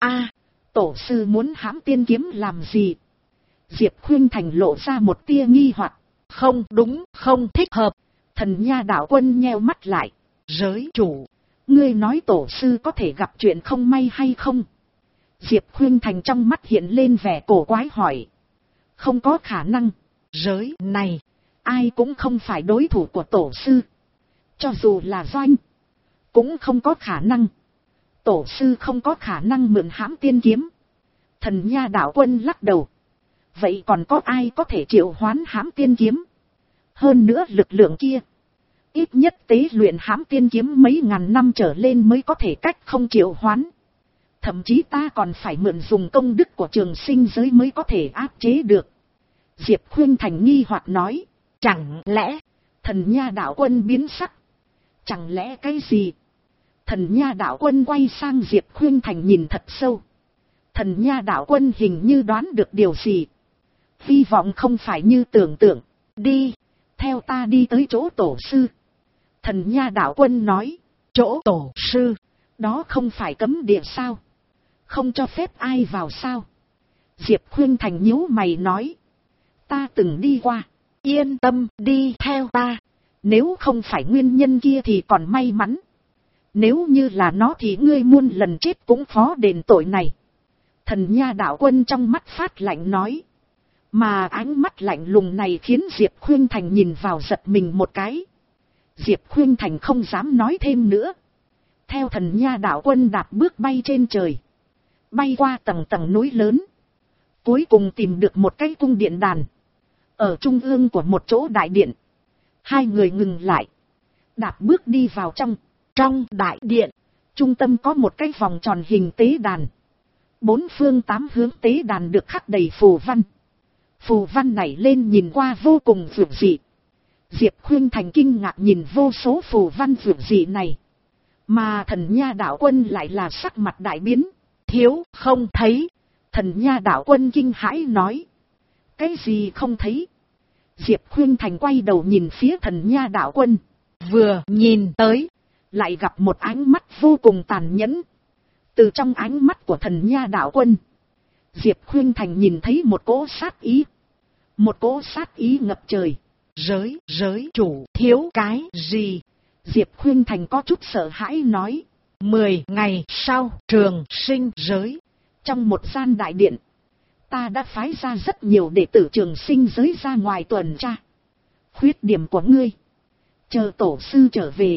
tổ sư muốn Hãm Tiên kiếm làm gì? Diệp Khuynh Thành lộ ra một tia nghi hoặc. Không đúng, không thích hợp. Thần Nha đạo quân nheo mắt lại. Giới chủ, ngươi nói tổ sư có thể gặp chuyện không may hay không? Diệp Khuynh Thành trong mắt hiện lên vẻ cổ quái hỏi. Không có khả năng. Giới này, ai cũng không phải đối thủ của tổ sư. Cho dù là doanh, cũng không có khả năng. Tổ sư không có khả năng mượn Hãm Tiên kiếm. Thần Nha đạo quân lắc đầu. Vậy còn có ai có thể triệu hoán Hãm Tiên kiếm? Hơn nữa lực lượng kia, ít nhất tế luyện Hãm Tiên kiếm mấy ngàn năm trở lên mới có thể cách không triệu hoán. Thậm chí ta còn phải mượn dùng công đức của trường sinh giới mới có thể áp chế được. Diệp Khuynh Thành nghi hoặc nói. Chẳng lẽ? Thần Nha đạo quân biến sắc. Chẳng lẽ cái gì? Thần Nha đạo quân quay sang Diệp Khuynh Thành nhìn thật sâu. Thần Nha đạo quân hình như đoán được điều gì. Hy vọng không phải như tưởng tượng. Đi, theo ta đi tới chỗ tổ sư. Thần Nha đạo quân nói. Chỗ tổ sư, đó không phải cấm địa sao? Không cho phép ai vào sao? Diệp Khuynh Thành nhíu mày nói. Ta từng đi qua. Yên tâm, đi theo ta. Nếu không phải nguyên nhân kia thì còn may mắn. Nếu như là nó thì ngươi muôn lần chết cũng phó đền tội này. Thần Nha đạo quân trong mắt phát lạnh nói. Mà ánh mắt lạnh lùng này khiến Diệp Khuynh Thành nhìn vào giật mình một cái. Diệp Khuynh Thành không dám nói thêm nữa. Theo thần Nha đạo quân đạp bước bay trên trời. Bay qua tầng tầng núi lớn. Cuối cùng tìm được một cái cung điện đàn. Ở trung ương của một chỗ đại điện. Hai người ngừng lại. Đạp bước đi vào trong. Trong đại điện, trung tâm có một cái vòng tròn hình tế đàn. 4 phương 8 hướng tế đàn được khắc đầy phù văn. Phù văn nảy lên nhìn qua vô cùng vượt dị. Diệp Khuynh Thành kinh ngạc nhìn vô số phù văn vượt dị này. Mà thần Nha đạo quân lại là sắc mặt đại biến. Thiếu không thấy. Thần Nha đạo quân kinh hãi nói. Cái gì không thấy? Diệp Khuynh Thành quay đầu nhìn phía thần Nha đạo quân. Vừa nhìn tới, lại gặp một ánh mắt vô cùng tàn nhẫn. Từ trong ánh mắt của thần Nha đạo quân, Diệp Khuynh Thành nhìn thấy một cỗ sát ý. Một cỗ sát ý ngập trời. Giới chủ thiếu cái gì? Diệp Khuynh Thành có chút sợ hãi nói. 10 ngày sau trường sinh giới. Trong một gian đại điện, ta đã phái ra rất nhiều đệ tử trường sinh giới ra ngoài tuần tra. Khuyết điểm của ngươi, chờ tổ sư trở về,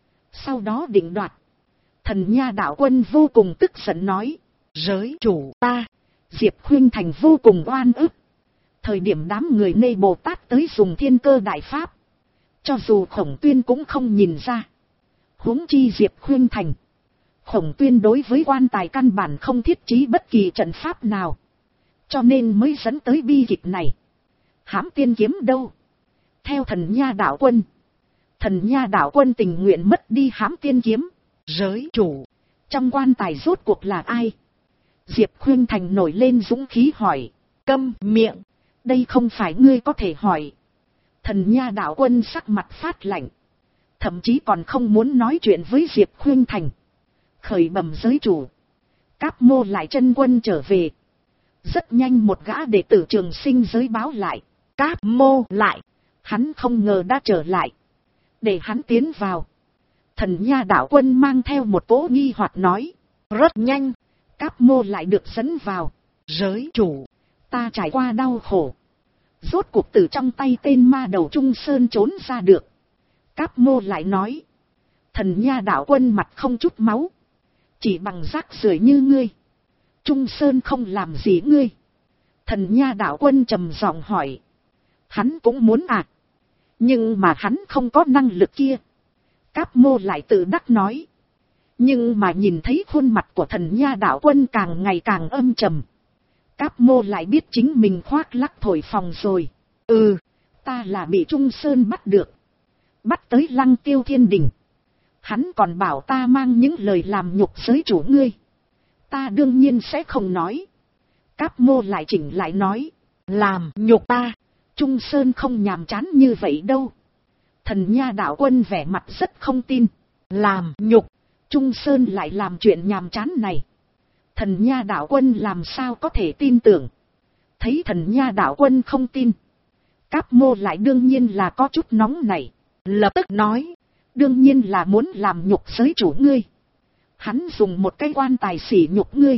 sau đó định đoạt. Thần Nha đạo quân vô cùng tức giận nói. Giới chủ ta. Diệp Khuynh Thành vô cùng oan ức. Thời điểm đám người Nê Bồ Tát tới dùng Thiên Cơ đại pháp, cho dù Khổng Tuyên cũng không nhìn ra. Huống chi Diệp Khuynh Thành. Khổng Tuyên đối với quan tài căn bản không thiết trí bất kỳ trận pháp nào, cho nên mới dẫn tới bi kịch này. Hãm Tiên kiếm đâu? Theo thần Nha đạo quân, thần Nha đạo quân tình nguyện mất đi Hãm Tiên kiếm. Giới chủ, trong quan tài rốt cuộc là ai? Diệp Khuynh Thành nổi lên dũng khí hỏi. Câm miệng, đây không phải ngươi có thể hỏi. Thần Nha đạo quân sắc mặt phát lạnh, thậm chí còn không muốn nói chuyện với Diệp Khuynh Thành. Khởi bẩm giới chủ, Cáp Mô lại chân quân trở về. Rất nhanh một gã đệ tử trường sinh giới báo lại. Cáp Mô lại, hắn không ngờ đã trở lại. Để hắn tiến vào. Thần Nha đạo quân mang theo một cỗ nghi hoặc nói. Rất nhanh, Cáp Mô lại được dẫn vào. Giới chủ, ta trải qua đau khổ, rốt cuộc từ trong tay tên ma đầu Trung Sơn trốn ra được. Cáp Mô lại nói. Thần Nha đạo quân mặt không chút máu. Chỉ bằng rác rưởi như ngươi, Trung Sơn không làm gì ngươi. Thần Nha đạo quân trầm giọng hỏi. Hắn cũng muốn à? Nhưng mà hắn không có năng lực kia. Cáp Mô lại tự đắc nói. Nhưng mà nhìn thấy khuôn mặt của thần nha đạo quân càng ngày càng âm trầm. Cáp Mô lại biết chính mình khoác lác thổi phồng rồi. Ta là bị Trung Sơn bắt được. Bắt tới Lăng Tiêu Thiên Đình. Hắn còn bảo ta mang những lời làm nhục giới chủ ngươi. Ta đương nhiên sẽ không nói. Cáp Mô lại chỉnh lại nói. Làm nhục ta. Trung Sơn không nhàm chán như vậy đâu. Thần nha đạo quân vẻ mặt rất không tin. Làm nhục. Trung Sơn lại làm chuyện nhàm chán này. Thần nha đạo quân làm sao có thể tin tưởng. Thấy thần nha đạo quân không tin. Cáp Mô lại đương nhiên là có chút nóng này. Lập tức nói. Đương nhiên là muốn làm nhục giới chủ ngươi. Hắn dùng một cái quan tài sỉ nhục ngươi.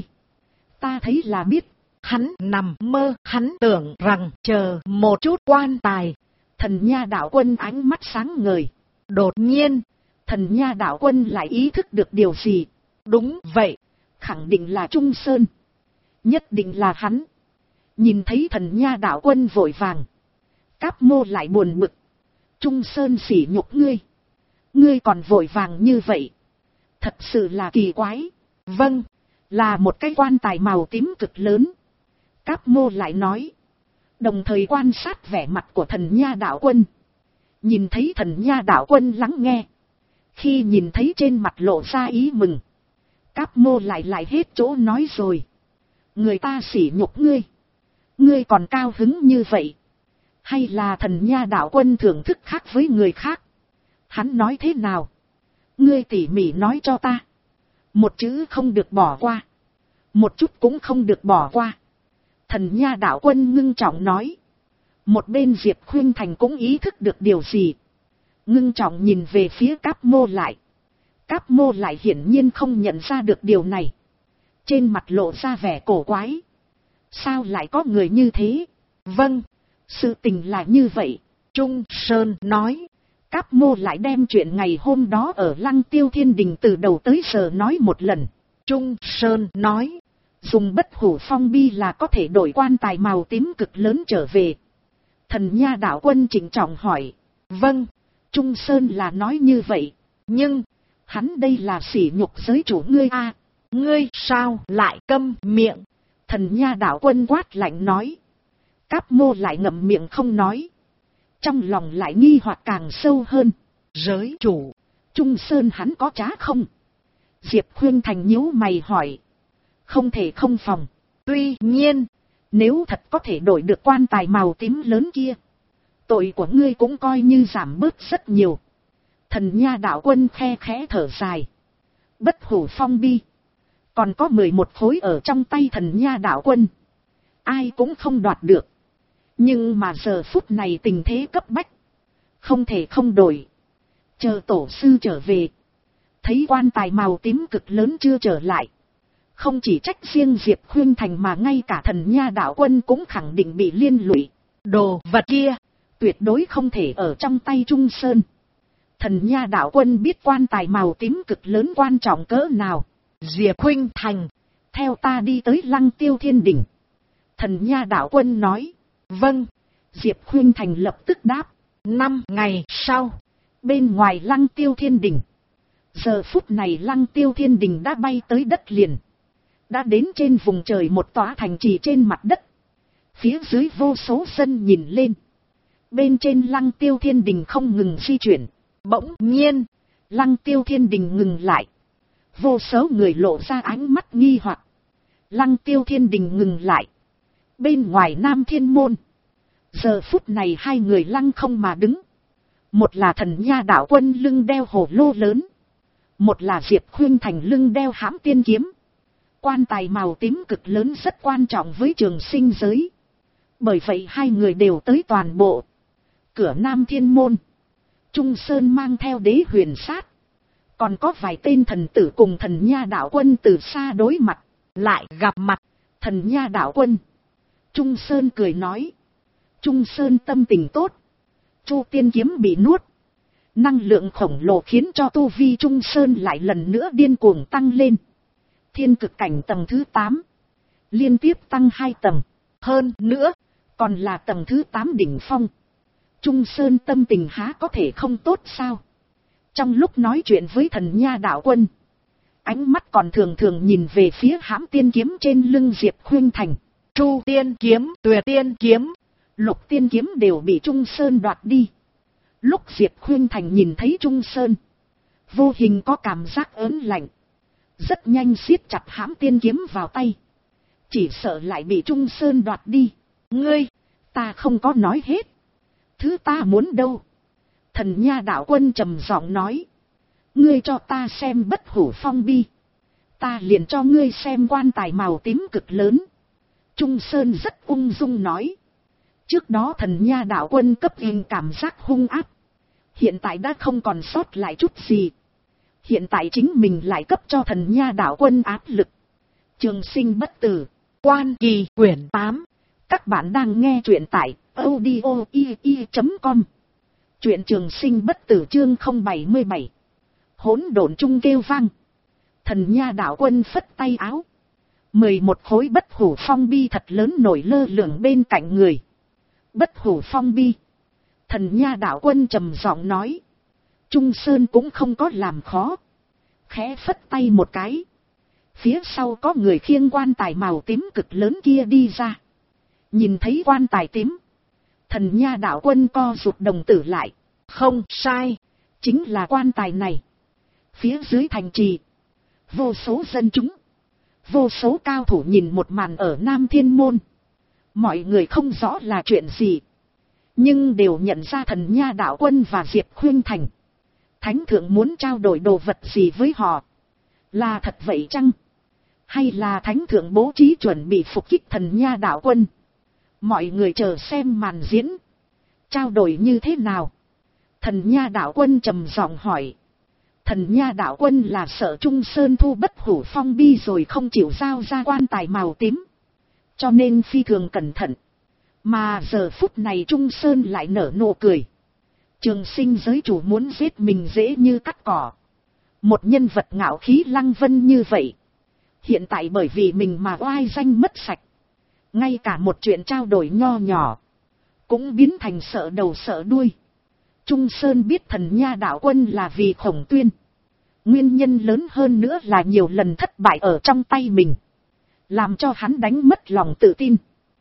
Ta thấy là biết. Hắn nằm mơ. Hắn tưởng rằng chờ một chút quan tài. Thần nha đạo quân ánh mắt sáng ngời. Đột nhiên. Thần nha đạo quân lại ý thức được điều gì. Đúng vậy. Khẳng định là Trung Sơn. Nhất định là hắn. Nhìn thấy thần nha đạo quân vội vàng. Cáp Mô lại buồn bực. Trung Sơn sỉ nhục ngươi. Ngươi còn vội vàng như vậy. Thật sự là kỳ quái. Vâng. Là một cái quan tài màu tím cực lớn. Cáp Mô lại nói. Đồng thời quan sát vẻ mặt của thần nha đạo quân. Nhìn thấy thần nha đạo quân lắng nghe. Khi nhìn thấy trên mặt lộ ra ý mừng. Cáp Mô lại hết chỗ nói rồi. Người ta sỉ nhục ngươi. Ngươi còn cao hứng như vậy. Hay là thần nha đạo quân thưởng thức khác với người khác. Hắn nói thế nào? Ngươi tỉ mỉ nói cho ta. Một chữ không được bỏ qua. Một chút cũng không được bỏ qua. Thần nha đạo quân ngưng trọng nói. Một bên Diệp Khuynh Thành cũng ý thức được điều gì. Ngưng trọng nhìn về phía Cáp Mô lại. Cáp Mô lại hiển nhiên không nhận ra được điều này. Trên mặt lộ ra vẻ cổ quái. Sao lại có người như thế? Vâng, sự tình là như vậy. Trung Sơn nói. Cáp Mô lại đem chuyện ngày hôm đó ở Lăng Tiêu Thiên Đình từ đầu tới giờ nói một lần. Trung Sơn nói. Dùng bất hủ phong bi là có thể đổi quan tài màu tím cực lớn trở về. Thần nha đạo quân trịnh trọng hỏi. Vâng, Trung Sơn là nói như vậy. Nhưng, hắn đây là sỉ nhục giới chủ ngươi a. Ngươi sao lại câm miệng? Thần nha đạo quân quát lạnh nói. Cáp Mô lại ngậm miệng không nói. Trong lòng lại nghi hoặc càng sâu hơn. Giới chủ, Trung Sơn hắn có trá không? Diệp Khuynh Thành nhíu mày hỏi. Không thể không phòng. Tuy nhiên, nếu thật có thể đổi được quan tài màu tím lớn kia, tội của ngươi cũng coi như giảm bớt rất nhiều. Thần nha đạo quân khe khẽ thở dài. Bất hủ phong bi. Còn có 11 khối ở trong tay thần nha đạo quân. Ai cũng không đoạt được. Nhưng mà giờ phút này tình thế cấp bách. Không thể không đổi. Chờ tổ sư trở về. Thấy quan tài màu tím cực lớn chưa trở lại. Không chỉ trách riêng Diệp Khuynh Thành mà ngay cả thần nha đạo quân cũng khẳng định bị liên lụy. Đồ vật kia, tuyệt đối không thể ở trong tay Trung Sơn. Thần nha đạo quân biết quan tài màu tím cực lớn quan trọng cỡ nào. Diệp Khuynh Thành, theo ta đi tới Lăng Tiêu Thiên Đình. Thần nha đạo quân nói. Vâng. Diệp Khuynh Thành lập tức đáp. 5 ngày sau, bên ngoài Lăng Tiêu Thiên Đình. Giờ phút này Lăng Tiêu Thiên Đình đã bay tới đất liền. Đã đến trên vùng trời một tòa thành trì trên mặt đất. Phía dưới vô số dân nhìn lên. Bên trên Lăng Tiêu Thiên Đình không ngừng di chuyển. Bỗng nhiên, Lăng Tiêu Thiên Đình ngừng lại. Vô số người lộ ra ánh mắt nghi hoặc. Lăng Tiêu Thiên Đình ngừng lại. Bên ngoài Nam Thiên Môn. Giờ phút này hai người lăng không mà đứng. Một là thần nha đạo quân lưng đeo hồ lô lớn. Một là Diệp Khuynh Thành lưng đeo hãm tiên kiếm. Quan tài màu tím cực lớn rất quan trọng với trường sinh giới. Bởi vậy hai người đều tới toàn bộ. Cửa Nam Thiên Môn. Trung Sơn mang theo Đế Huyền Sát. Còn có vài tên thần tử cùng thần nha đạo quân từ xa đối mặt. Lại gặp mặt. Thần nha đạo quân. Trung Sơn cười nói. Trung Sơn tâm tình tốt. Chu tiên kiếm bị nuốt. Năng lượng khổng lồ khiến cho tu vi Trung Sơn lại lần nữa điên cuồng tăng lên. Thiên cực cảnh tầng thứ 8. Liên tiếp tăng 2 tầng. Hơn nữa, còn là tầng thứ 8 đỉnh phong. Trung Sơn tâm tình há có thể không tốt sao? Trong lúc nói chuyện với thần nha đạo quân, ánh mắt còn thường thường nhìn về phía hãm tiên kiếm trên lưng Diệp Khuynh Thành. Chu tiên kiếm, Tuyệt tiên kiếm, Lục tiên kiếm đều bị Trung Sơn đoạt đi. Lúc Diệp Khuynh Thành nhìn thấy Trung Sơn, vô hình có cảm giác ớn lạnh. Rất nhanh siết chặt hãm tiên kiếm vào tay. Chỉ sợ lại bị Trung Sơn đoạt đi. Ngươi, ta không có nói hết. Thứ ta muốn đâu? Thần Nha đạo quân trầm giọng nói. Ngươi cho ta xem Bất Hủ Phong Bi, ta liền cho ngươi xem quan tài màu tím cực lớn. Trung Sơn rất ung dung nói. Trước đó Thần Nha đạo quân cấp in cảm giác hung áp, hiện tại đã không còn sót lại chút gì. Hiện tại chính mình lại cấp cho Thần Nha đạo quân áp lực. Trường sinh bất tử, Quan Kỳ quyển 8. Các bạn đang nghe truyện tại audio.com. Truyện Trường Sinh bất tử chương 077. Hỗn độn trung kêu vang. Thần Nha đạo quân phất tay áo. 11 khối Bất Hủ Phong Bi thật lớn nổi lơ lửng bên cạnh người. Bất Hủ Phong Bi. Thần Nha đạo quân trầm giọng nói. Trung Sơn cũng không có làm khó. Khẽ phất tay một cái. Phía sau có người khiêng quan tài màu tím cực lớn kia đi ra. Nhìn thấy quan tài tím, Thần Nha đạo quân co rụt đồng tử lại. Không sai, chính là quan tài này. Phía dưới thành trì, vô số dân chúng, vô số cao thủ nhìn một màn ở Nam Thiên Môn. Mọi người không rõ là chuyện gì, nhưng đều nhận ra Thần Nha đạo quân và Diệp Khuynh Thành. Thánh thượng muốn trao đổi đồ vật gì với họ? Là thật vậy chăng? Hay là Thánh thượng bố trí chuẩn bị phục kích Thần Nha đạo quân? Mọi người chờ xem màn diễn. Trao đổi như thế nào? Thần Nha đạo quân trầm giọng hỏi. Thần Nha đạo quân là sợ Trung Sơn thu Bất Hủ Phong Bi rồi không chịu giao ra quan tài màu tím, cho nên phi thường cẩn thận. Mà giờ phút này Trung Sơn lại nở nụ cười. Trường sinh giới chủ muốn giết mình dễ như cắt cỏ. Một nhân vật ngạo khí lăng vân như vậy, hiện tại bởi vì mình mà oai danh mất sạch. Ngay cả một chuyện trao đổi nho nhỏ cũng biến thành sợ đầu sợ đuôi. Trung Sơn biết Thần Nha đạo quân là vì Khổng Tuyên. Nguyên nhân lớn hơn nữa là nhiều lần thất bại ở trong tay mình, làm cho hắn đánh mất lòng tự tin.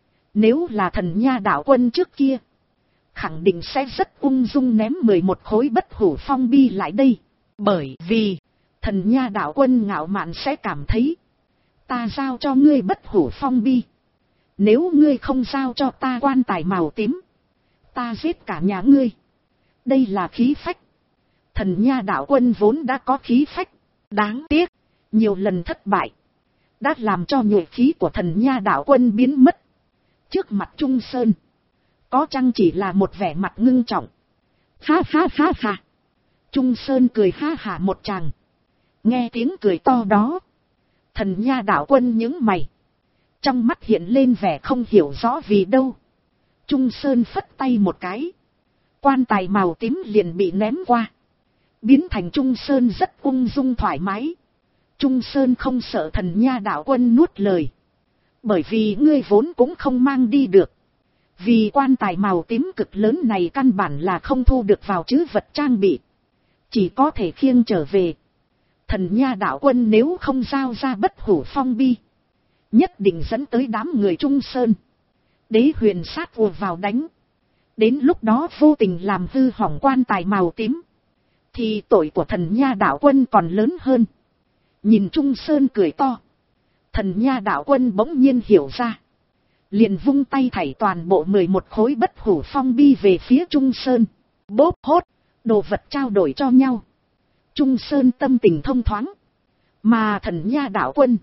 Nếu là Thần Nha đạo quân trước kia, khẳng định sẽ rất ung dung ném 11 khối Bất Hủ Phong Bi lại đây. Bởi vì Thần Nha đạo quân ngạo mạn sẽ cảm thấy, ta giao cho ngươi Bất Hủ Phong Bi, nếu ngươi không giao cho ta quan tài màu tím, ta giết cả nhà ngươi. Đây là khí phách. Thần Nha đạo quân vốn đã có khí phách. Đáng tiếc, nhiều lần thất bại đã làm cho nhuệ khí của Thần Nha đạo quân biến mất. Trước mặt Trung Sơn, có chăng chỉ là một vẻ mặt ngưng trọng. Ha ha ha ha. Trung Sơn cười ha hả một tràng. Nghe tiếng cười to đó, Thần Nha đạo quân nhướng mày, trong mắt hiện lên vẻ không hiểu rõ vì đâu. Trung Sơn phất tay một cái, quan tài màu tím liền bị ném qua, biến thành Trung Sơn rất ung dung thoải mái. Trung Sơn không sợ Thần Nha đạo quân nuốt lời, bởi vì ngươi vốn cũng không mang đi được. Vì quan tài màu tím cực lớn này căn bản là không thu được vào trữ vật trang bị, chỉ có thể khiêng trở về. Thần Nha đạo quân nếu không giao ra Bất Hủ Phong Bi, nhất định dẫn tới đám người Trung Sơn. Đế huyền sát ùa vào đánh. Đến lúc đó vô tình làm hư hỏng quan tài màu tím, thì tội của Thần Nha đạo quân còn lớn hơn. Nhìn Trung Sơn cười to, Thần Nha đạo quân bỗng nhiên hiểu ra, liền vung tay thảy toàn bộ 11 khối Bất Hủ Phong Bi về phía Trung Sơn. Bốp hốt, đồ vật trao đổi cho nhau. Trung Sơn tâm tình thông thoáng, mà Thần Nha đạo quân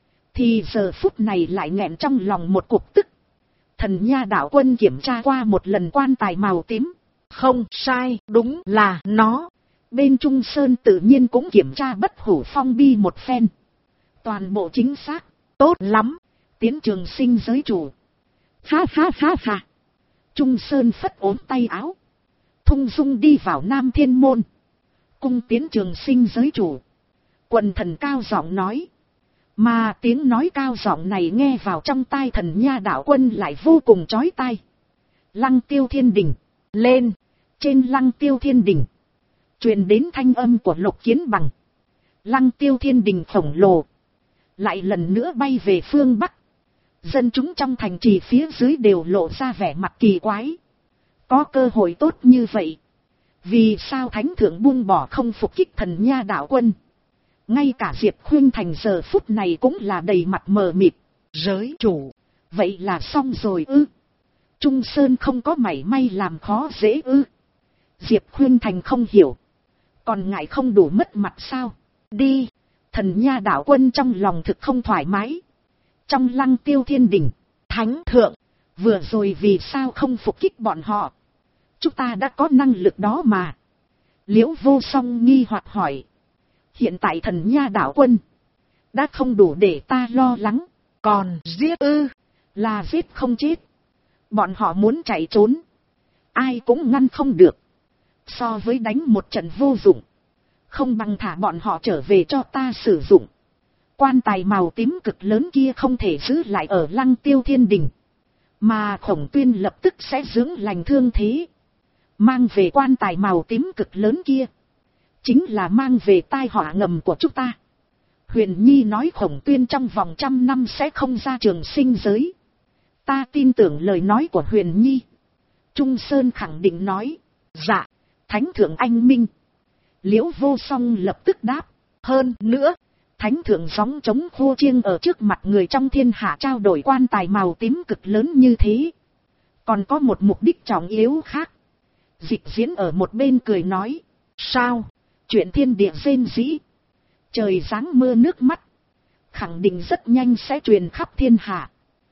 thì giờ phút này lại nghẹn trong lòng một cục tức. Thần Nha đạo quân kiểm tra qua một lần quan tài màu tím, không sai, đúng là nó. Bên Trung Sơn tự nhiên cũng kiểm tra Bất Hủ Phong Bi một phen, toàn bộ chính xác. Tốt lắm, Tiến Trường Sinh giới chủ. Ha ha ha ha. Trung Sơn phất ốm tay áo, thung dung đi vào Nam Thiên Môn, cung Tiến Trường Sinh giới chủ. Quần thần cao giọng nói, mà tiếng nói cao giọng này nghe vào trong tai Thần Nha đạo quân lại vô cùng chói tai. Lăng Tiêu Thiên Đình lên. Trên Lăng Tiêu Thiên Đình truyền đến thanh âm của Lục Kiến Bằng. Lăng Tiêu thiên đình khổng lồ lại lần nữa bay về phương Bắc. Dân chúng trong thành trì phía dưới đều lộ ra vẻ mặt kỳ quái. Có cơ hội tốt như vậy, vì sao thánh thượng buông bỏ không phục kích Thần Nha đạo quân? Ngay cả Diệp Khuynh Thành giờ phút này cũng là đầy mặt mờ mịt. Giới chủ, vậy là xong rồi ư? Trung Sơn không có mảy may làm khó dễ ư? Diệp Khuynh Thành không hiểu. Còn ngại không đủ mất mặt sao? Đi! Thần Nha đạo quân trong lòng thực không thoải mái. Trong Lăng Tiêu thiên đình, thánh thượng, vừa rồi vì sao không phục kích bọn họ? Chúng ta đã có năng lực đó mà. Liễu Vô Song nghi hoặc hỏi. Hiện tại Thần Nha đạo quân đã không đủ để ta lo lắng. Còn giết ư? Là giết không chết. Bọn họ muốn chạy trốn, ai cũng ngăn không được. So với đánh một trận vô dụng, không bằng thả bọn họ trở về cho ta sử dụng. Quan tài màu tím cực lớn kia không thể giữ lại ở Lăng Tiêu thiên đình, mà Khổng Tuyên lập tức sẽ dưỡng lành thương thế. Mang về quan tài màu tím cực lớn kia, chính là mang về tai họa ngầm của chúng ta. Huyền Nhi nói Khổng Tuyên trong vòng 100 năm sẽ không ra Trường Sinh giới. Ta tin tưởng lời nói của Huyền Nhi. Trung Sơn khẳng định nói. Dạ, Thánh thượng anh minh. Liễu Vô Song lập tức đáp. Hơn nữa, Thánh thượng gióng trống khô chiêng ở trước mặt người trong thiên hạ trao đổi quan tài màu tím cực lớn như thế, còn có một mục đích trọng yếu khác. Dịch Diễn ở một bên cười nói. Sao? Chuyện thiên địa rên rĩ, trời giáng mưa nước mắt, khẳng định rất nhanh sẽ truyền khắp thiên hạ.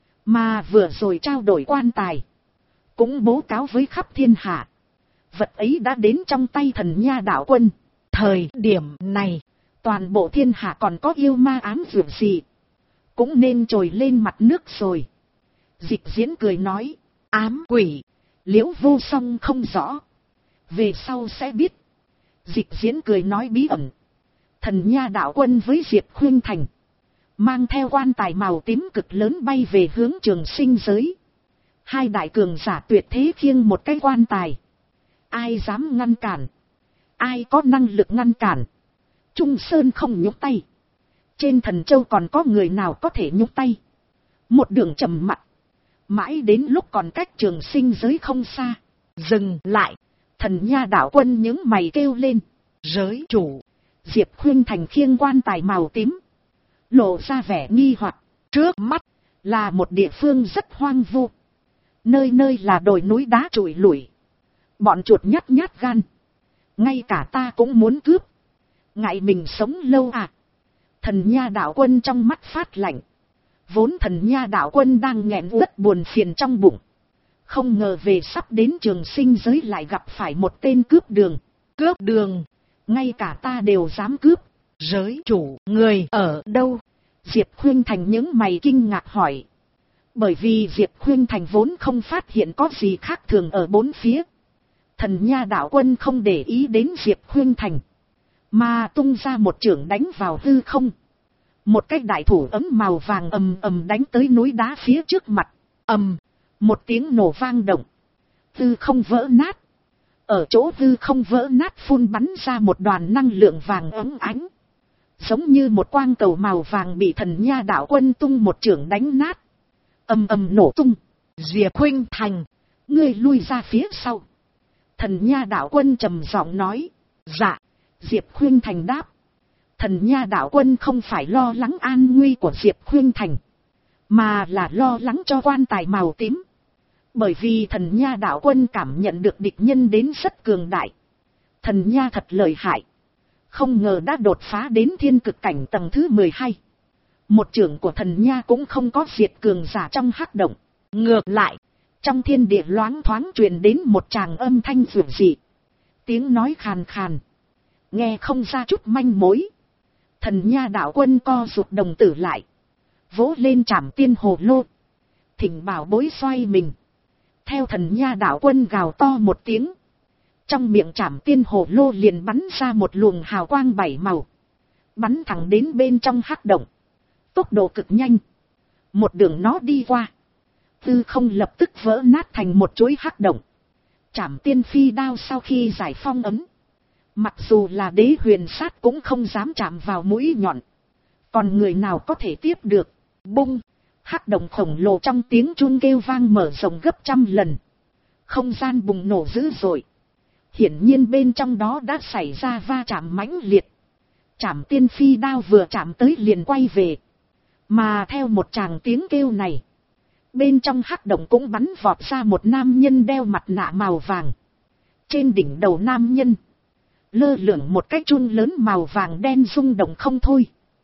Mà vừa rồi trao đổi quan tài, cũng bố cáo với khắp thiên hạ. Vật ấy đã đến trong tay Thần Nha đạo quân. Thời điểm này, toàn bộ thiên hạ còn có yêu ma ám dược gì, cũng nên trồi lên mặt nước rồi. Dịch Diễn cười nói. Ám quỷ? Liễu Vô Song không rõ. Về sau sẽ biết. Dịch Diễn cười nói bí ẩn. Thần Nha đạo quân với Diệp Khuynh Thành mang theo quan tài màu tím cực lớn bay về hướng Trường Sinh giới. Hai đại cường giả tuyệt thế khiêng một cái quan tài. Ai dám ngăn cản? Ai có năng lực ngăn cản? Trung Sơn không nhúc tay. Trên Thần Châu còn có người nào có thể nhúc tay? Một đường trầm mặc, mãi đến lúc còn cách Trường Sinh giới không xa. Dừng lại. Thần Nha đạo quân những mày kêu lên. Giới chủ. Diệp Khuynh Thành khiêng quan tài màu tím, lộ ra vẻ nghi hoặc. Trước mắt là một địa phương rất hoang vu, nơi nơi là đồi núi đá trụi lủi, bọn chuột nhát nhát gan, ngay cả ta cũng muốn cướp. Ngại mình sống lâu à? Thần Nha đạo quân trong mắt phát lạnh. Vốn Thần Nha đạo quân đang nghẹn rất buồn phiền trong bụng, không ngờ về sắp đến Trường Sinh giới lại gặp phải một tên cướp đường. Cướp đường? Ngay cả ta đều dám cướp. Giới chủ, người ở đâu? Diệp Khuynh Thành những mày kinh ngạc hỏi. Bởi vì Diệp Khuynh Thành vốn không phát hiện có gì khác thường ở bốn phía. Thần Nha đạo quân không để ý đến Diệp Khuynh Thành, mà tung ra một chưởng đánh vào hư không. Một cái đại thủ ấm màu vàng ầm ầm đánh tới núi đá phía trước mặt. Ầm, một tiếng nổ vang động, hư không vỡ nát. Ở chỗ hư không vỡ nát phun bắn ra một đoàn năng lượng vàng óng ánh, giống như một quang cầu màu vàng bị Thần Nha đạo quân tung một chưởng đánh nát. Ầm ầm nổ tung. Diệp Khuynh Thành, ngươi lui ra phía sau. Thần Nha đạo quân trầm giọng nói. Dạ. Diệp Khuynh Thành đáp. Thần Nha đạo quân không phải lo lắng an nguy của Diệp Khuynh Thành, mà là lo lắng cho quan tài màu tím. Bởi vì Thần Nha đạo quân cảm nhận được địch nhân đến rất cường đại. Thần Nha thật lợi hại, không ngờ đã đột phá đến thiên cực cảnh tầng thứ 12. Một chưởng của Thần Nha cũng không có diệt cường giả trong hắc động. Ngược lại, trong thiên địa loáng thoáng truyền đến một tràng âm thanh dịu dị. Tiếng nói khàn khàn, nghe không ra chút manh mối. Thần Nha đạo quân co rụt đồng tử lại, vỗ lên trảm tiên hồ lô, thỉnh bảo bối xoay mình. Theo Thần Nha đạo quân gào to một tiếng, trong miệng trảm tiên hồ lô liền bắn ra một luồng hào quang 7 màu, bắn thẳng đến bên trong hắc động. Tốc độ cực nhanh, một đường nó đi qua, tư không lập tức vỡ nát thành một chuỗi hắc động. Trảm tiên phi đao sau khi giải phong ấm, Mặc dù là đế huyền sát cũng không dám chạm vào mũi nhọn. Còn người nào có thể tiếp được? Bung! Hắc động khổng lồ trong tiếng chun kêu vang mở rộng gấp trăm lần. Không gian bùng nổ dữ dội. Hiển nhiên bên trong đó đã xảy ra va chạm mãnh liệt. Trảm tiên phi đao vừa chạm tới liền quay về. Mà theo một tràng tiếng kêu này, bên trong hắc động cũng bắn vọt ra một nam nhân đeo mặt nạ màu vàng. Trên đỉnh đầu nam nhân, lơ lửng một cái chun lớn màu vàng đen rung động không thôi.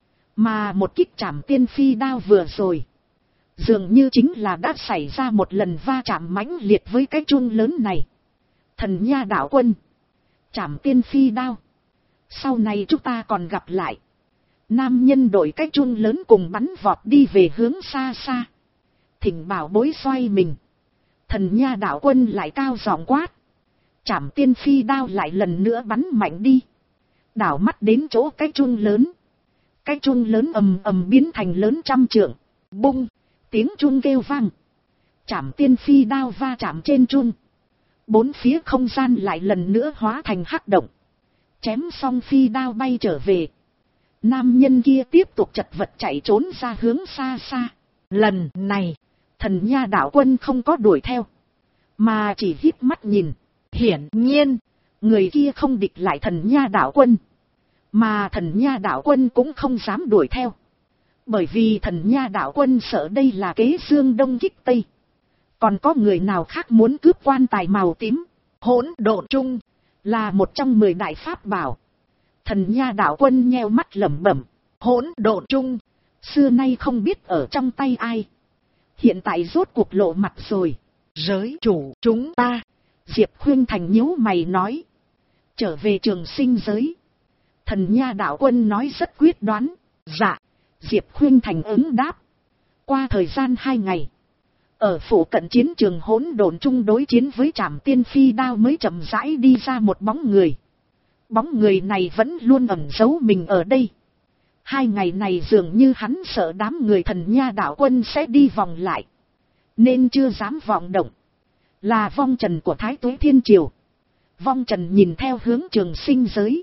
Mà một kích trảm tiên phi đao vừa rồi, dường như chính là đã xảy ra một lần va chạm mãnh liệt với cái chun lớn này. Thần nha đạo quân, trảm tiên phi đao, sau này chúng ta còn gặp lại. Nam nhân đổi cái chun lớn cùng bắn vọt đi về hướng xa xa. Thỉnh bảo bối xoay mình. Thần nha đạo quân lại cao giọng quát. Trảm tiên phi đao lại lần nữa bắn mạnh đi. Đảo mắt đến chỗ cái chun lớn. Cái chun lớn ầm ầm biến thành lớn trăm trượng. Bung! Tiếng chun kêu vang. Trảm tiên phi đao va chạm trên chun. Bốn phía không gian lại lần nữa hóa thành hắc động. Chém xong phi đao bay trở về. Nam nhân kia tiếp tục chật vật chạy trốn ra hướng xa xa. Lần này, thần nha đạo quân không có đuổi theo, mà chỉ híp mắt nhìn. Hiển nhiên, người kia không địch lại thần nha đạo quân. Mà thần nha đạo quân cũng không dám đuổi theo. Bởi vì thần nha đạo quân sợ đây là kế dương đông kích tây. Còn có người nào khác muốn cướp quan tài màu tím. Hỗn độn trung là một trong 10 đại pháp bảo. Thần nha đạo quân nheo mắt lẩm bẩm. Hỗn độn trung, xưa nay không biết ở trong tay ai. Hiện tại rốt cuộc lộ mặt rồi. Giới chủ chúng ta. Diệp Khuynh Thành nhíu mày nói. Trở về trường sinh giới. Thần nha đạo quân nói rất quyết đoán. Dạ. Diệp Khuynh Thành ứng đáp. Qua thời gian 2 ngày. Ở phủ cận chiến trường hỗn độn chung đối chiến với trảm tiên phi đao mới chậm rãi đi ra một bóng người. Bóng người này vẫn luôn ẩn giấu mình ở đây. 2 ngày này dường như hắn sợ đám người thần nha đạo quân sẽ đi vòng lại. Nên chưa dám vọng động. Là vong trần của Thái Tuế Thiên Triều. Vong trần nhìn theo hướng trường sinh giới.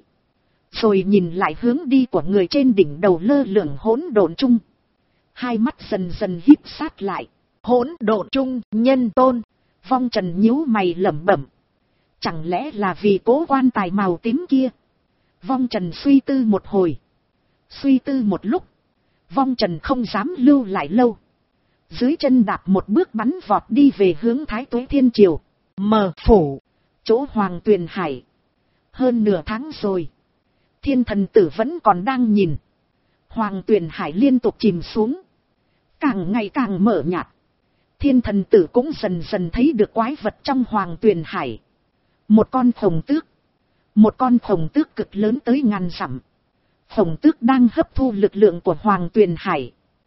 Rồi nhìn lại hướng đi của người trên đỉnh đầu lơ lửng hỗn độn chung. Hai mắt dần dần híp sát lại. Hỗn độn chung nhân tôn. Vong trần nhíu mày lẩm bẩm. Chẳng lẽ là vì cố quan tài màu tím kia? Vong trần suy tư một hồi. Suy tư một lúc. Vong trần không dám lưu lại lâu. Dưới chân đạp một bước bắn vọt đi về hướng Thái Tuế Thiên Triều. Mờ phủ. Chỗ Hoàng Tuyền Hải. Hơn nửa tháng rồi. Thiên thần tử vẫn còn đang nhìn. Hoàng Tuyền Hải liên tục chìm xuống. Càng ngày càng mở nhạt. Thiên thần tử cũng dần dần thấy được quái vật trong Hoàng Tuyền Hải. Một con khổng tước. Một con khổng tước cực lớn tới ngàn dặm. Khổng tước đang hấp thu lực lượng của Hoàng Tuyền Hải.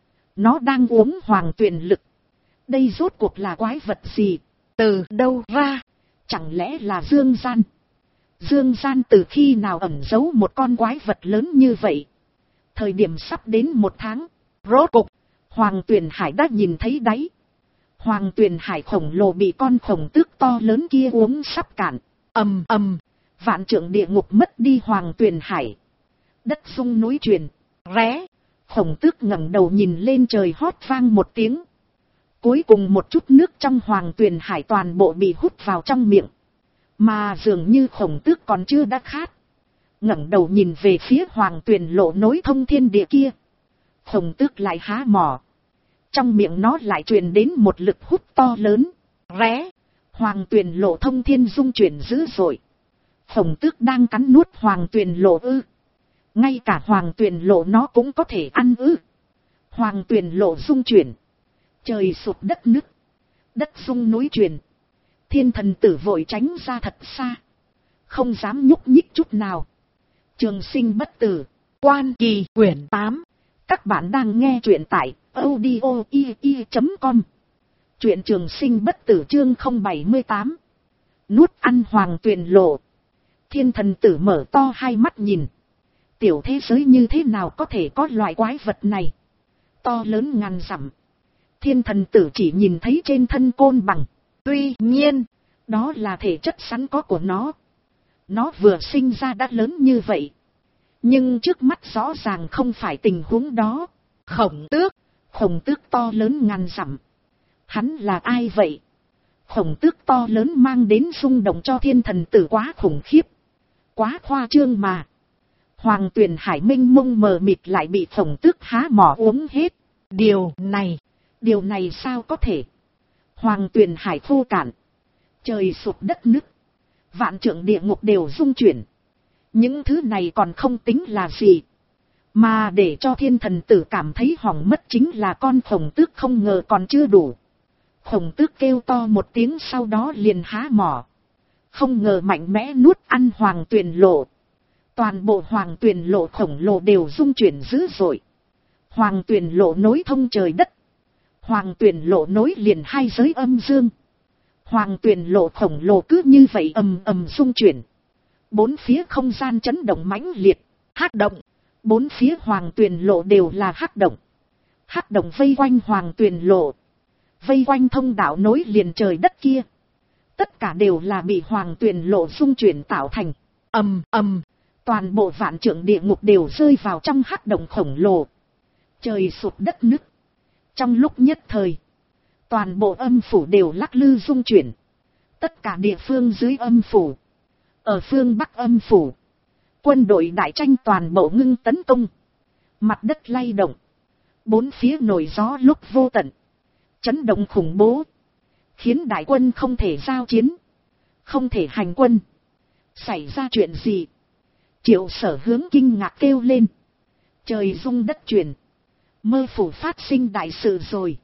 Nó đang uống Hoàng Tuyền lực. Đây rốt cuộc là quái vật gì? Từ đâu ra? Chẳng lẽ là Dương Gian? Dương Gian từ khi nào ẩn giấu một con quái vật lớn như vậy? Thời điểm sắp đến 1 tháng. Rốt cục, Hoàng Tuyền Hải đã nhìn thấy đáy. Hoàng Tuyền Hải khổng lồ bị con khổng tước to lớn kia uống sắp cạn. Ầm ầm, vạn trượng địa ngục mất đi Hoàng Tuyền Hải. Đất rung núi chuyển, ré. Khổng tước ngẩng đầu nhìn lên trời hót vang một tiếng. Cuối cùng một chút nước trong Hoàng Tuyền Hải toàn bộ bị hút vào trong miệng. Mà dường như khổng tước còn chưa đã khát. Ngẩng đầu nhìn về phía Hoàng Tuyền lộ nối thông thiên địa kia. Khổng tước lại há mỏ. Trong miệng nó lại truyền đến một lực hút to lớn. Ré. Hoàng Tuyền lộ thông thiên rung chuyển dữ dội. Khổng tước đang cắn nuốt Hoàng Tuyền lộ ư? Ngay cả Hoàng Tuyền lộ nó cũng có thể ăn ư? Hoàng Tuyền lộ rung chuyển. Trời sụp đất nứt. Đất rung núi chuyển. Thiên thần tử vội tránh ra thật xa. Không dám nhúc nhích chút nào. Trường sinh bất tử. Quan Kỳ quyển 8. Các bạn đang nghe truyện tại audio.com. Truyện Trường Sinh bất tử chương 078. Nuốt ăn Hoàng Tuyền lộ. Thiên thần tử mở to hai mắt nhìn. Tiểu thế giới như thế nào có thể có loại quái vật này? To lớn ngàn dặm. Thiên thần tử chỉ nhìn thấy trên thân côn bằng. Tuy nhiên, đó là thể chất sẵn có của nó. Nó vừa sinh ra đã lớn như vậy. Nhưng trước mắt rõ ràng không phải tình huống đó. Khổng tước to lớn ngàn dặm. Hắn là ai vậy? Khổng tước to lớn mang đến rung động cho thiên thần tử quá khủng khiếp. Quá khoa trương mà. Hoàng Tuyền Hải mênh mông mờ mịt lại bị khổng tước há mỏ uống hết. Điều này sao có thể? Hoàng Tuyền Hải khô cạn. Trời sụp đất nứt. Vạn trượng địa ngục đều rung chuyển. Những thứ này còn không tính là gì. Mà để cho thiên thần tử cảm thấy hỏng mất chính là con khổng tước không ngờ còn chưa đủ. Khổng tước kêu to một tiếng sau đó liền há mỏ. Không ngờ mạnh mẽ nuốt ăn Hoàng Tuyền Lộ. Toàn bộ Hoàng Tuyền Lộ khổng lồ đều rung chuyển dữ dội. Hoàng Tuyền Lộ nối thông trời đất. Hoàng Tuyền Lộ nối liền hai giới âm dương. Hoàng Tuyền Lộ khổng lồ cứ như vậy ầm ầm rung chuyển. Bốn phía không gian chấn động mãnh liệt, hắc động. Bốn phía Hoàng Tuyền Lộ đều là hắc động. Hắc động vây quanh Hoàng Tuyền Lộ. Vây quanh thông đạo nối liền trời đất kia. Tất cả đều là bị Hoàng Tuyền Lộ rung chuyển tạo thành. Ầm. Toàn bộ vạn trượng địa ngục đều rơi vào trong hắc động khổng lồ. Trời sụp đất nứt. Trong lúc nhất thời, toàn bộ âm phủ đều lắc lư rung chuyển. Tất cả địa phương dưới âm phủ. Ở phương Bắc âm phủ, quân đội đại tranh toàn bộ ngưng tấn công. Mặt đất lay động. Bốn phía nổi gió lúc vô tận. Chấn động khủng bố. Khiến đại quân không thể giao chiến. Không thể hành quân. Xảy ra chuyện gì? Triệu Sở Hướng kinh ngạc kêu lên. Trời rung đất chuyển. Mơ phủ phát sinh đại sự rồi.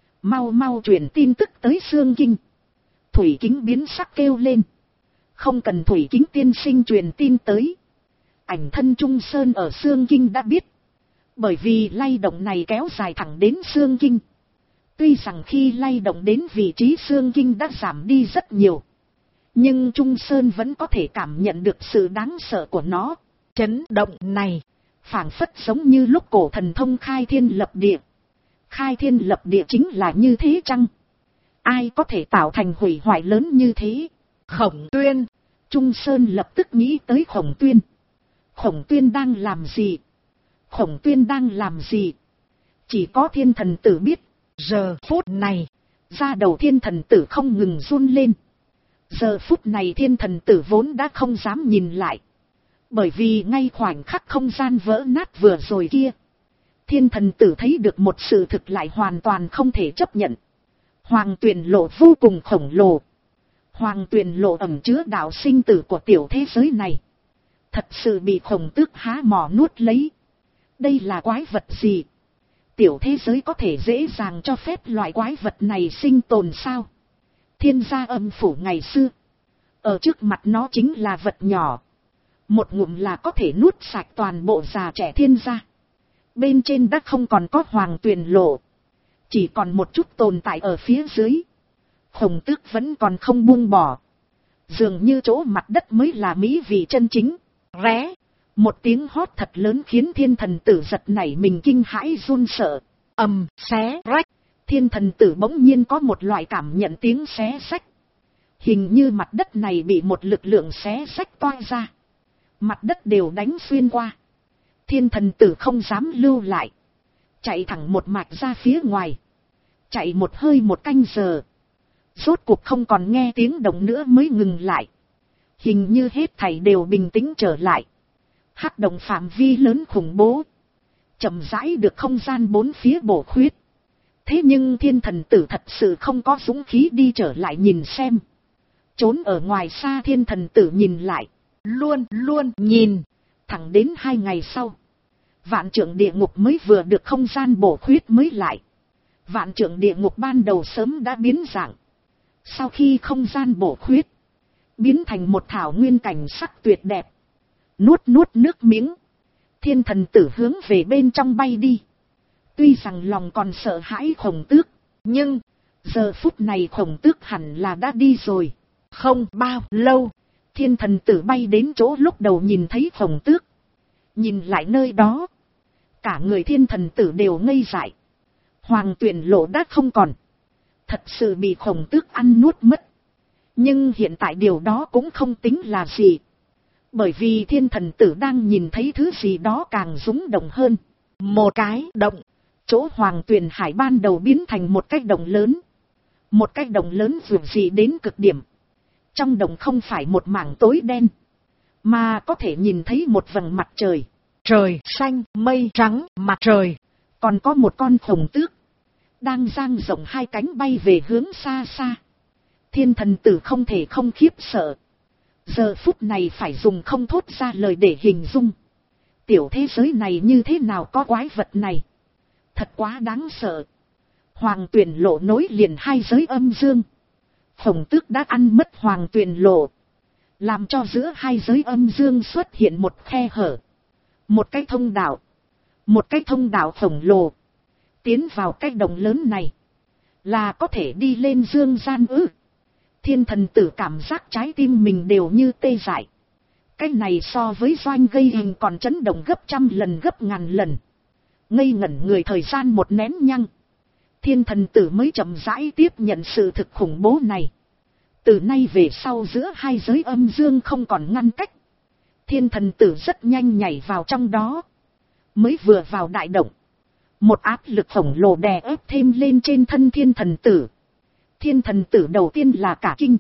Mau truyền tin tức tới Xương Kinh. Thủy Kính biến sắc kêu lên. Không cần Thủy Kính tiên sinh truyền tin tới. Ảnh thân Trung Sơn ở Xương Kinh đã biết. Bởi vì lay động này kéo dài thẳng đến Xương Kinh. Tuy rằng khi lay động đến vị trí Xương Kinh đã giảm đi rất nhiều. Nhưng Trung Sơn vẫn có thể cảm nhận được sự đáng sợ của nó. Chấn động này phảng phất giống như lúc cổ thần thông khai thiên lập địa. Khai thiên lập địa chính là như thế chăng? Ai có thể tạo thành hủy hoại lớn như thế? Khổng Tuyên. Trung Sơn lập tức nghĩ tới Khổng Tuyên. Khổng Tuyên đang làm gì? Khổng Tuyên đang làm gì? Chỉ có thiên thần tử biết. Giờ phút này, da đầu thiên thần tử không ngừng run lên. Giờ phút này thiên thần tử vốn đã không dám nhìn lại. Bởi vì ngay khoảnh khắc không gian vỡ nát vừa rồi kia, thiên thần tử thấy được một sự thực lại hoàn toàn không thể chấp nhận. Hoàng Tuyền Lộ vô cùng khổng lồ. Hoàng Tuyền Lộ ẩn chứa đạo sinh tử của tiểu thế giới này. Thật sự bị khổng tước há mỏ nuốt lấy. Đây là quái vật gì? Tiểu thế giới có thể dễ dàng cho phép loại quái vật này sinh tồn sao? Thiên gia âm phủ ngày xưa. Ở trước mặt nó chính là vật nhỏ. Một ngụm là có thể nuốt sạch toàn bộ già trẻ thiên gia. Bên trên đất không còn có Hoàng Tuyền Lộ. Chỉ còn một chút tồn tại ở phía dưới. Khổng tước vẫn còn không buông bỏ. Dường như chỗ mặt đất mới là mỹ vị chân chính. Ré. Một tiếng hót thật lớn khiến thiên thần tử giật nảy mình kinh hãi run sợ. Xé rách. Thiên thần tử bỗng nhiên có một loại cảm nhận tiếng xé xách. Hình như mặt đất này bị một lực lượng xé xách toang ra. Mặt đất đều đánh xuyên qua. Thiên thần tử không dám lưu lại. Chạy thẳng một mạch ra phía ngoài. Chạy một hơi một canh giờ. Rốt cuộc không còn nghe tiếng động nữa mới ngừng lại. Hình như hết thảy đều bình tĩnh trở lại. Hắc động phạm vi lớn khủng bố. Chậm rãi được không gian bốn phía bổ khuyết. Thế nhưng thiên thần tử thật sự không có dũng khí đi trở lại nhìn xem. Trốn ở ngoài xa thiên thần tử nhìn lại. Luôn nhìn. Thẳng đến 2 ngày sau. Vạn trượng địa ngục mới vừa được không gian bổ khuyết mới lại. Vạn trượng địa ngục ban đầu sớm đã biến dạng. Sau khi không gian bổ khuyết. Biến thành một thảo nguyên cảnh sắc tuyệt đẹp. Nuốt nước miếng. Thiên thần tử hướng về bên trong bay đi. Tuy rằng lòng còn sợ hãi khổng tước. Nhưng giờ phút này khổng tước hẳn là đã đi rồi. Không bao lâu. Thiên thần tử bay đến chỗ lúc đầu nhìn thấy khổng tước. Nhìn lại nơi đó. Cả người thiên thần tử đều ngây dại. Hoàng Tuyền Lộ đã không còn. Thật sự bị khổng tước ăn nuốt mất. Nhưng hiện tại điều đó cũng không tính là gì. Bởi vì thiên thần tử đang nhìn thấy thứ gì đó càng rúng động hơn. Một cái động, chỗ Hoàng Tuyền Hải ban đầu biến thành một cái động lớn. Một cái động lớn vượt dị đến cực điểm. Trong động không phải một mảng tối đen, mà có thể nhìn thấy một vầng mặt trời. Trời xanh, mây trắng, mặt trời. Còn có một con khổng tước đang dang rộng hai cánh bay về hướng xa xa. Thiên thần tử không thể không khiếp sợ. Giờ phút này phải dùng không thốt ra lời để hình dung. Tiểu thế giới này như thế nào có quái vật này. Thật quá đáng sợ. Hoàng Tuyền Lộ nối liền hai giới âm dương. Khổng tước đã ăn mất Hoàng Tuyền Lộ, làm cho giữa hai giới âm dương xuất hiện một khe hở. Một cái thông đạo. Một cái thông đạo khổng lồ. Tiến vào cái động lớn này là có thể đi lên dương gian ư. Thiên thần tử cảm giác trái tim mình đều như tê dại. Cái này so với Doanh gây hình còn chấn động gấp trăm lần gấp ngàn lần. Ngây ngẩn người thời gian một nén nhăng. Thiên thần tử mới chậm rãi tiếp nhận sự thực khủng bố này. Từ nay về sau giữa hai giới âm dương không còn ngăn cách. Thiên thần tử rất nhanh nhảy vào trong đó. Mới vừa vào đại động, một áp lực khổng lồ đè ép thêm lên trên thân thiên thần tử. Thiên thần tử đầu tiên là cả kinh.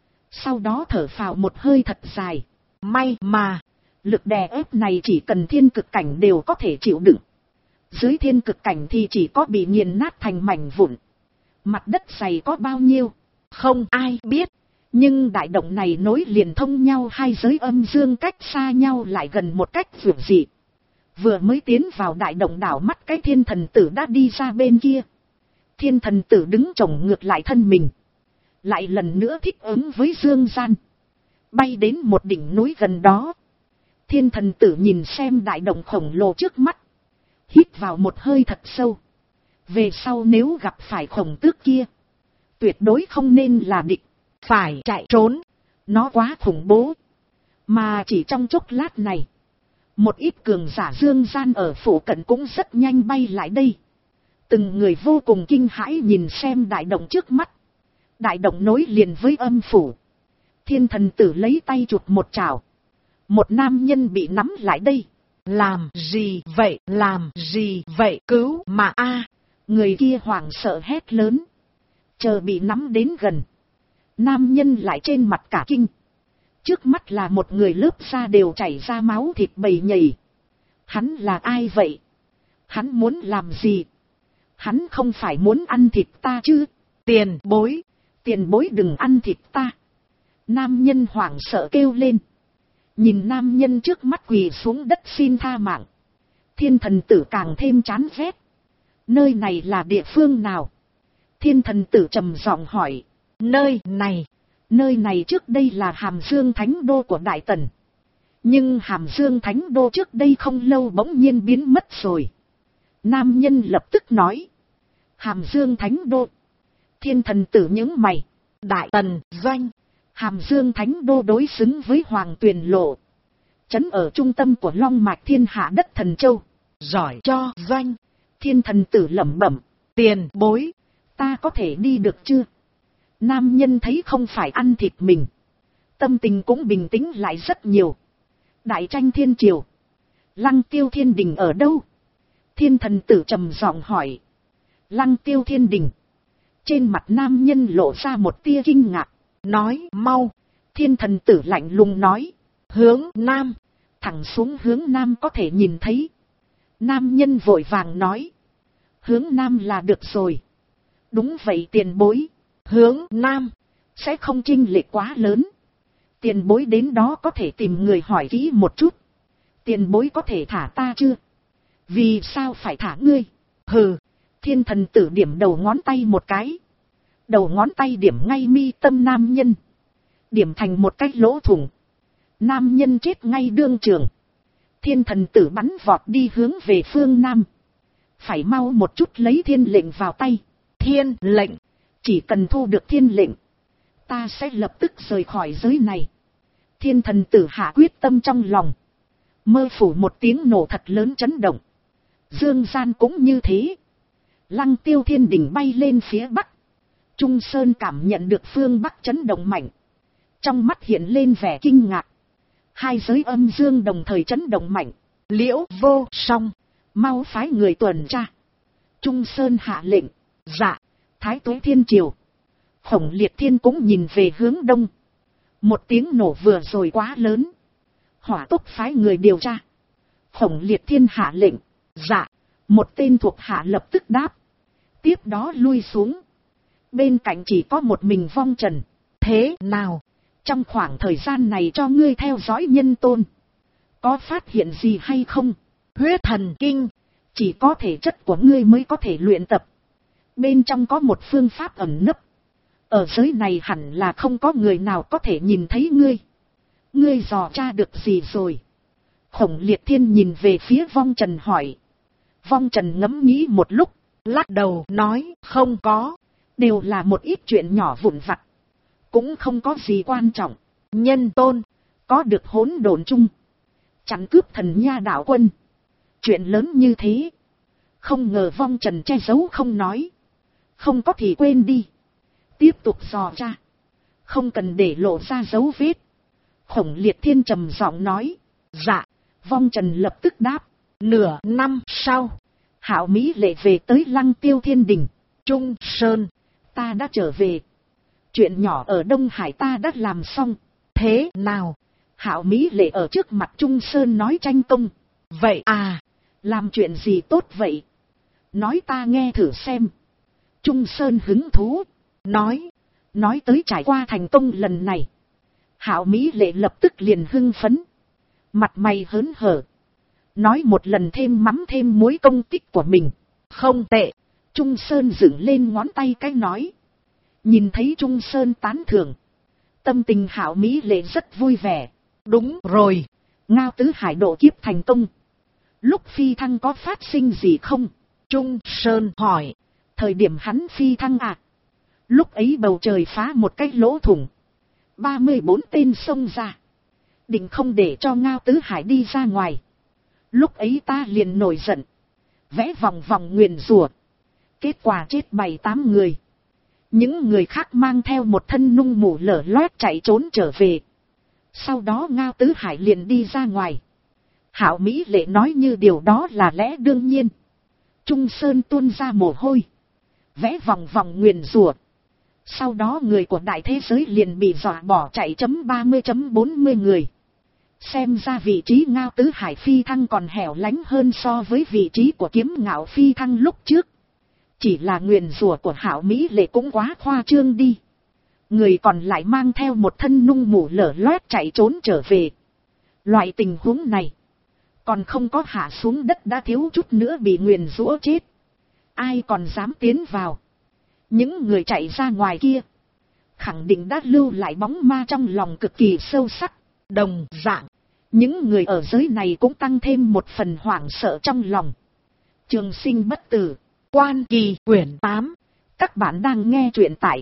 Sau đó thở phào một hơi thật dài. May mà, lực đè ép này chỉ cần thiên cực cảnh đều có thể chịu đựng. Dưới thiên cực cảnh thì chỉ có bị nghiền nát thành mảnh vụn. Mặt đất dày có bao nhiêu, không ai biết. Nhưng đại động này nối liền thông nhau hai giới âm dương cách xa nhau lại gần một cách vượt dị. Vừa mới tiến vào đại động đảo mắt cái thiên thần tử đã đi ra bên kia. Thiên thần tử đứng chồng ngược lại thân mình. Lại lần nữa thích ứng với dương gian. Bay đến một đỉnh núi gần đó. Thiên thần tử nhìn xem đại động khổng lồ trước mắt. Hít vào một hơi thật sâu. Về sau nếu gặp phải khổng tước kia, tuyệt đối không nên là địch. Phải chạy trốn. Nó quá khủng bố. Mà chỉ trong chốc lát này, một ít cường giả dương gian ở phủ cận cũng rất nhanh bay lại đây. Từng người vô cùng kinh hãi nhìn xem đại động trước mắt. Đại động nối liền với âm phủ. Thiên thần tử lấy tay chụp một chảo. Một nam nhân bị nắm lại đây. Làm gì vậy? Làm gì vậy? Cứu mà a! Người kia hoảng sợ hét lớn. Chờ bị nắm đến gần, nam nhân lại trên mặt cả kinh. Trước mắt là một người lớp da đều chảy ra máu thịt bầy nhầy. Hắn là ai vậy? Hắn muốn làm gì? Hắn không phải muốn ăn thịt ta chứ? Tiền bối! Tiền bối đừng ăn thịt ta! Nam nhân hoảng sợ kêu lên. Nhìn nam nhân trước mắt quỳ xuống đất xin tha mạng. Thiên thần tử càng thêm chán ghét. Nơi này là địa phương nào? Thiên thần tử trầm giọng hỏi. Nơi này trước đây là Hàm Dương Thánh Đô của Đại Tần. Nhưng Hàm Dương Thánh Đô trước đây không lâu bỗng nhiên biến mất rồi. Nam nhân lập tức nói. Hàm Dương Thánh Đô. Thiên thần tử nhướng mày. Đại Tần Doanh. Hàm Dương Thánh Đô đối xứng với Hoàng Tuyền Lộ. Trấn ở trung tâm của Long Mạch Thiên Hạ đất Thần Châu. Giỏi cho Doanh. Thiên thần tử lẩm bẩm. Tiền bối, ta có thể đi được chưa? Nam nhân thấy không phải ăn thịt mình, tâm tình cũng bình tĩnh lại rất nhiều. Đại tranh thiên triều, Lăng Tiêu Thiên Đình ở đâu? Thiên thần tử trầm giọng hỏi. Lăng Tiêu Thiên Đình. Trên mặt nam nhân lộ ra một tia kinh ngạc. Nói mau. Thiên thần tử lạnh lùng nói. Hướng nam. Thẳng xuống hướng nam có thể nhìn thấy. Nam nhân vội vàng nói. Hướng nam là được rồi. Đúng vậy tiền bối. Hướng nam. Sẽ không chênh lệch quá lớn. Tiền bối đến đó có thể tìm người hỏi kỹ một chút. Tiền bối có thể thả ta chưa? Vì sao phải thả ngươi? Hừ. Thiên thần tử điểm đầu ngón tay một cái. Đầu ngón tay điểm ngay mi tâm nam nhân. Điểm thành một cái lỗ thủng. Nam nhân chết ngay đương trường. Thiên thần tử bắn vọt đi hướng về phương nam. Phải mau một chút lấy thiên lệnh vào tay. Thiên lệnh. Chỉ cần thu được thiên lệnh, ta sẽ lập tức rời khỏi giới này. Thiên thần tử hạ quyết tâm trong lòng. Mơ phủ một tiếng nổ thật lớn chấn động. Dương gian cũng như thế. Lăng Tiêu Thiên Đình bay lên phía bắc. Trung Sơn cảm nhận được phương bắc chấn động mạnh. Trong mắt hiện lên vẻ kinh ngạc. Hai giới âm dương đồng thời chấn động mạnh. Liễu Vô Song, mau phái người tuần tra. Trung Sơn hạ lệnh. Dạ. Thái Tuế Thiên Triều. Khổng Liệt Thiên cũng nhìn về hướng đông. Một tiếng nổ vừa rồi quá lớn. Hỏa tốc phái người điều tra. Khổng Liệt Thiên hạ lệnh. Dạ. Một tên thuộc hạ lập tức đáp. Tiếp đó lui xuống. Bên cạnh chỉ có một mình Vong Trần. Thế nào? Trong khoảng thời gian này cho ngươi theo dõi Nhân Tôn. Có phát hiện gì hay không? Huyết thần kinh. Chỉ có thể chất của ngươi mới có thể luyện tập. Bên trong có một phương pháp ẩn nấp. Ở giới này hẳn là không có người nào có thể nhìn thấy ngươi. Ngươi dò tra được gì rồi? Khổng Liệt Thiên nhìn về phía Vong Trần hỏi. Vong Trần ngẫm nghĩ một lúc, lắc đầu nói không có. Đều là một ít chuyện nhỏ vụn vặt. Cũng không có gì quan trọng. Nhân Tôn, có được hỗn độn chung. Chặn cướp thần nha đạo quân. Chuyện lớn như thế. Không ngờ Vong Trần che giấu không nói. Không có thì quên đi. Tiếp tục dò tra. Không cần để lộ ra dấu vết. Khổng Liệt Thiên trầm giọng nói. Dạ. Vong Trần lập tức đáp. Nửa năm sau. Hạo Mỹ Lệ về tới Lăng Tiêu Thiên Đình. Trung Sơn. Ta đã trở về. Chuyện nhỏ ở Đông Hải ta đã làm xong. Thế nào? Hạo Mỹ Lệ ở trước mặt Trung Sơn nói tranh công. Vậy à? Làm chuyện gì tốt vậy? Nói ta nghe thử xem. Trung Sơn hứng thú. Nói tới trải qua thành công lần này. Hạo Mỹ Lệ lập tức liền hưng phấn. Mặt mày hớn hở. Nói một lần thêm mắm thêm muối công tích của mình. Không tệ. Trung Sơn dựng lên ngón tay cái nói. Nhìn thấy Trung Sơn tán thưởng. Tâm tình Hạo Mỹ Lệ rất vui vẻ. Đúng rồi. Ngao Tứ Hải độ kiếp thành công. Lúc phi thăng có phát sinh gì không? Trung Sơn hỏi. Thời điểm hắn phi thăng à? Lúc ấy bầu trời phá một cái lỗ thủng. 34 tên xông ra. Định không để cho Ngao Tứ Hải đi ra ngoài. Lúc ấy ta liền nổi giận. Vẽ vòng vòng nguyền rủa. Kết quả chết 7-8 người. Những người khác mang theo một thân nung mù lở loét chạy trốn trở về. Sau đó Ngao Tứ Hải liền đi ra ngoài. Hạo Mỹ Lệ nói như điều đó là lẽ đương nhiên. Trung Sơn tuôn ra mồ hôi. Vẽ vòng vòng nguyền rủa. Sau đó người của đại thế giới liền bị dọa bỏ chạy .30.40 người. Xem ra vị trí Ngao Tứ Hải phi thăng còn hẻo lánh hơn so với vị trí của Kiếm Ngạo phi thăng lúc trước. Chỉ là nguyền rủa của Hạo Mỹ Lệ cũng quá khoa trương đi. Người còn lại mang theo một thân nung mù lở loét chạy trốn trở về. Loại tình huống này. Còn không có hạ xuống đất đã thiếu chút nữa bị nguyền rủa chết. Ai còn dám tiến vào. Những người chạy ra ngoài kia. Khẳng định đã lưu lại bóng ma trong lòng cực kỳ sâu sắc. Đồng dạng. Những người ở giới này cũng tăng thêm một phần hoảng sợ trong lòng. Trường Sinh Bất Tử. Quan Kỳ quyển 8. Các bạn đang nghe truyện tại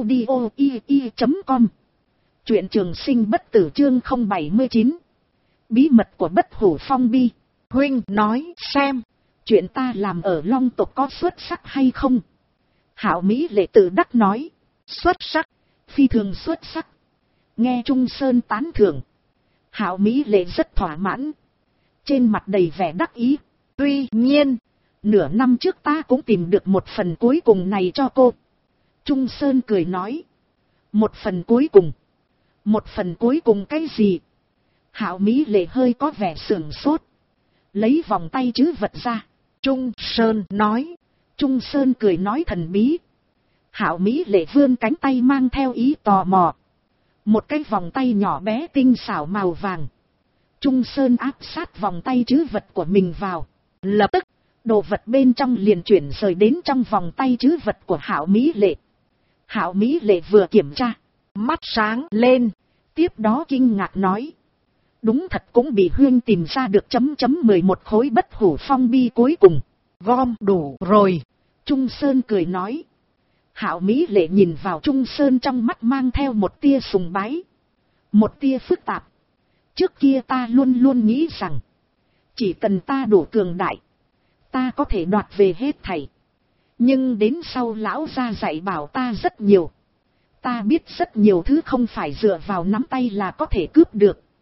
audio.com. Truyện Trường Sinh Bất Tử chương 079. Bí mật của Bất Hủ Phong Bi. Huynh nói xem. Chuyện ta làm ở Long tộc có xuất sắc hay không? Hạo Mỹ Lệ tự đắc nói. Xuất sắc. Phi thường xuất sắc. Nghe Trung Sơn tán thưởng. Hạo Mỹ Lệ rất thỏa mãn. Trên mặt đầy vẻ đắc ý. Tuy nhiên. Nửa năm trước ta cũng tìm được một phần cuối cùng này cho cô. Trung Sơn cười nói. Một phần cuối cùng. Một phần cuối cùng cái gì? Hạo Mỹ Lệ hơi có vẻ sửng sốt. Lấy vòng tay trữ vật ra. Trung Sơn nói. Trung Sơn cười nói thần bí. Hạo Mỹ Lệ vươn cánh tay mang theo ý tò mò. Một cái vòng tay nhỏ bé tinh xảo màu vàng. Trung Sơn áp sát vòng tay trữ vật của mình vào. Lập tức. Đồ vật bên trong liền chuyển rời đến trong vòng tay trữ vật của Hạo Mỹ Lệ. Hạo Mỹ Lệ vừa kiểm tra. Mắt sáng lên. Tiếp đó kinh ngạc nói. Đúng thật cũng bị Huyên tìm ra được .11 khối Bất Hủ Phong Bi cuối cùng. Gom đủ rồi. Trung Sơn cười nói. Hạo Mỹ Lệ nhìn vào Trung Sơn trong mắt mang theo một tia sùng bái. Một tia phức tạp. Trước kia ta luôn luôn nghĩ rằng. Chỉ cần ta đủ cường đại. Ta có thể đoạt về hết thảy. Nhưng đến sau lão gia dạy bảo ta rất nhiều. Ta biết rất nhiều thứ không phải dựa vào nắm tay là có thể cướp được.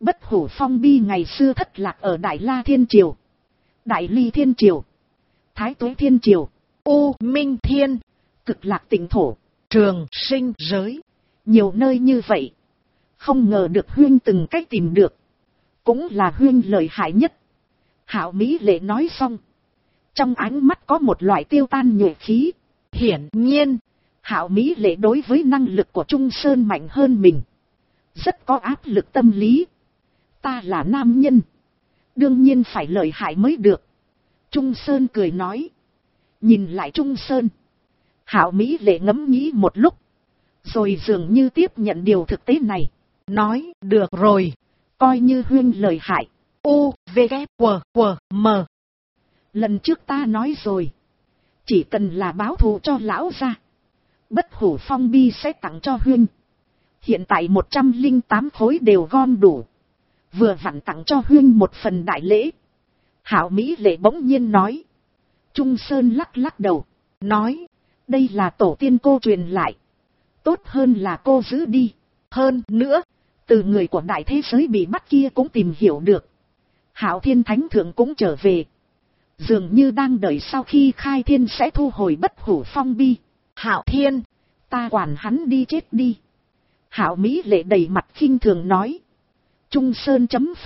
Bất Hủ Phong Bi ngày xưa thất lạc ở Đại La Thiên Triều, Đại Ly Thiên Triều, Thái Tuế Thiên Triều, U Minh Thiên, Cực Lạc Tỉnh Thổ, Trường Sinh Giới, nhiều nơi như vậy. Không ngờ được Huynh từng cách tìm được, cũng là Huynh lợi hại nhất. Hạo Mỹ Lệ nói xong, trong ánh mắt có một loại tiêu tan nhuệ khí. Hiển nhiên, Hạo Mỹ Lệ đối với năng lực của Trung Sơn mạnh hơn mình, rất có áp lực tâm lý. Ta là nam nhân, đương nhiên phải lợi hại mới được. Trung Sơn cười nói. Nhìn lại Trung Sơn, Hạo Mỹ Lệ ngẫm nghĩ một lúc, rồi dường như tiếp nhận điều thực tế này. Nói, được rồi, coi như Huynh lợi hại. U, V, K, W, W, M. Lần trước ta nói rồi, chỉ cần là báo thù cho lão gia, Bất Hủ Phong Bi sẽ tặng cho Huynh. Hiện tại 108 khối đều gom đủ, vừa vặn tặng cho Huynh một phần đại lễ. Hạo Mỹ Lệ bỗng nhiên nói. Trung Sơn lắc lắc đầu, nói, đây là tổ tiên cô truyền lại, tốt hơn là cô giữ đi. Hơn nữa, từ người của đại thế giới bị bắt kia cũng tìm hiểu được, Hạo Thiên Thánh Thượng cũng trở về, dường như đang đợi sau khi khai thiên sẽ thu hồi Bất Hủ Phong Bi. Hạo Thiên, ta quản hắn đi chết đi. Hạo Mỹ Lệ đầy mặt khinh thường nói. Trung Sơn chấm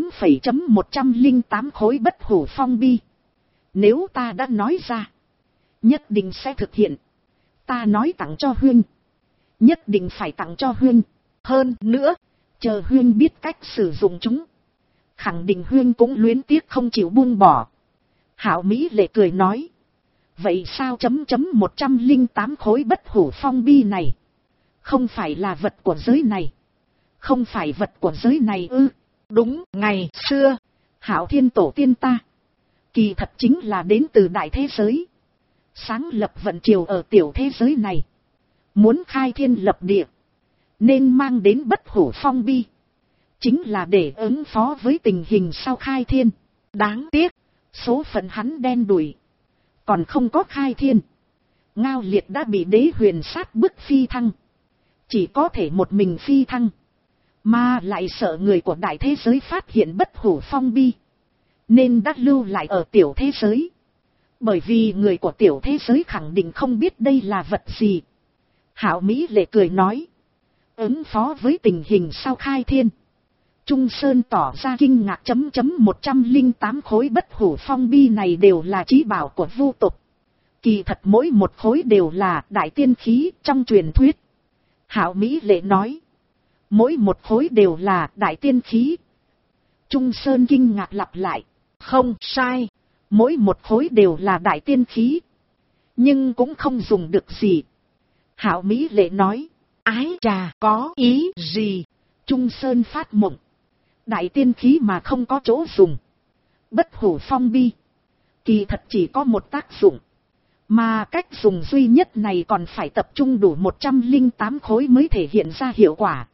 108 khối Bất Hủ Phong Bi. Nếu ta đã nói ra, nhất định sẽ thực hiện. Ta nói tặng cho Huynh, nhất định phải tặng cho Huynh. Hơn nữa, chờ Huynh biết cách sử dụng chúng, khẳng định Huynh cũng luyến tiếc không chịu buông bỏ. Hạo Mỹ Lệ cười nói. Vậy sao 108 khối Bất Hủ Phong Bi này không phải là vật của giới này? Không phải vật của giới này ư? Đúng, ngày xưa Hạo Thiên tổ tiên ta kỳ thật chính là đến từ đại thế giới, sáng lập vận triều ở tiểu thế giới này. Muốn khai thiên lập địa, nên mang đến Bất Hủ Phong Bi, chính là để ứng phó với tình hình sau khai thiên. Đáng tiếc, số phận hắn đen đủi, còn không có khai thiên. Ngao Liệt đã bị Đế Huyền sát bức phi thăng, chỉ có thể một mình phi thăng, mà lại sợ người của đại thế giới phát hiện Bất Hủ Phong Bi, nên đã lưu lại ở tiểu thế giới. Bởi vì người của tiểu thế giới khẳng định không biết đây là vật gì. Hạo Mỹ Lệ cười nói. Ứng phó với tình hình sau khai thiên, Trung Sơn tỏ ra kinh ngạc. 108 khối Bất Hủ Phong Bi này đều là chí bảo của vu tộc. Kỳ thật mỗi một khối đều là đại tiên khí trong truyền thuyết. Hạo Mỹ Lệ nói. Mỗi một khối đều là đại tiên khí. Trung Sơn kinh ngạc lặp lại. Không sai, mỗi một khối đều là đại tiên khí, nhưng cũng không dùng được gì. Hạo Mỹ Lệ nói. Ái chà, có ý gì? Trung Sơn phát mộng. Đại tiên khí mà không có chỗ dùng. Bất Hủ Phong Bi kỳ thật chỉ có một tác dụng, mà cách dùng duy nhất này còn phải tập trung đủ 108 khối mới thể hiện ra hiệu quả.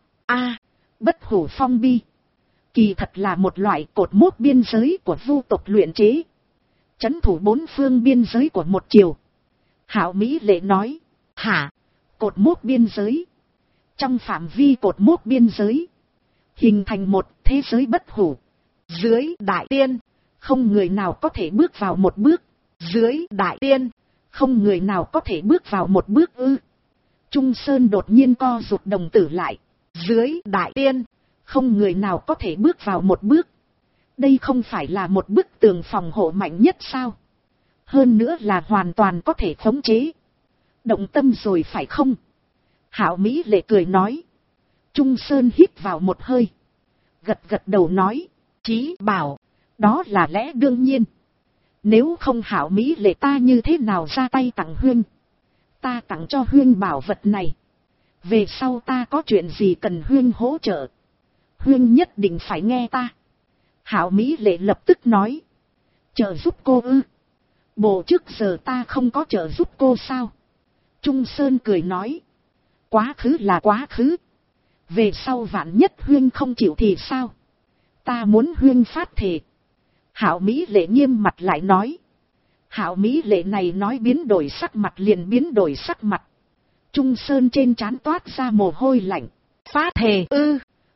Bất Hủ Phong Bi kỳ thật là một loại cột mốc biên giới của vu tộc luyện chế, trấn thủ bốn phương biên giới của một triều. Hạo Mỹ Lệ nói. Hả? Cột mốc biên giới? Trong phạm vi cột mốc biên giới, hình thành một thế giới bất hủ. Dưới đại tiên, không người nào có thể bước vào một bước. Dưới đại tiên, không người nào có thể bước vào một bước ư? Trung Sơn đột nhiên co rụt đồng tử lại. Dưới đại tiên, không người nào có thể bước vào một bước. Đây không phải là một bức tường phòng hộ mạnh nhất sao? Hơn nữa là hoàn toàn có thể khống chế. Động tâm rồi phải không? Hạo Mỹ Lệ cười nói. Trung Sơn hít vào một hơi, gật gật đầu nói. Chí bảo, đó là lẽ đương nhiên. Nếu không Hạo Mỹ Lệ ta như thế nào ra tay tặng Huynh? Ta tặng cho Huynh bảo vật này, về sau ta có chuyện gì cần Huynh hỗ trợ, Huynh nhất định phải nghe ta. Hạo Mỹ Lệ lập tức nói. Trợ giúp cô ư? Bộ trước giờ ta không có trợ giúp cô sao? Trung Sơn cười nói. Quá khứ là quá khứ, về sau vạn nhất Huynh không chịu thì sao? Ta muốn Huynh phát thề. Hạo Mỹ Lệ nghiêm mặt lại nói. Hạo Mỹ Lệ này nói biến đổi sắc mặt liền biến đổi sắc mặt. Trung Sơn trên trán toát ra mồ hôi lạnh. Phát thề ư?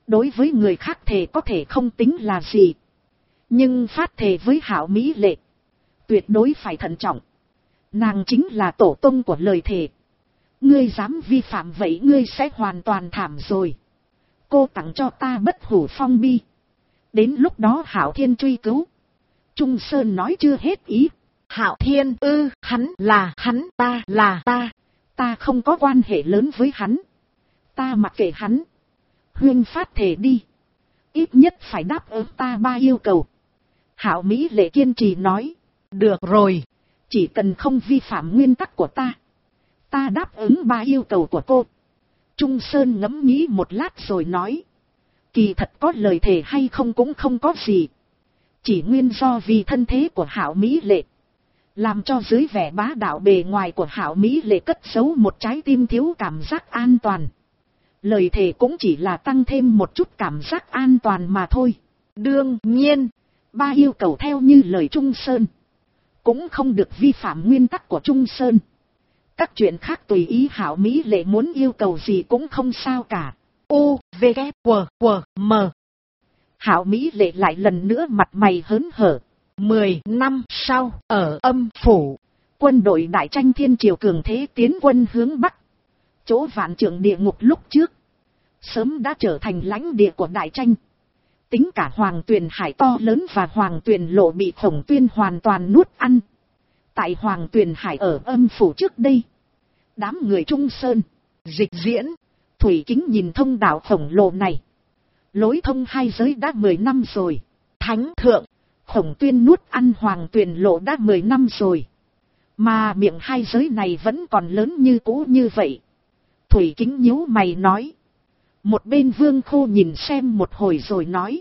Đối với người khác thề có thể không tính là gì. Nhưng phát thề với Hạo Mỹ Lệ, tuyệt đối phải thận trọng. Nàng chính là tổ tông của lời thề. Ngươi dám vi phạm vậy ngươi sẽ hoàn toàn thảm rồi. Cô tặng cho ta Bất Hủ Phong Bi. Đến lúc đó Hạo Thiên truy cứu. Trung Sơn nói chưa hết ý. Hạo Thiên hắn là hắn, ta là ta. Ta không có quan hệ lớn với hắn. Ta mặc kệ hắn. Huyên phát thề đi. Ít nhất phải đáp ứng ta 3 yêu cầu. Hạo Mỹ Lệ kiên trì nói. Được rồi. Chỉ cần không vi phạm nguyên tắc của ta. Ta đáp ứng 3 yêu cầu của cô. Trung Sơn ngẫm nghĩ một lát rồi nói. Kỳ thật có lời thề hay không cũng không có gì. Chỉ nguyên do vì thân thế của Hạo Mỹ Lệ. Làm cho dưới vẻ bá đạo bề ngoài của Hạo Mỹ Lệ cất giấu một trái tim thiếu cảm giác an toàn. Lời thề cũng chỉ là tăng thêm một chút cảm giác an toàn mà thôi. Đương nhiên, 3 yêu cầu theo như lời Trung Sơn. Cũng không được vi phạm nguyên tắc của Trung Sơn. Các chuyện khác tùy ý Hạo Mỹ Lệ muốn yêu cầu gì cũng không sao cả. U, V, K, W, M. Hạo Mỹ Lệ lại lần nữa mặt mày hớn hở. 10 năm sau, ở Âm Phủ, quân đội Đại Tranh Thiên Triều cường thế tiến quân hướng Bắc. Chỗ Vạn Trượng địa ngục lúc trước, sớm đã trở thành lãnh địa của Đại Tranh. Tính cả Hoàng Tuyền Hải to lớn và Hoàng Tuyền Lộ bị Khổng Tuyên hoàn toàn nuốt ăn. Tại Hoàng Tuyền Hải ở Âm Phủ trước đây, đám người Trung Sơn, Dịch Diễn, Thủy Kính nhìn thông đạo khổng lồ này. Lối thông hai giới đã 10 năm rồi. Thánh Thượng, Khổng Tuyên nuốt ăn Hoàng Tuyền Lộ đã 10 năm rồi. Mà miệng hai giới này vẫn còn lớn như cũ như vậy. Thủy Kính nhíu mày nói. Một bên Vương Khô nhìn xem một hồi rồi nói.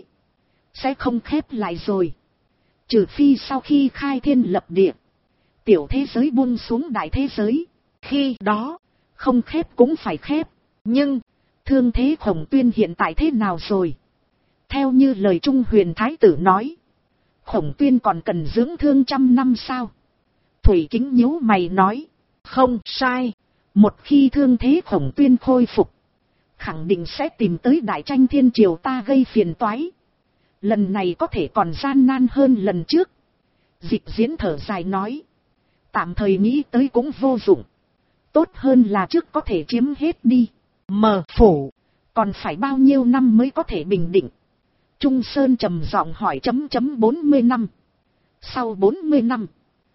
Sẽ không khép lại rồi. Trừ phi sau khi khai thiên lập địa. Tiểu thế giới buông xuống đại thế giới. Khi đó, không khép cũng phải khép. Nhưng, thương thế Khổng Tuyên hiện tại thế nào rồi? Theo như lời Trung Huyền Thái tử nói. Khổng Tuyên còn cần dưỡng thương 100 năm sao? Thủy Kính nhíu mày nói. Không sai. Một khi thương thế Khổng Tuyên khôi phục, khẳng định sẽ tìm tới Đại Tranh Thiên Triều ta gây phiền toái. Lần này có thể còn gian nan hơn lần trước. Dịch Diễn thở dài nói. Tạm thời nghĩ tới cũng vô dụng. Tốt hơn là trước có thể chiếm hết đi. Mở Phủ, còn phải bao nhiêu năm mới có thể bình định? Trung Sơn trầm giọng hỏi 40 năm. Sau 40 năm,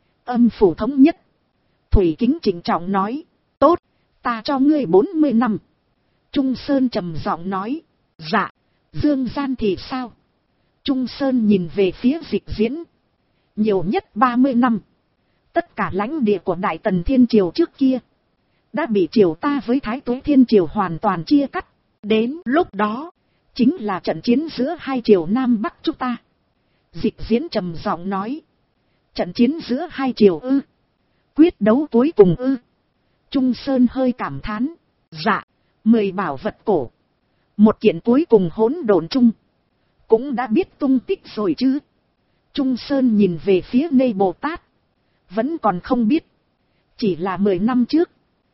Âm Phủ thống nhất. Thủy Kính trịnh trọng nói. Tốt, ta cho ngươi 40 năm. Trung Sơn trầm giọng nói. Dạ, Dương gian thì sao? Trung Sơn nhìn về phía Dịch Diễn. Nhiều nhất 30 năm. Tất cả lãnh địa của Đại Tần Thiên Triều trước kia đã bị triều ta với Thái Tuế Thiên Triều hoàn toàn chia cắt. Đến lúc đó, chính là trận chiến giữa hai triều Nam Bắc chúng ta. Dịch Diễn trầm giọng nói. Trận chiến giữa hai triều ư? Quyết đấu cuối cùng ư? Trung Sơn hơi cảm thán. Dạ, 10 bảo vật cổ. Một kiện cuối cùng hỗn độn chung. Cũng đã biết tung tích rồi chứ? Trung Sơn nhìn về phía Nê Bồ Tát. Vẫn còn không biết. Chỉ là 10 năm trước.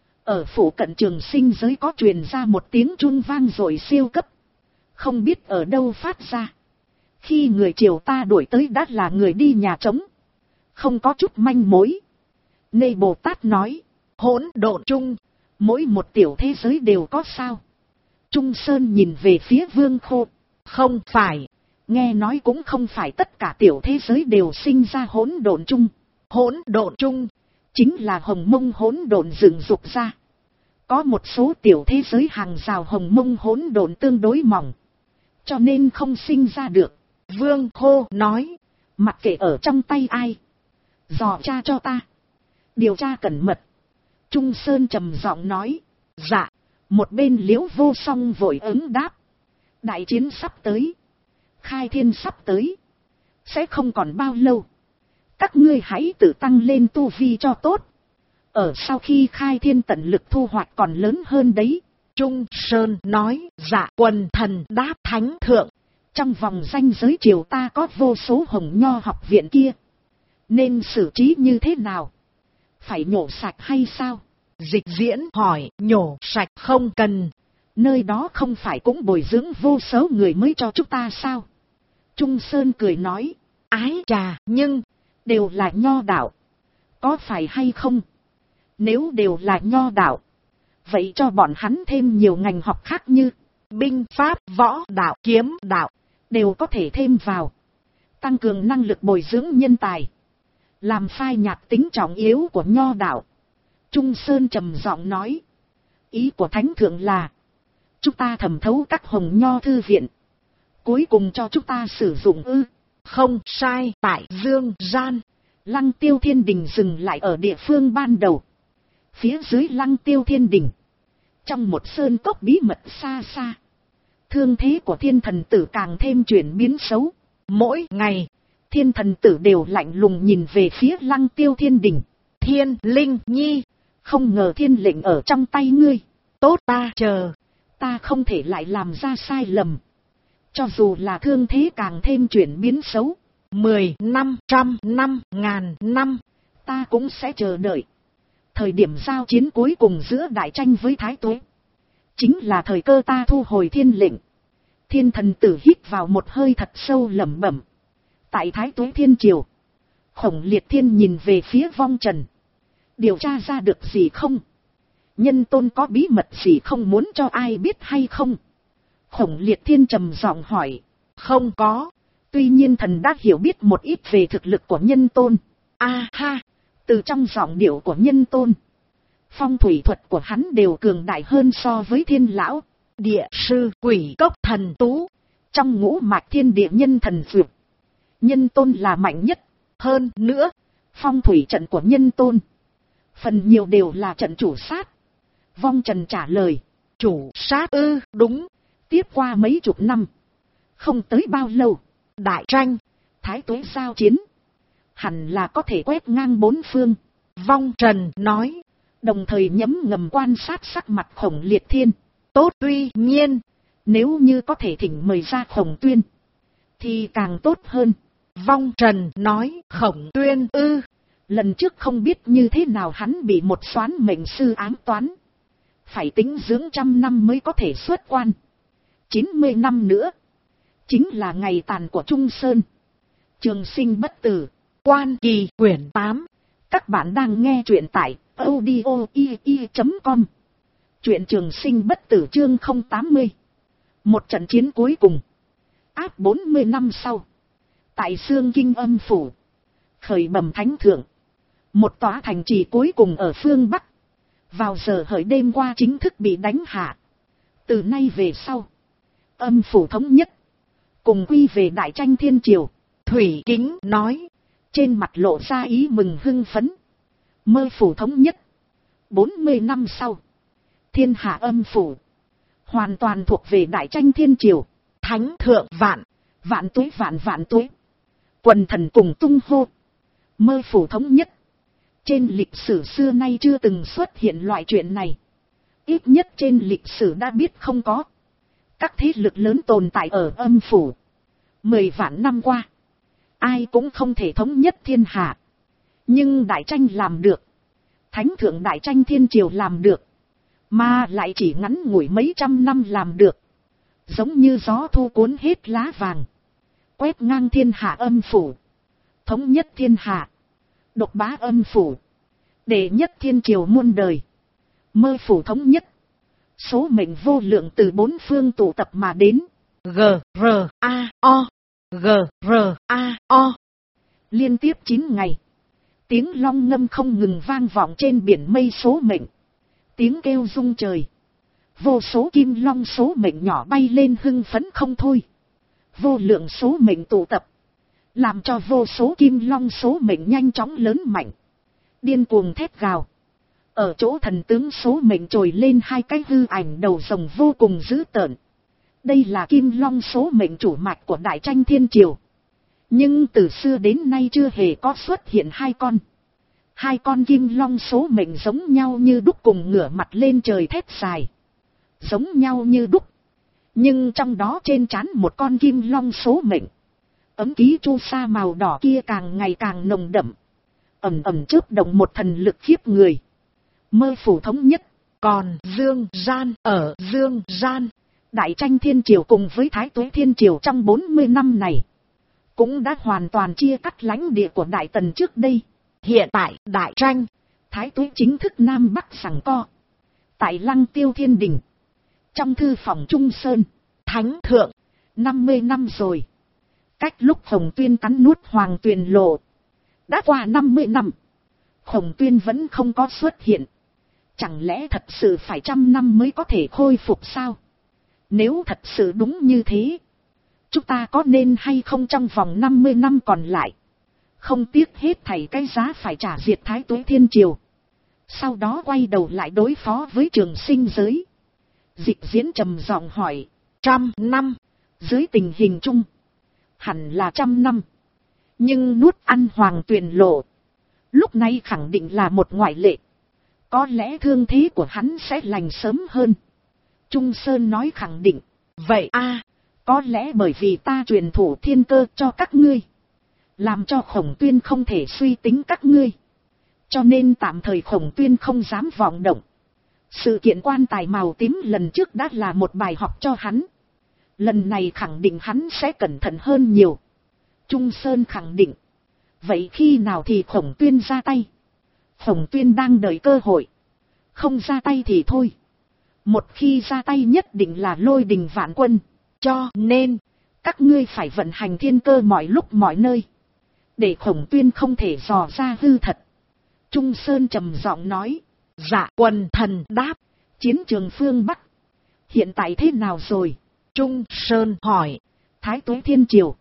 Ở phủ cận Trường Sinh giới có truyền ra một tiếng chuông vang rồi siêu cấp. Không biết ở đâu phát ra. Khi người triều ta đuổi tới đã là người đi nhà trống. Không có chút manh mối. Nê Bồ Tát nói. Hỗn độn chung. Mỗi một tiểu thế giới đều có sao? Trung Sơn nhìn về phía Vương Khô. Không phải. Nghe nói cũng không phải tất cả tiểu thế giới đều sinh ra hỗn độn chung. Hỗn độn chung chính là hồng mông hỗn độn dựng dục ra. Có một số tiểu thế giới hàng rào hồng mông hỗn độn tương đối mỏng, cho nên không sinh ra được. Vương Khô nói. Mặc kệ ở trong tay ai, dò tra cho ta. Điều tra cẩn mật. Trung Sơn trầm giọng nói. Dạ. Một bên Liễu Vô Song vội ứng đáp. Đại chiến sắp tới. Khai thiên sắp tới. Sẽ không còn bao lâu. Các ngươi hãy tự tăng lên tu vi cho tốt. Ở sau khi khai thiên tận lực thu hoạch còn lớn hơn đấy. Trung Sơn nói. Dạ. Quần thần đáp. Thánh Thượng. Trong vòng ranh giới triều ta có vô số hồng nho học viện kia. Nên xử trí như thế nào? Phải nhổ sạch hay sao? Dịch Diễn hỏi. Nhổ sạch không cần. Nơi đó không phải cũng bồi dưỡng vô số người mới cho chúng ta sao? Trung Sơn cười nói, ái chà, nhưng, đều là nho đạo. Có phải hay không? Nếu đều là nho đạo, vậy cho bọn hắn thêm nhiều ngành học khác như binh pháp, võ đạo, kiếm đạo, đều có thể thêm vào. Tăng cường năng lực bồi dưỡng nhân tài. Làm phai nhạt tính trọng yếu của nho đạo. Trung Sơn trầm giọng nói. Ý của Thánh Thượng là, chúng ta thẩm thấu các hồng nho thư viện. Cuối cùng cho chúng ta sử dụng ư? Không sai, tại Dương Gian. Lăng Tiêu Thiên Đình dừng lại ở địa phương ban đầu. Phía dưới Lăng Tiêu Thiên Đình, trong một sơn cốc bí mật xa xa, thương thế của thiên thần tử càng thêm chuyển biến xấu. Mỗi ngày, thiên thần tử đều lạnh lùng nhìn về phía Lăng Tiêu Thiên Đình. Thiên Linh Nhi, không ngờ thiên lệnh ở trong tay ngươi. Tốt, ta chờ. Ta không thể lại làm ra sai lầm. Cho dù là thương thế càng thêm chuyển biến xấu, 10 năm, 100 năm, 1000 năm, ta cũng sẽ chờ đợi. Thời điểm giao chiến cuối cùng giữa Đại Tranh với Thái Tuế, chính là thời cơ ta thu hồi thiên lệnh. Thiên thần tử hít vào một hơi thật sâu lẩm bẩm. Tại Thái Tuế Thiên Triều, Khổng Liệt Thiên nhìn về phía Vong Trần. Điều tra ra được gì không? Nhân tôn có bí mật gì không muốn cho ai biết hay không? Khổng Liệt Thiên trầm giọng hỏi. Không có. Tuy nhiên thần đã hiểu biết một ít về thực lực của nhân tôn. A ha, từ trong giọng điệu của nhân tôn, phong thủy thuật của hắn đều cường đại hơn so với Thiên Lão, Địa Sư, Quỷ Cốc, Thần Tú. Trong ngũ mạch thiên địa nhân thần dược, nhân tôn là mạnh nhất. Hơn nữa, phong thủy trận của nhân tôn phần nhiều đều là trận chủ sát. Vong Trần trả lời. Chủ sát ư? Đúng. Tiếp qua mấy chục năm, không tới bao lâu, Đại Tranh, Thái Tuế giao chiến, hẳn là có thể quét ngang bốn phương. Vong Trần nói, đồng thời nhấm ngầm quan sát sắc mặt Khổng Liệt Thiên. Tốt, tuy nhiên, nếu như có thể thỉnh mời ra Khổng Tuyên, thì càng tốt hơn. Vong Trần nói, Khổng Tuyên ư? Lần trước không biết như thế nào hắn bị một soán mệnh sư ám toán, phải tính dưỡng 100 năm mới có thể xuất quan. 90 năm nữa, chính là ngày tàn của Trung Sơn. Trường sinh bất tử, Quan Kỳ quyển 8. Các bạn đang nghe truyện tại audio.com. Truyện Trường sinh bất tử chương 080. Một trận chiến cuối cùng, áp 40 năm sau, tại Xương Kinh Âm Phủ, khởi bẩm Thánh Thượng, một tòa thành trì cuối cùng ở phương Bắc, vào giờ hợi đêm qua chính thức bị đánh hạ. Từ nay về sau, Âm Phủ thống nhất, cùng quy về Đại Tranh Thiên Triều. Thủy Kính nói, trên mặt lộ ra ý mừng hưng phấn. Mơ Phủ thống nhất, 40 năm sau, thiên hạ Âm Phủ hoàn toàn thuộc về Đại Tranh Thiên Triều. Thánh Thượng vạn, vạn tuế vạn vạn tuế. Quần thần cùng tung hô. Mơ Phủ thống nhất. Trên lịch sử xưa nay chưa từng xuất hiện loại chuyện này. Ít nhất trên lịch sử đã biết không có. Các thế lực lớn tồn tại ở Âm Phủ 10 vạn năm qua, ai cũng không thể thống nhất thiên hạ. Nhưng Đại Tranh làm được. Thánh Thượng Đại Tranh Thiên Triều làm được. Mà lại chỉ ngắn ngủi mấy trăm năm làm được. Giống như gió thu cuốn hết lá vàng, quét ngang thiên hạ Âm Phủ, thống nhất thiên hạ, độc bá Âm Phủ, đệ nhất thiên triều muôn đời. Mơ Phủ thống nhất, số mệnh vô lượng từ bốn phương tụ tập mà đến. G-R-A-O, G-R-A-O. Liên tiếp 9 ngày, tiếng long ngâm không ngừng vang vọng trên biển mây số mệnh. Tiếng kêu rung trời. Vô số kim long số mệnh nhỏ bay lên hưng phấn không thôi. Vô lượng số mệnh tụ tập, làm cho vô số kim long số mệnh nhanh chóng lớn mạnh, điên cuồng thét gào. Ở chỗ thần tướng số mệnh trồi lên hai cái hư ảnh đầu rồng vô cùng dữ tợn. Đây là kim long số mệnh chủ mạch của Đại Tranh Thiên Triều. Nhưng từ xưa đến nay chưa hề có xuất hiện hai con. Hai con kim long số mệnh giống nhau như đúc, cùng ngửa mặt lên trời thét dài. Giống nhau như đúc. Nhưng trong đó trên trán một con kim long số mệnh, ấm ký chu sa màu đỏ kia càng ngày càng nồng đậm, ầm ầm chớp động một thần lực khiếp người. Mơ Phủ thống nhất, còn Dương Gian ở Dương Gian. Đại Tranh Thiên Triều cùng với Thái Tuế Thiên Triều trong 40 năm này, cũng đã hoàn toàn chia cắt lãnh địa của Đại Tần trước đây. Hiện tại Đại Tranh, Thái Tuế chính thức Nam Bắc giằng co. Tại Lăng Tiêu Thiên Đình, trong thư phòng Trung Sơn, Thánh Thượng, 50 năm rồi. Cách lúc Khổng Tuyên cắn nuốt Hoàng Tuyền Lộ, đã qua 50 năm. Khổng Tuyên vẫn không có xuất hiện. Chẳng lẽ thật sự phải 100 năm mới có thể khôi phục sao? Nếu thật sự đúng như thế, chúng ta có nên hay không trong vòng 50 năm còn lại, không tiếc hết thảy cái giá phải trả diệt Thái Tuế Thiên Triều, sau đó quay đầu lại đối phó với Trường Sinh giới? Dịch Diễn trầm giọng hỏi. 100 năm. Dưới tình hình chung, hẳn là 100 năm. Nhưng nuốt ăn Hoàng Tuyền Lộ, lúc này khẳng định là một ngoại lệ. Có lẽ thương thế của hắn sẽ lành sớm hơn. Trung Sơn nói khẳng định. Vậy có lẽ bởi vì ta truyền thủ thiên cơ cho các ngươi, làm cho Khổng Tuyên không thể suy tính các ngươi. Cho nên tạm thời Khổng Tuyên không dám vọng động. Sự kiện quan tài màu tím lần trước đã là một bài học cho hắn. Lần này khẳng định hắn sẽ cẩn thận hơn nhiều. Trung Sơn khẳng định. Vậy khi nào thì Khổng Tuyên ra tay? Khổng Tuyên đang đợi cơ hội. Không ra tay thì thôi. Một khi ra tay nhất định là lôi đình vạn quân. Cho nên, các ngươi phải vận hành thiên cơ mọi lúc mọi nơi, để Khổng Tuyên không thể dò ra hư thật. Trung Sơn trầm giọng nói. Dạ. Quần thần đáp. Chiến trường phương Bắc hiện tại thế nào rồi? Trung Sơn hỏi. Thái Tuế Thiên Triều,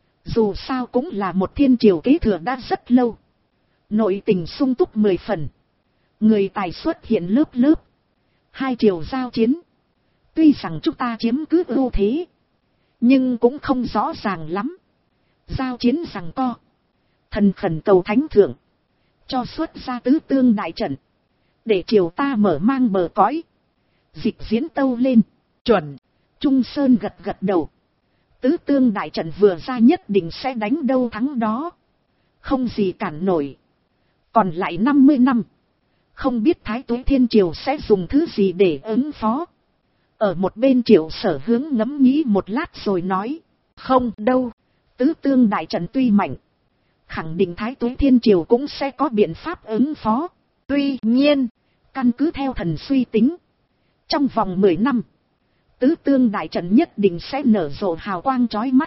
dù sao cũng là một thiên triều kế thừa đã rất lâu. Nội tình sung túc 10 phần. Người tài xuất hiện lớp lớp. Hai triều giao chiến. Tuy rằng chúng ta chiếm cứ ưu thế, nhưng cũng không rõ ràng lắm. Giao chiến giằng co. Thần khẩn cầu Thánh Thượng cho xuất ra tứ tương đại trận, để triều ta mở mang bờ cõi. Dịch Diễn tâu lên. Chuẩn. Trung Sơn gật gật đầu. Tứ tương đại trận vừa ra nhất định sẽ đánh đâu thắng đó, không gì cản nổi. Còn lại 50 năm, không biết Thái Tuế Thiên Triều sẽ dùng thứ gì để ứng phó. Ở một bên Triệu Sở Hướng ngẫm nghĩ một lát rồi nói. Không đâu, tứ tương đại trận tuy mạnh, khẳng định Thái Tuế Thiên Triều cũng sẽ có biện pháp ứng phó. Tuy nhiên, căn cứ theo thần suy tính, trong vòng 10 năm, tứ tương đại trận nhất định sẽ nở rộ hào quang chói mắt.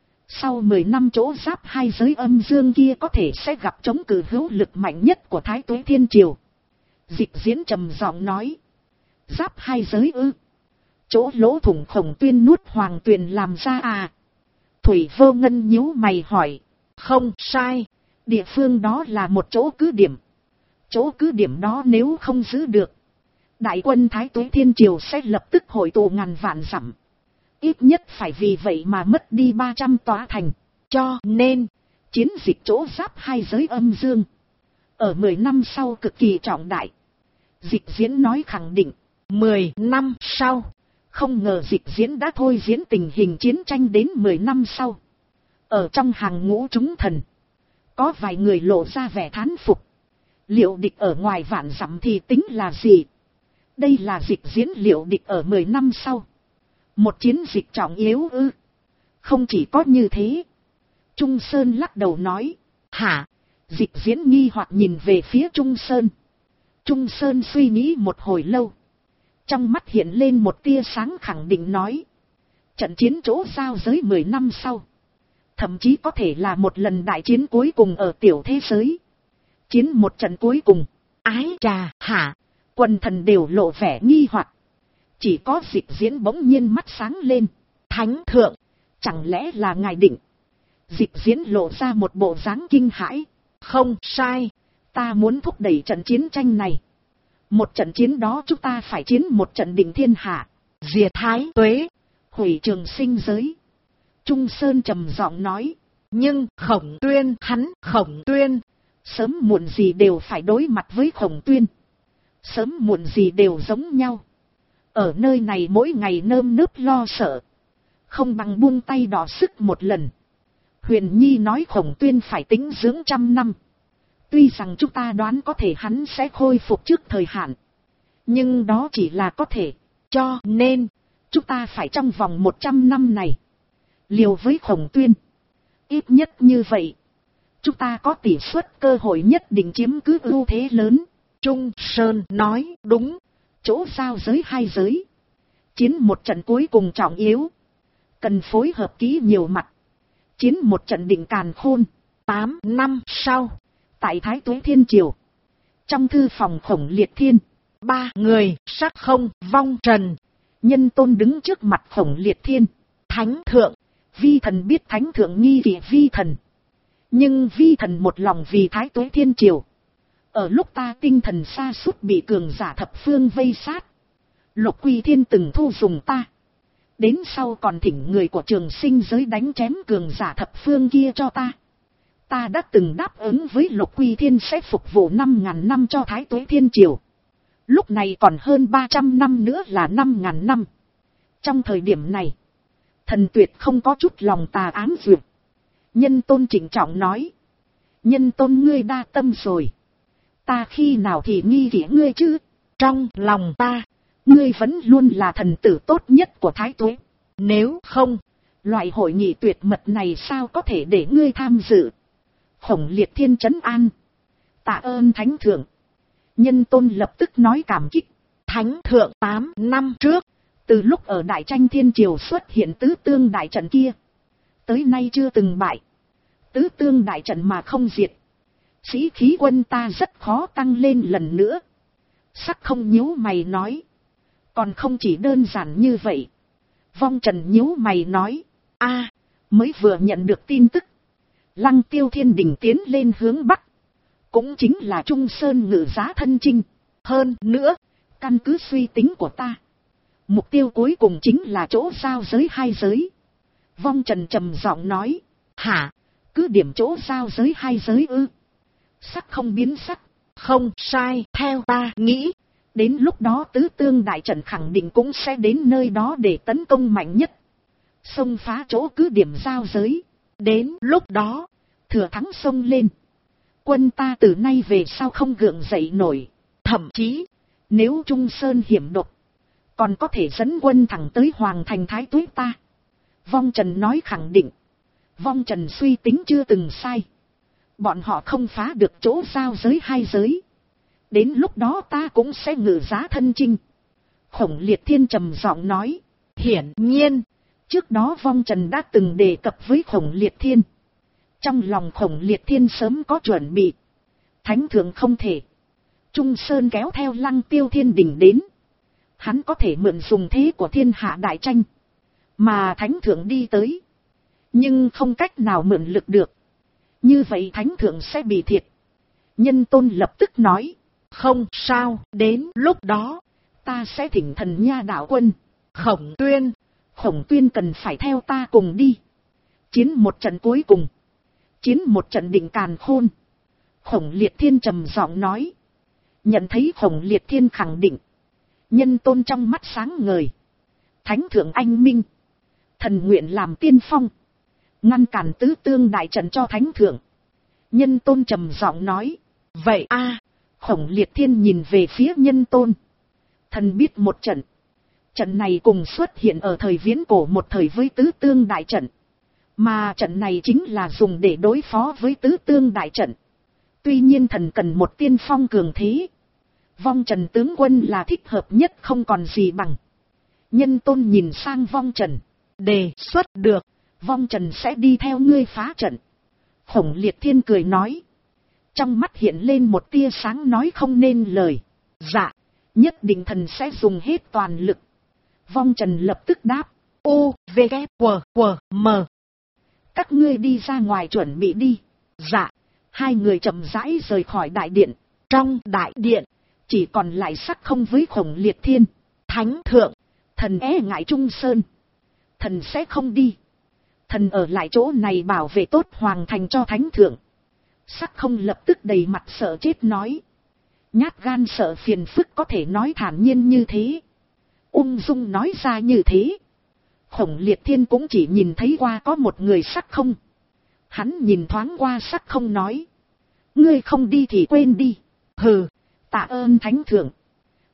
Sau 10 năm chỗ giáp hai giới âm dương kia có thể sẽ gặp chống cự hữu lực mạnh nhất của Thái Tuế Thiên Triều. Dịch Diễn trầm giọng nói. Giáp hai giới ư? Chỗ lỗ thủng Khổng Tuyên nuốt Hoàng Tuyền làm ra à? Thủy Vô Ngân nhíu mày hỏi. Không sai, địa phương đó là một chỗ cứ điểm. Chỗ cứ điểm đó nếu không giữ được, đại quân Thái Tuế Thiên Triều sẽ lập tức hội tụ ngàn vạn dặm. Ít nhất phải vì vậy mà mất đi 300 tòa thành. Cho nên, chiến dịch chỗ giáp hai giới âm dương, ở 10 năm sau cực kỳ trọng đại. Dịch Diễn nói khẳng định. 10 năm sau, không ngờ Dịch Diễn đã thôi diễn tình hình chiến tranh đến 10 năm sau. Ở trong hàng ngũ chúng thần, có vài người lộ ra vẻ thán phục. Liệu địch ở ngoài vạn dặm thì tính là gì? Đây là Dịch Diễn liệu địch ở 10 năm sau. Một chiến dịch trọng yếu ư? Không chỉ có như thế. Trung Sơn lắc đầu nói. Hả? Dịch Diễn nghi hoặc nhìn về phía Trung Sơn. Trung Sơn suy nghĩ một hồi lâu. Trong mắt hiện lên một tia sáng khẳng định nói. Trận chiến chỗ giao giới 10 năm sau, thậm chí có thể là một lần đại chiến cuối cùng ở tiểu thế giới. Chiến một trận cuối cùng. Ái chà, hả? Quần thần đều lộ vẻ nghi hoặc. Chỉ có Dịch Diễn bỗng nhiên mắt sáng lên. Thánh Thượng, chẳng lẽ là ngài định? Dịch Diễn lộ ra một bộ dáng kinh hãi. Không sai, ta muốn thúc đẩy trận chiến tranh này. Một trận chiến đó chúng ta phải chiến một trận định thiên hạ, diệt Thái Tuế, hủy Trường Sinh giới. Trung Sơn trầm giọng nói. Nhưng Khổng Tuyên, Khổng Tuyên, sớm muộn gì đều phải đối mặt với Khổng Tuyên. Sớm muộn gì đều giống nhau. Ở nơi này mỗi ngày nơm nớp lo sợ, không bằng buông tay đỏ sức một lần. Huyền Nhi nói Khổng Tuyên phải tĩnh dưỡng 100 năm. Tuy rằng chúng ta đoán có thể hắn sẽ khôi phục trước thời hạn, Nhưng đó chỉ là có thể. Cho nên, chúng ta phải trong vòng 100 năm này liều với Khổng Tuyên. Ít nhất như vậy, chúng ta có tỷ suất cơ hội nhất định chiếm cứ ưu thế lớn. Trung Sơn nói đúng. Chỗ giao giới hai giới, chiến một trận cuối cùng trọng yếu, cần phối hợp kỹ nhiều mặt. Chiến một trận định càn khôn. 8 năm sau, tại Thái Tuế Thiên Triều, trong thư phòng Khổng Liệt Thiên, 3 người sắc không vong trần. Nhân Tôn đứng trước mặt Khổng Liệt Thiên. Thánh thượng, vi thần biết thánh thượng nghi kỵ vi thần, nhưng vi thần một lòng vì Thái Tuế Thiên Triều. Ở lúc ta tinh thần sa sút bị cường giả thập phương vây sát, Lục Quy Thiên từng thu dùng ta. Đến sau còn thỉnh người của Trường Sinh giới đánh chém cường giả thập phương kia cho ta. Ta đã từng đáp ứng với Lục Quy Thiên sẽ phục vụ 5.000 năm cho Thái Tuế Thiên Triều. Lúc này còn hơn 300 năm nữa là 5.000 năm. Trong thời điểm này, thần tuyệt không có chút lòng tà ám duyệt. Nhân Tôn trịnh trọng nói. Nhân Tôn ngươi đa tâm rồi. Ta khi nào thì nghi kỵ ngươi chứ? Trong lòng ta, ngươi vẫn luôn là thần tử tốt nhất của Thái Tuế. Nếu không, loại hội nghị tuyệt mật này sao có thể để ngươi tham dự? Khổng Liệt Thiên trấn an. Tạ ơn thánh thượng. Nhân Tôn lập tức nói cảm kích. Thánh thượng 8 năm trước, từ lúc ở Đại Tranh Thiên Triều xuất hiện tứ tương đại trận kia, tới nay chưa từng bại. Tứ tương đại trận mà không diệt, sĩ khí quân ta rất khó tăng lên lần nữa. Sắc không nhíu mày nói. Còn không chỉ đơn giản như vậy. Vong Trần nhíu mày nói. Mới vừa nhận được tin tức, Lăng Tiêu Thiên Đình tiến lên hướng Bắc, cũng chính là Trung Sơn ngự giá thân chinh. Hơn nữa, căn cứ suy tính của ta, mục tiêu cuối cùng chính là chỗ giao giới hai giới. Vong Trần trầm giọng nói. Hả? Cứ điểm chỗ giao giới hai giới ư? Sắc không biến sắc. Không sai, theo ta nghĩ, đến lúc đó tứ tương đại trận khẳng định cũng sẽ đến nơi đó để tấn công mạnh nhất, xông phá chỗ cứ điểm giao giới. Đến lúc đó, thừa thắng xông lên, quân ta từ nay về sau không gượng dậy nổi. Thậm chí, nếu Trung Sơn hiểm độc, còn có thể dẫn quân thẳng tới Hoàng thành Thái Tuế ta. Vong Trần nói khẳng định. Vong Trần suy tính chưa từng sai. Bọn họ không phá được chỗ giao giới hai giới, đến lúc đó ta cũng sẽ ngự giá thân chinh. Khổng Liệt Thiên trầm giọng nói. Hiển nhiên, trước đó Vong Trần đã từng đề cập với Khổng Liệt Thiên. Trong lòng Khổng Liệt Thiên sớm có chuẩn bị. Thánh thượng không thể. Trung Sơn kéo theo Lăng Tiêu Thiên Đình đến, hắn có thể mượn dùng thế của thiên hạ đại tranh, mà thánh thượng đi tới, nhưng không cách nào mượn lực được. Như vậy thánh thượng sẽ bị thiệt. Nhân Tôn lập tức nói. Không sao, đến lúc đó, ta sẽ thỉnh thần nha đạo quân. Khổng Tuyên. Khổng Tuyên cần phải theo ta cùng đi. Chiến một trận cuối cùng. Chiến một trận định càn khôn. Khổng Liệt Thiên trầm giọng nói. Nhận thấy Khổng Liệt Thiên khẳng định, Nhân Tôn trong mắt sáng ngời. Thánh thượng anh minh, thần nguyện làm tiên phong, ngăn cản tứ tương đại trận cho thánh thượng. Nhân Tôn trầm giọng nói. Vậy Khổng Liệt Thiên nhìn về phía Nhân Tôn. Thần biết một trận. Trận này cùng xuất hiện ở thời viễn cổ một thời với tứ tương đại trận. Mà trận này chính là dùng để đối phó với tứ tương đại trận. Tuy nhiên thần cần một tiên phong cường thế. Vong Trần tướng quân là thích hợp nhất không còn gì bằng. Nhân Tôn nhìn sang Vong Trần. Đề xuất được. Vong Trần sẽ đi theo ngươi phá trận. Khổng Liệt Thiên cười nói. Trong mắt hiện lên một tia sáng nói không nên lời. Dạ, nhất định thần sẽ dùng hết toàn lực. Vong Trần lập tức đáp. U, V, K, W, W, M. Các ngươi đi ra ngoài chuẩn bị đi. Dạ. Hai người chậm rãi rời khỏi đại điện. Trong đại điện, chỉ còn lại Sắc Không với Khổng Liệt Thiên. Thánh thượng, thần e ngại Trung Sơn, thần sẽ không đi. Thần ở lại chỗ này bảo vệ tốt Hoàng thành cho thánh thượng. Sắc Không lập tức đầy mặt sợ chết nói. Nhát gan sợ phiền phức có thể nói thản nhiên như thế, ung dung nói ra như thế. Khổng Liệt Thiên cũng chỉ nhìn thấy qua có một người Sắc Không. Hắn nhìn thoáng qua Sắc Không nói. Ngươi không đi thì quên đi. Hừ, tạ ơn thánh thượng.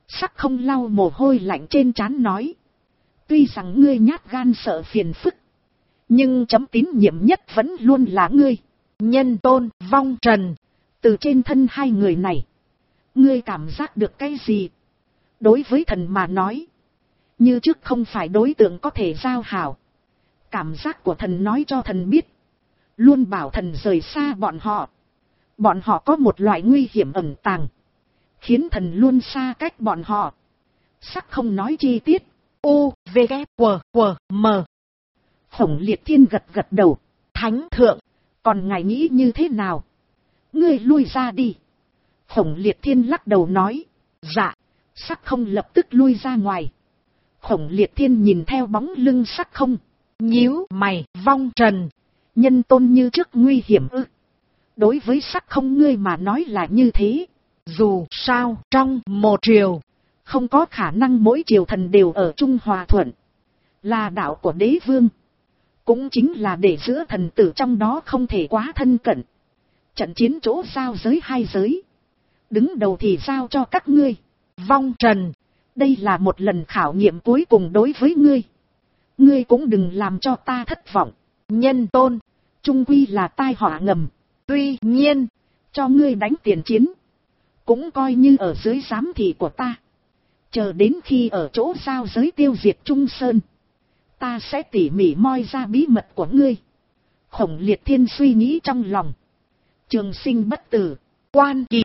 Sắc Không lau mồ hôi lạnh trên trán nói. Tuy rằng ngươi nhát gan sợ phiền phức, nhưng chấm tín nhiệm nhất vẫn luôn là ngươi. Nhân Tôn, Vong Trần. Từ trên thân hai người này, ngươi cảm giác được cái gì? Đối với thần mà nói, như trước không phải đối tượng có thể giao hảo. Cảm giác của thần nói cho thần biết, luôn bảo thần rời xa bọn họ. Bọn họ có một loại nguy hiểm ẩn tàng, khiến thần luôn xa cách bọn họ. Sắc Không nói chi tiết. U, V, K, W, M. Khổng Liệt Thiên gật gật đầu. Thánh thượng, còn ngài nghĩ như thế nào? Ngươi lui ra đi. Khổng Liệt Thiên lắc đầu nói. dạ. Sắc Không lập tức lui ra ngoài. Khổng Liệt Thiên nhìn theo bóng lưng Sắc Không, nhíu mày. Vong Trần, Nhân Tôn như trước nguy hiểm ư? Đối với Sắc Không ngươi mà nói là như thế. dù sao trong một triều, không có khả năng mỗi triều thần đều ở chung hòa thuận. Là đạo của đế vương, cũng chính là để giữa thần tử trong đó không thể quá thân cận. Trận chiến chỗ giao giới hai giới, đứng đầu thì giao cho các ngươi. Vong Trần, đây là một lần khảo nghiệm cuối cùng đối với ngươi. Ngươi cũng đừng làm cho ta thất vọng. Nhân Tôn, chung quy là tai họa ngầm. tuy nhiên, cho ngươi đánh tiền chiến, cũng coi như ở dưới giám thị của ta. Chờ đến khi ở chỗ giao giới tiêu diệt Trung Sơn, ta sẽ tỉ mỉ moi ra bí mật của ngươi. Khổng Liệt Thiên suy nghĩ trong lòng. Trường sinh bất tử, quan kỳ.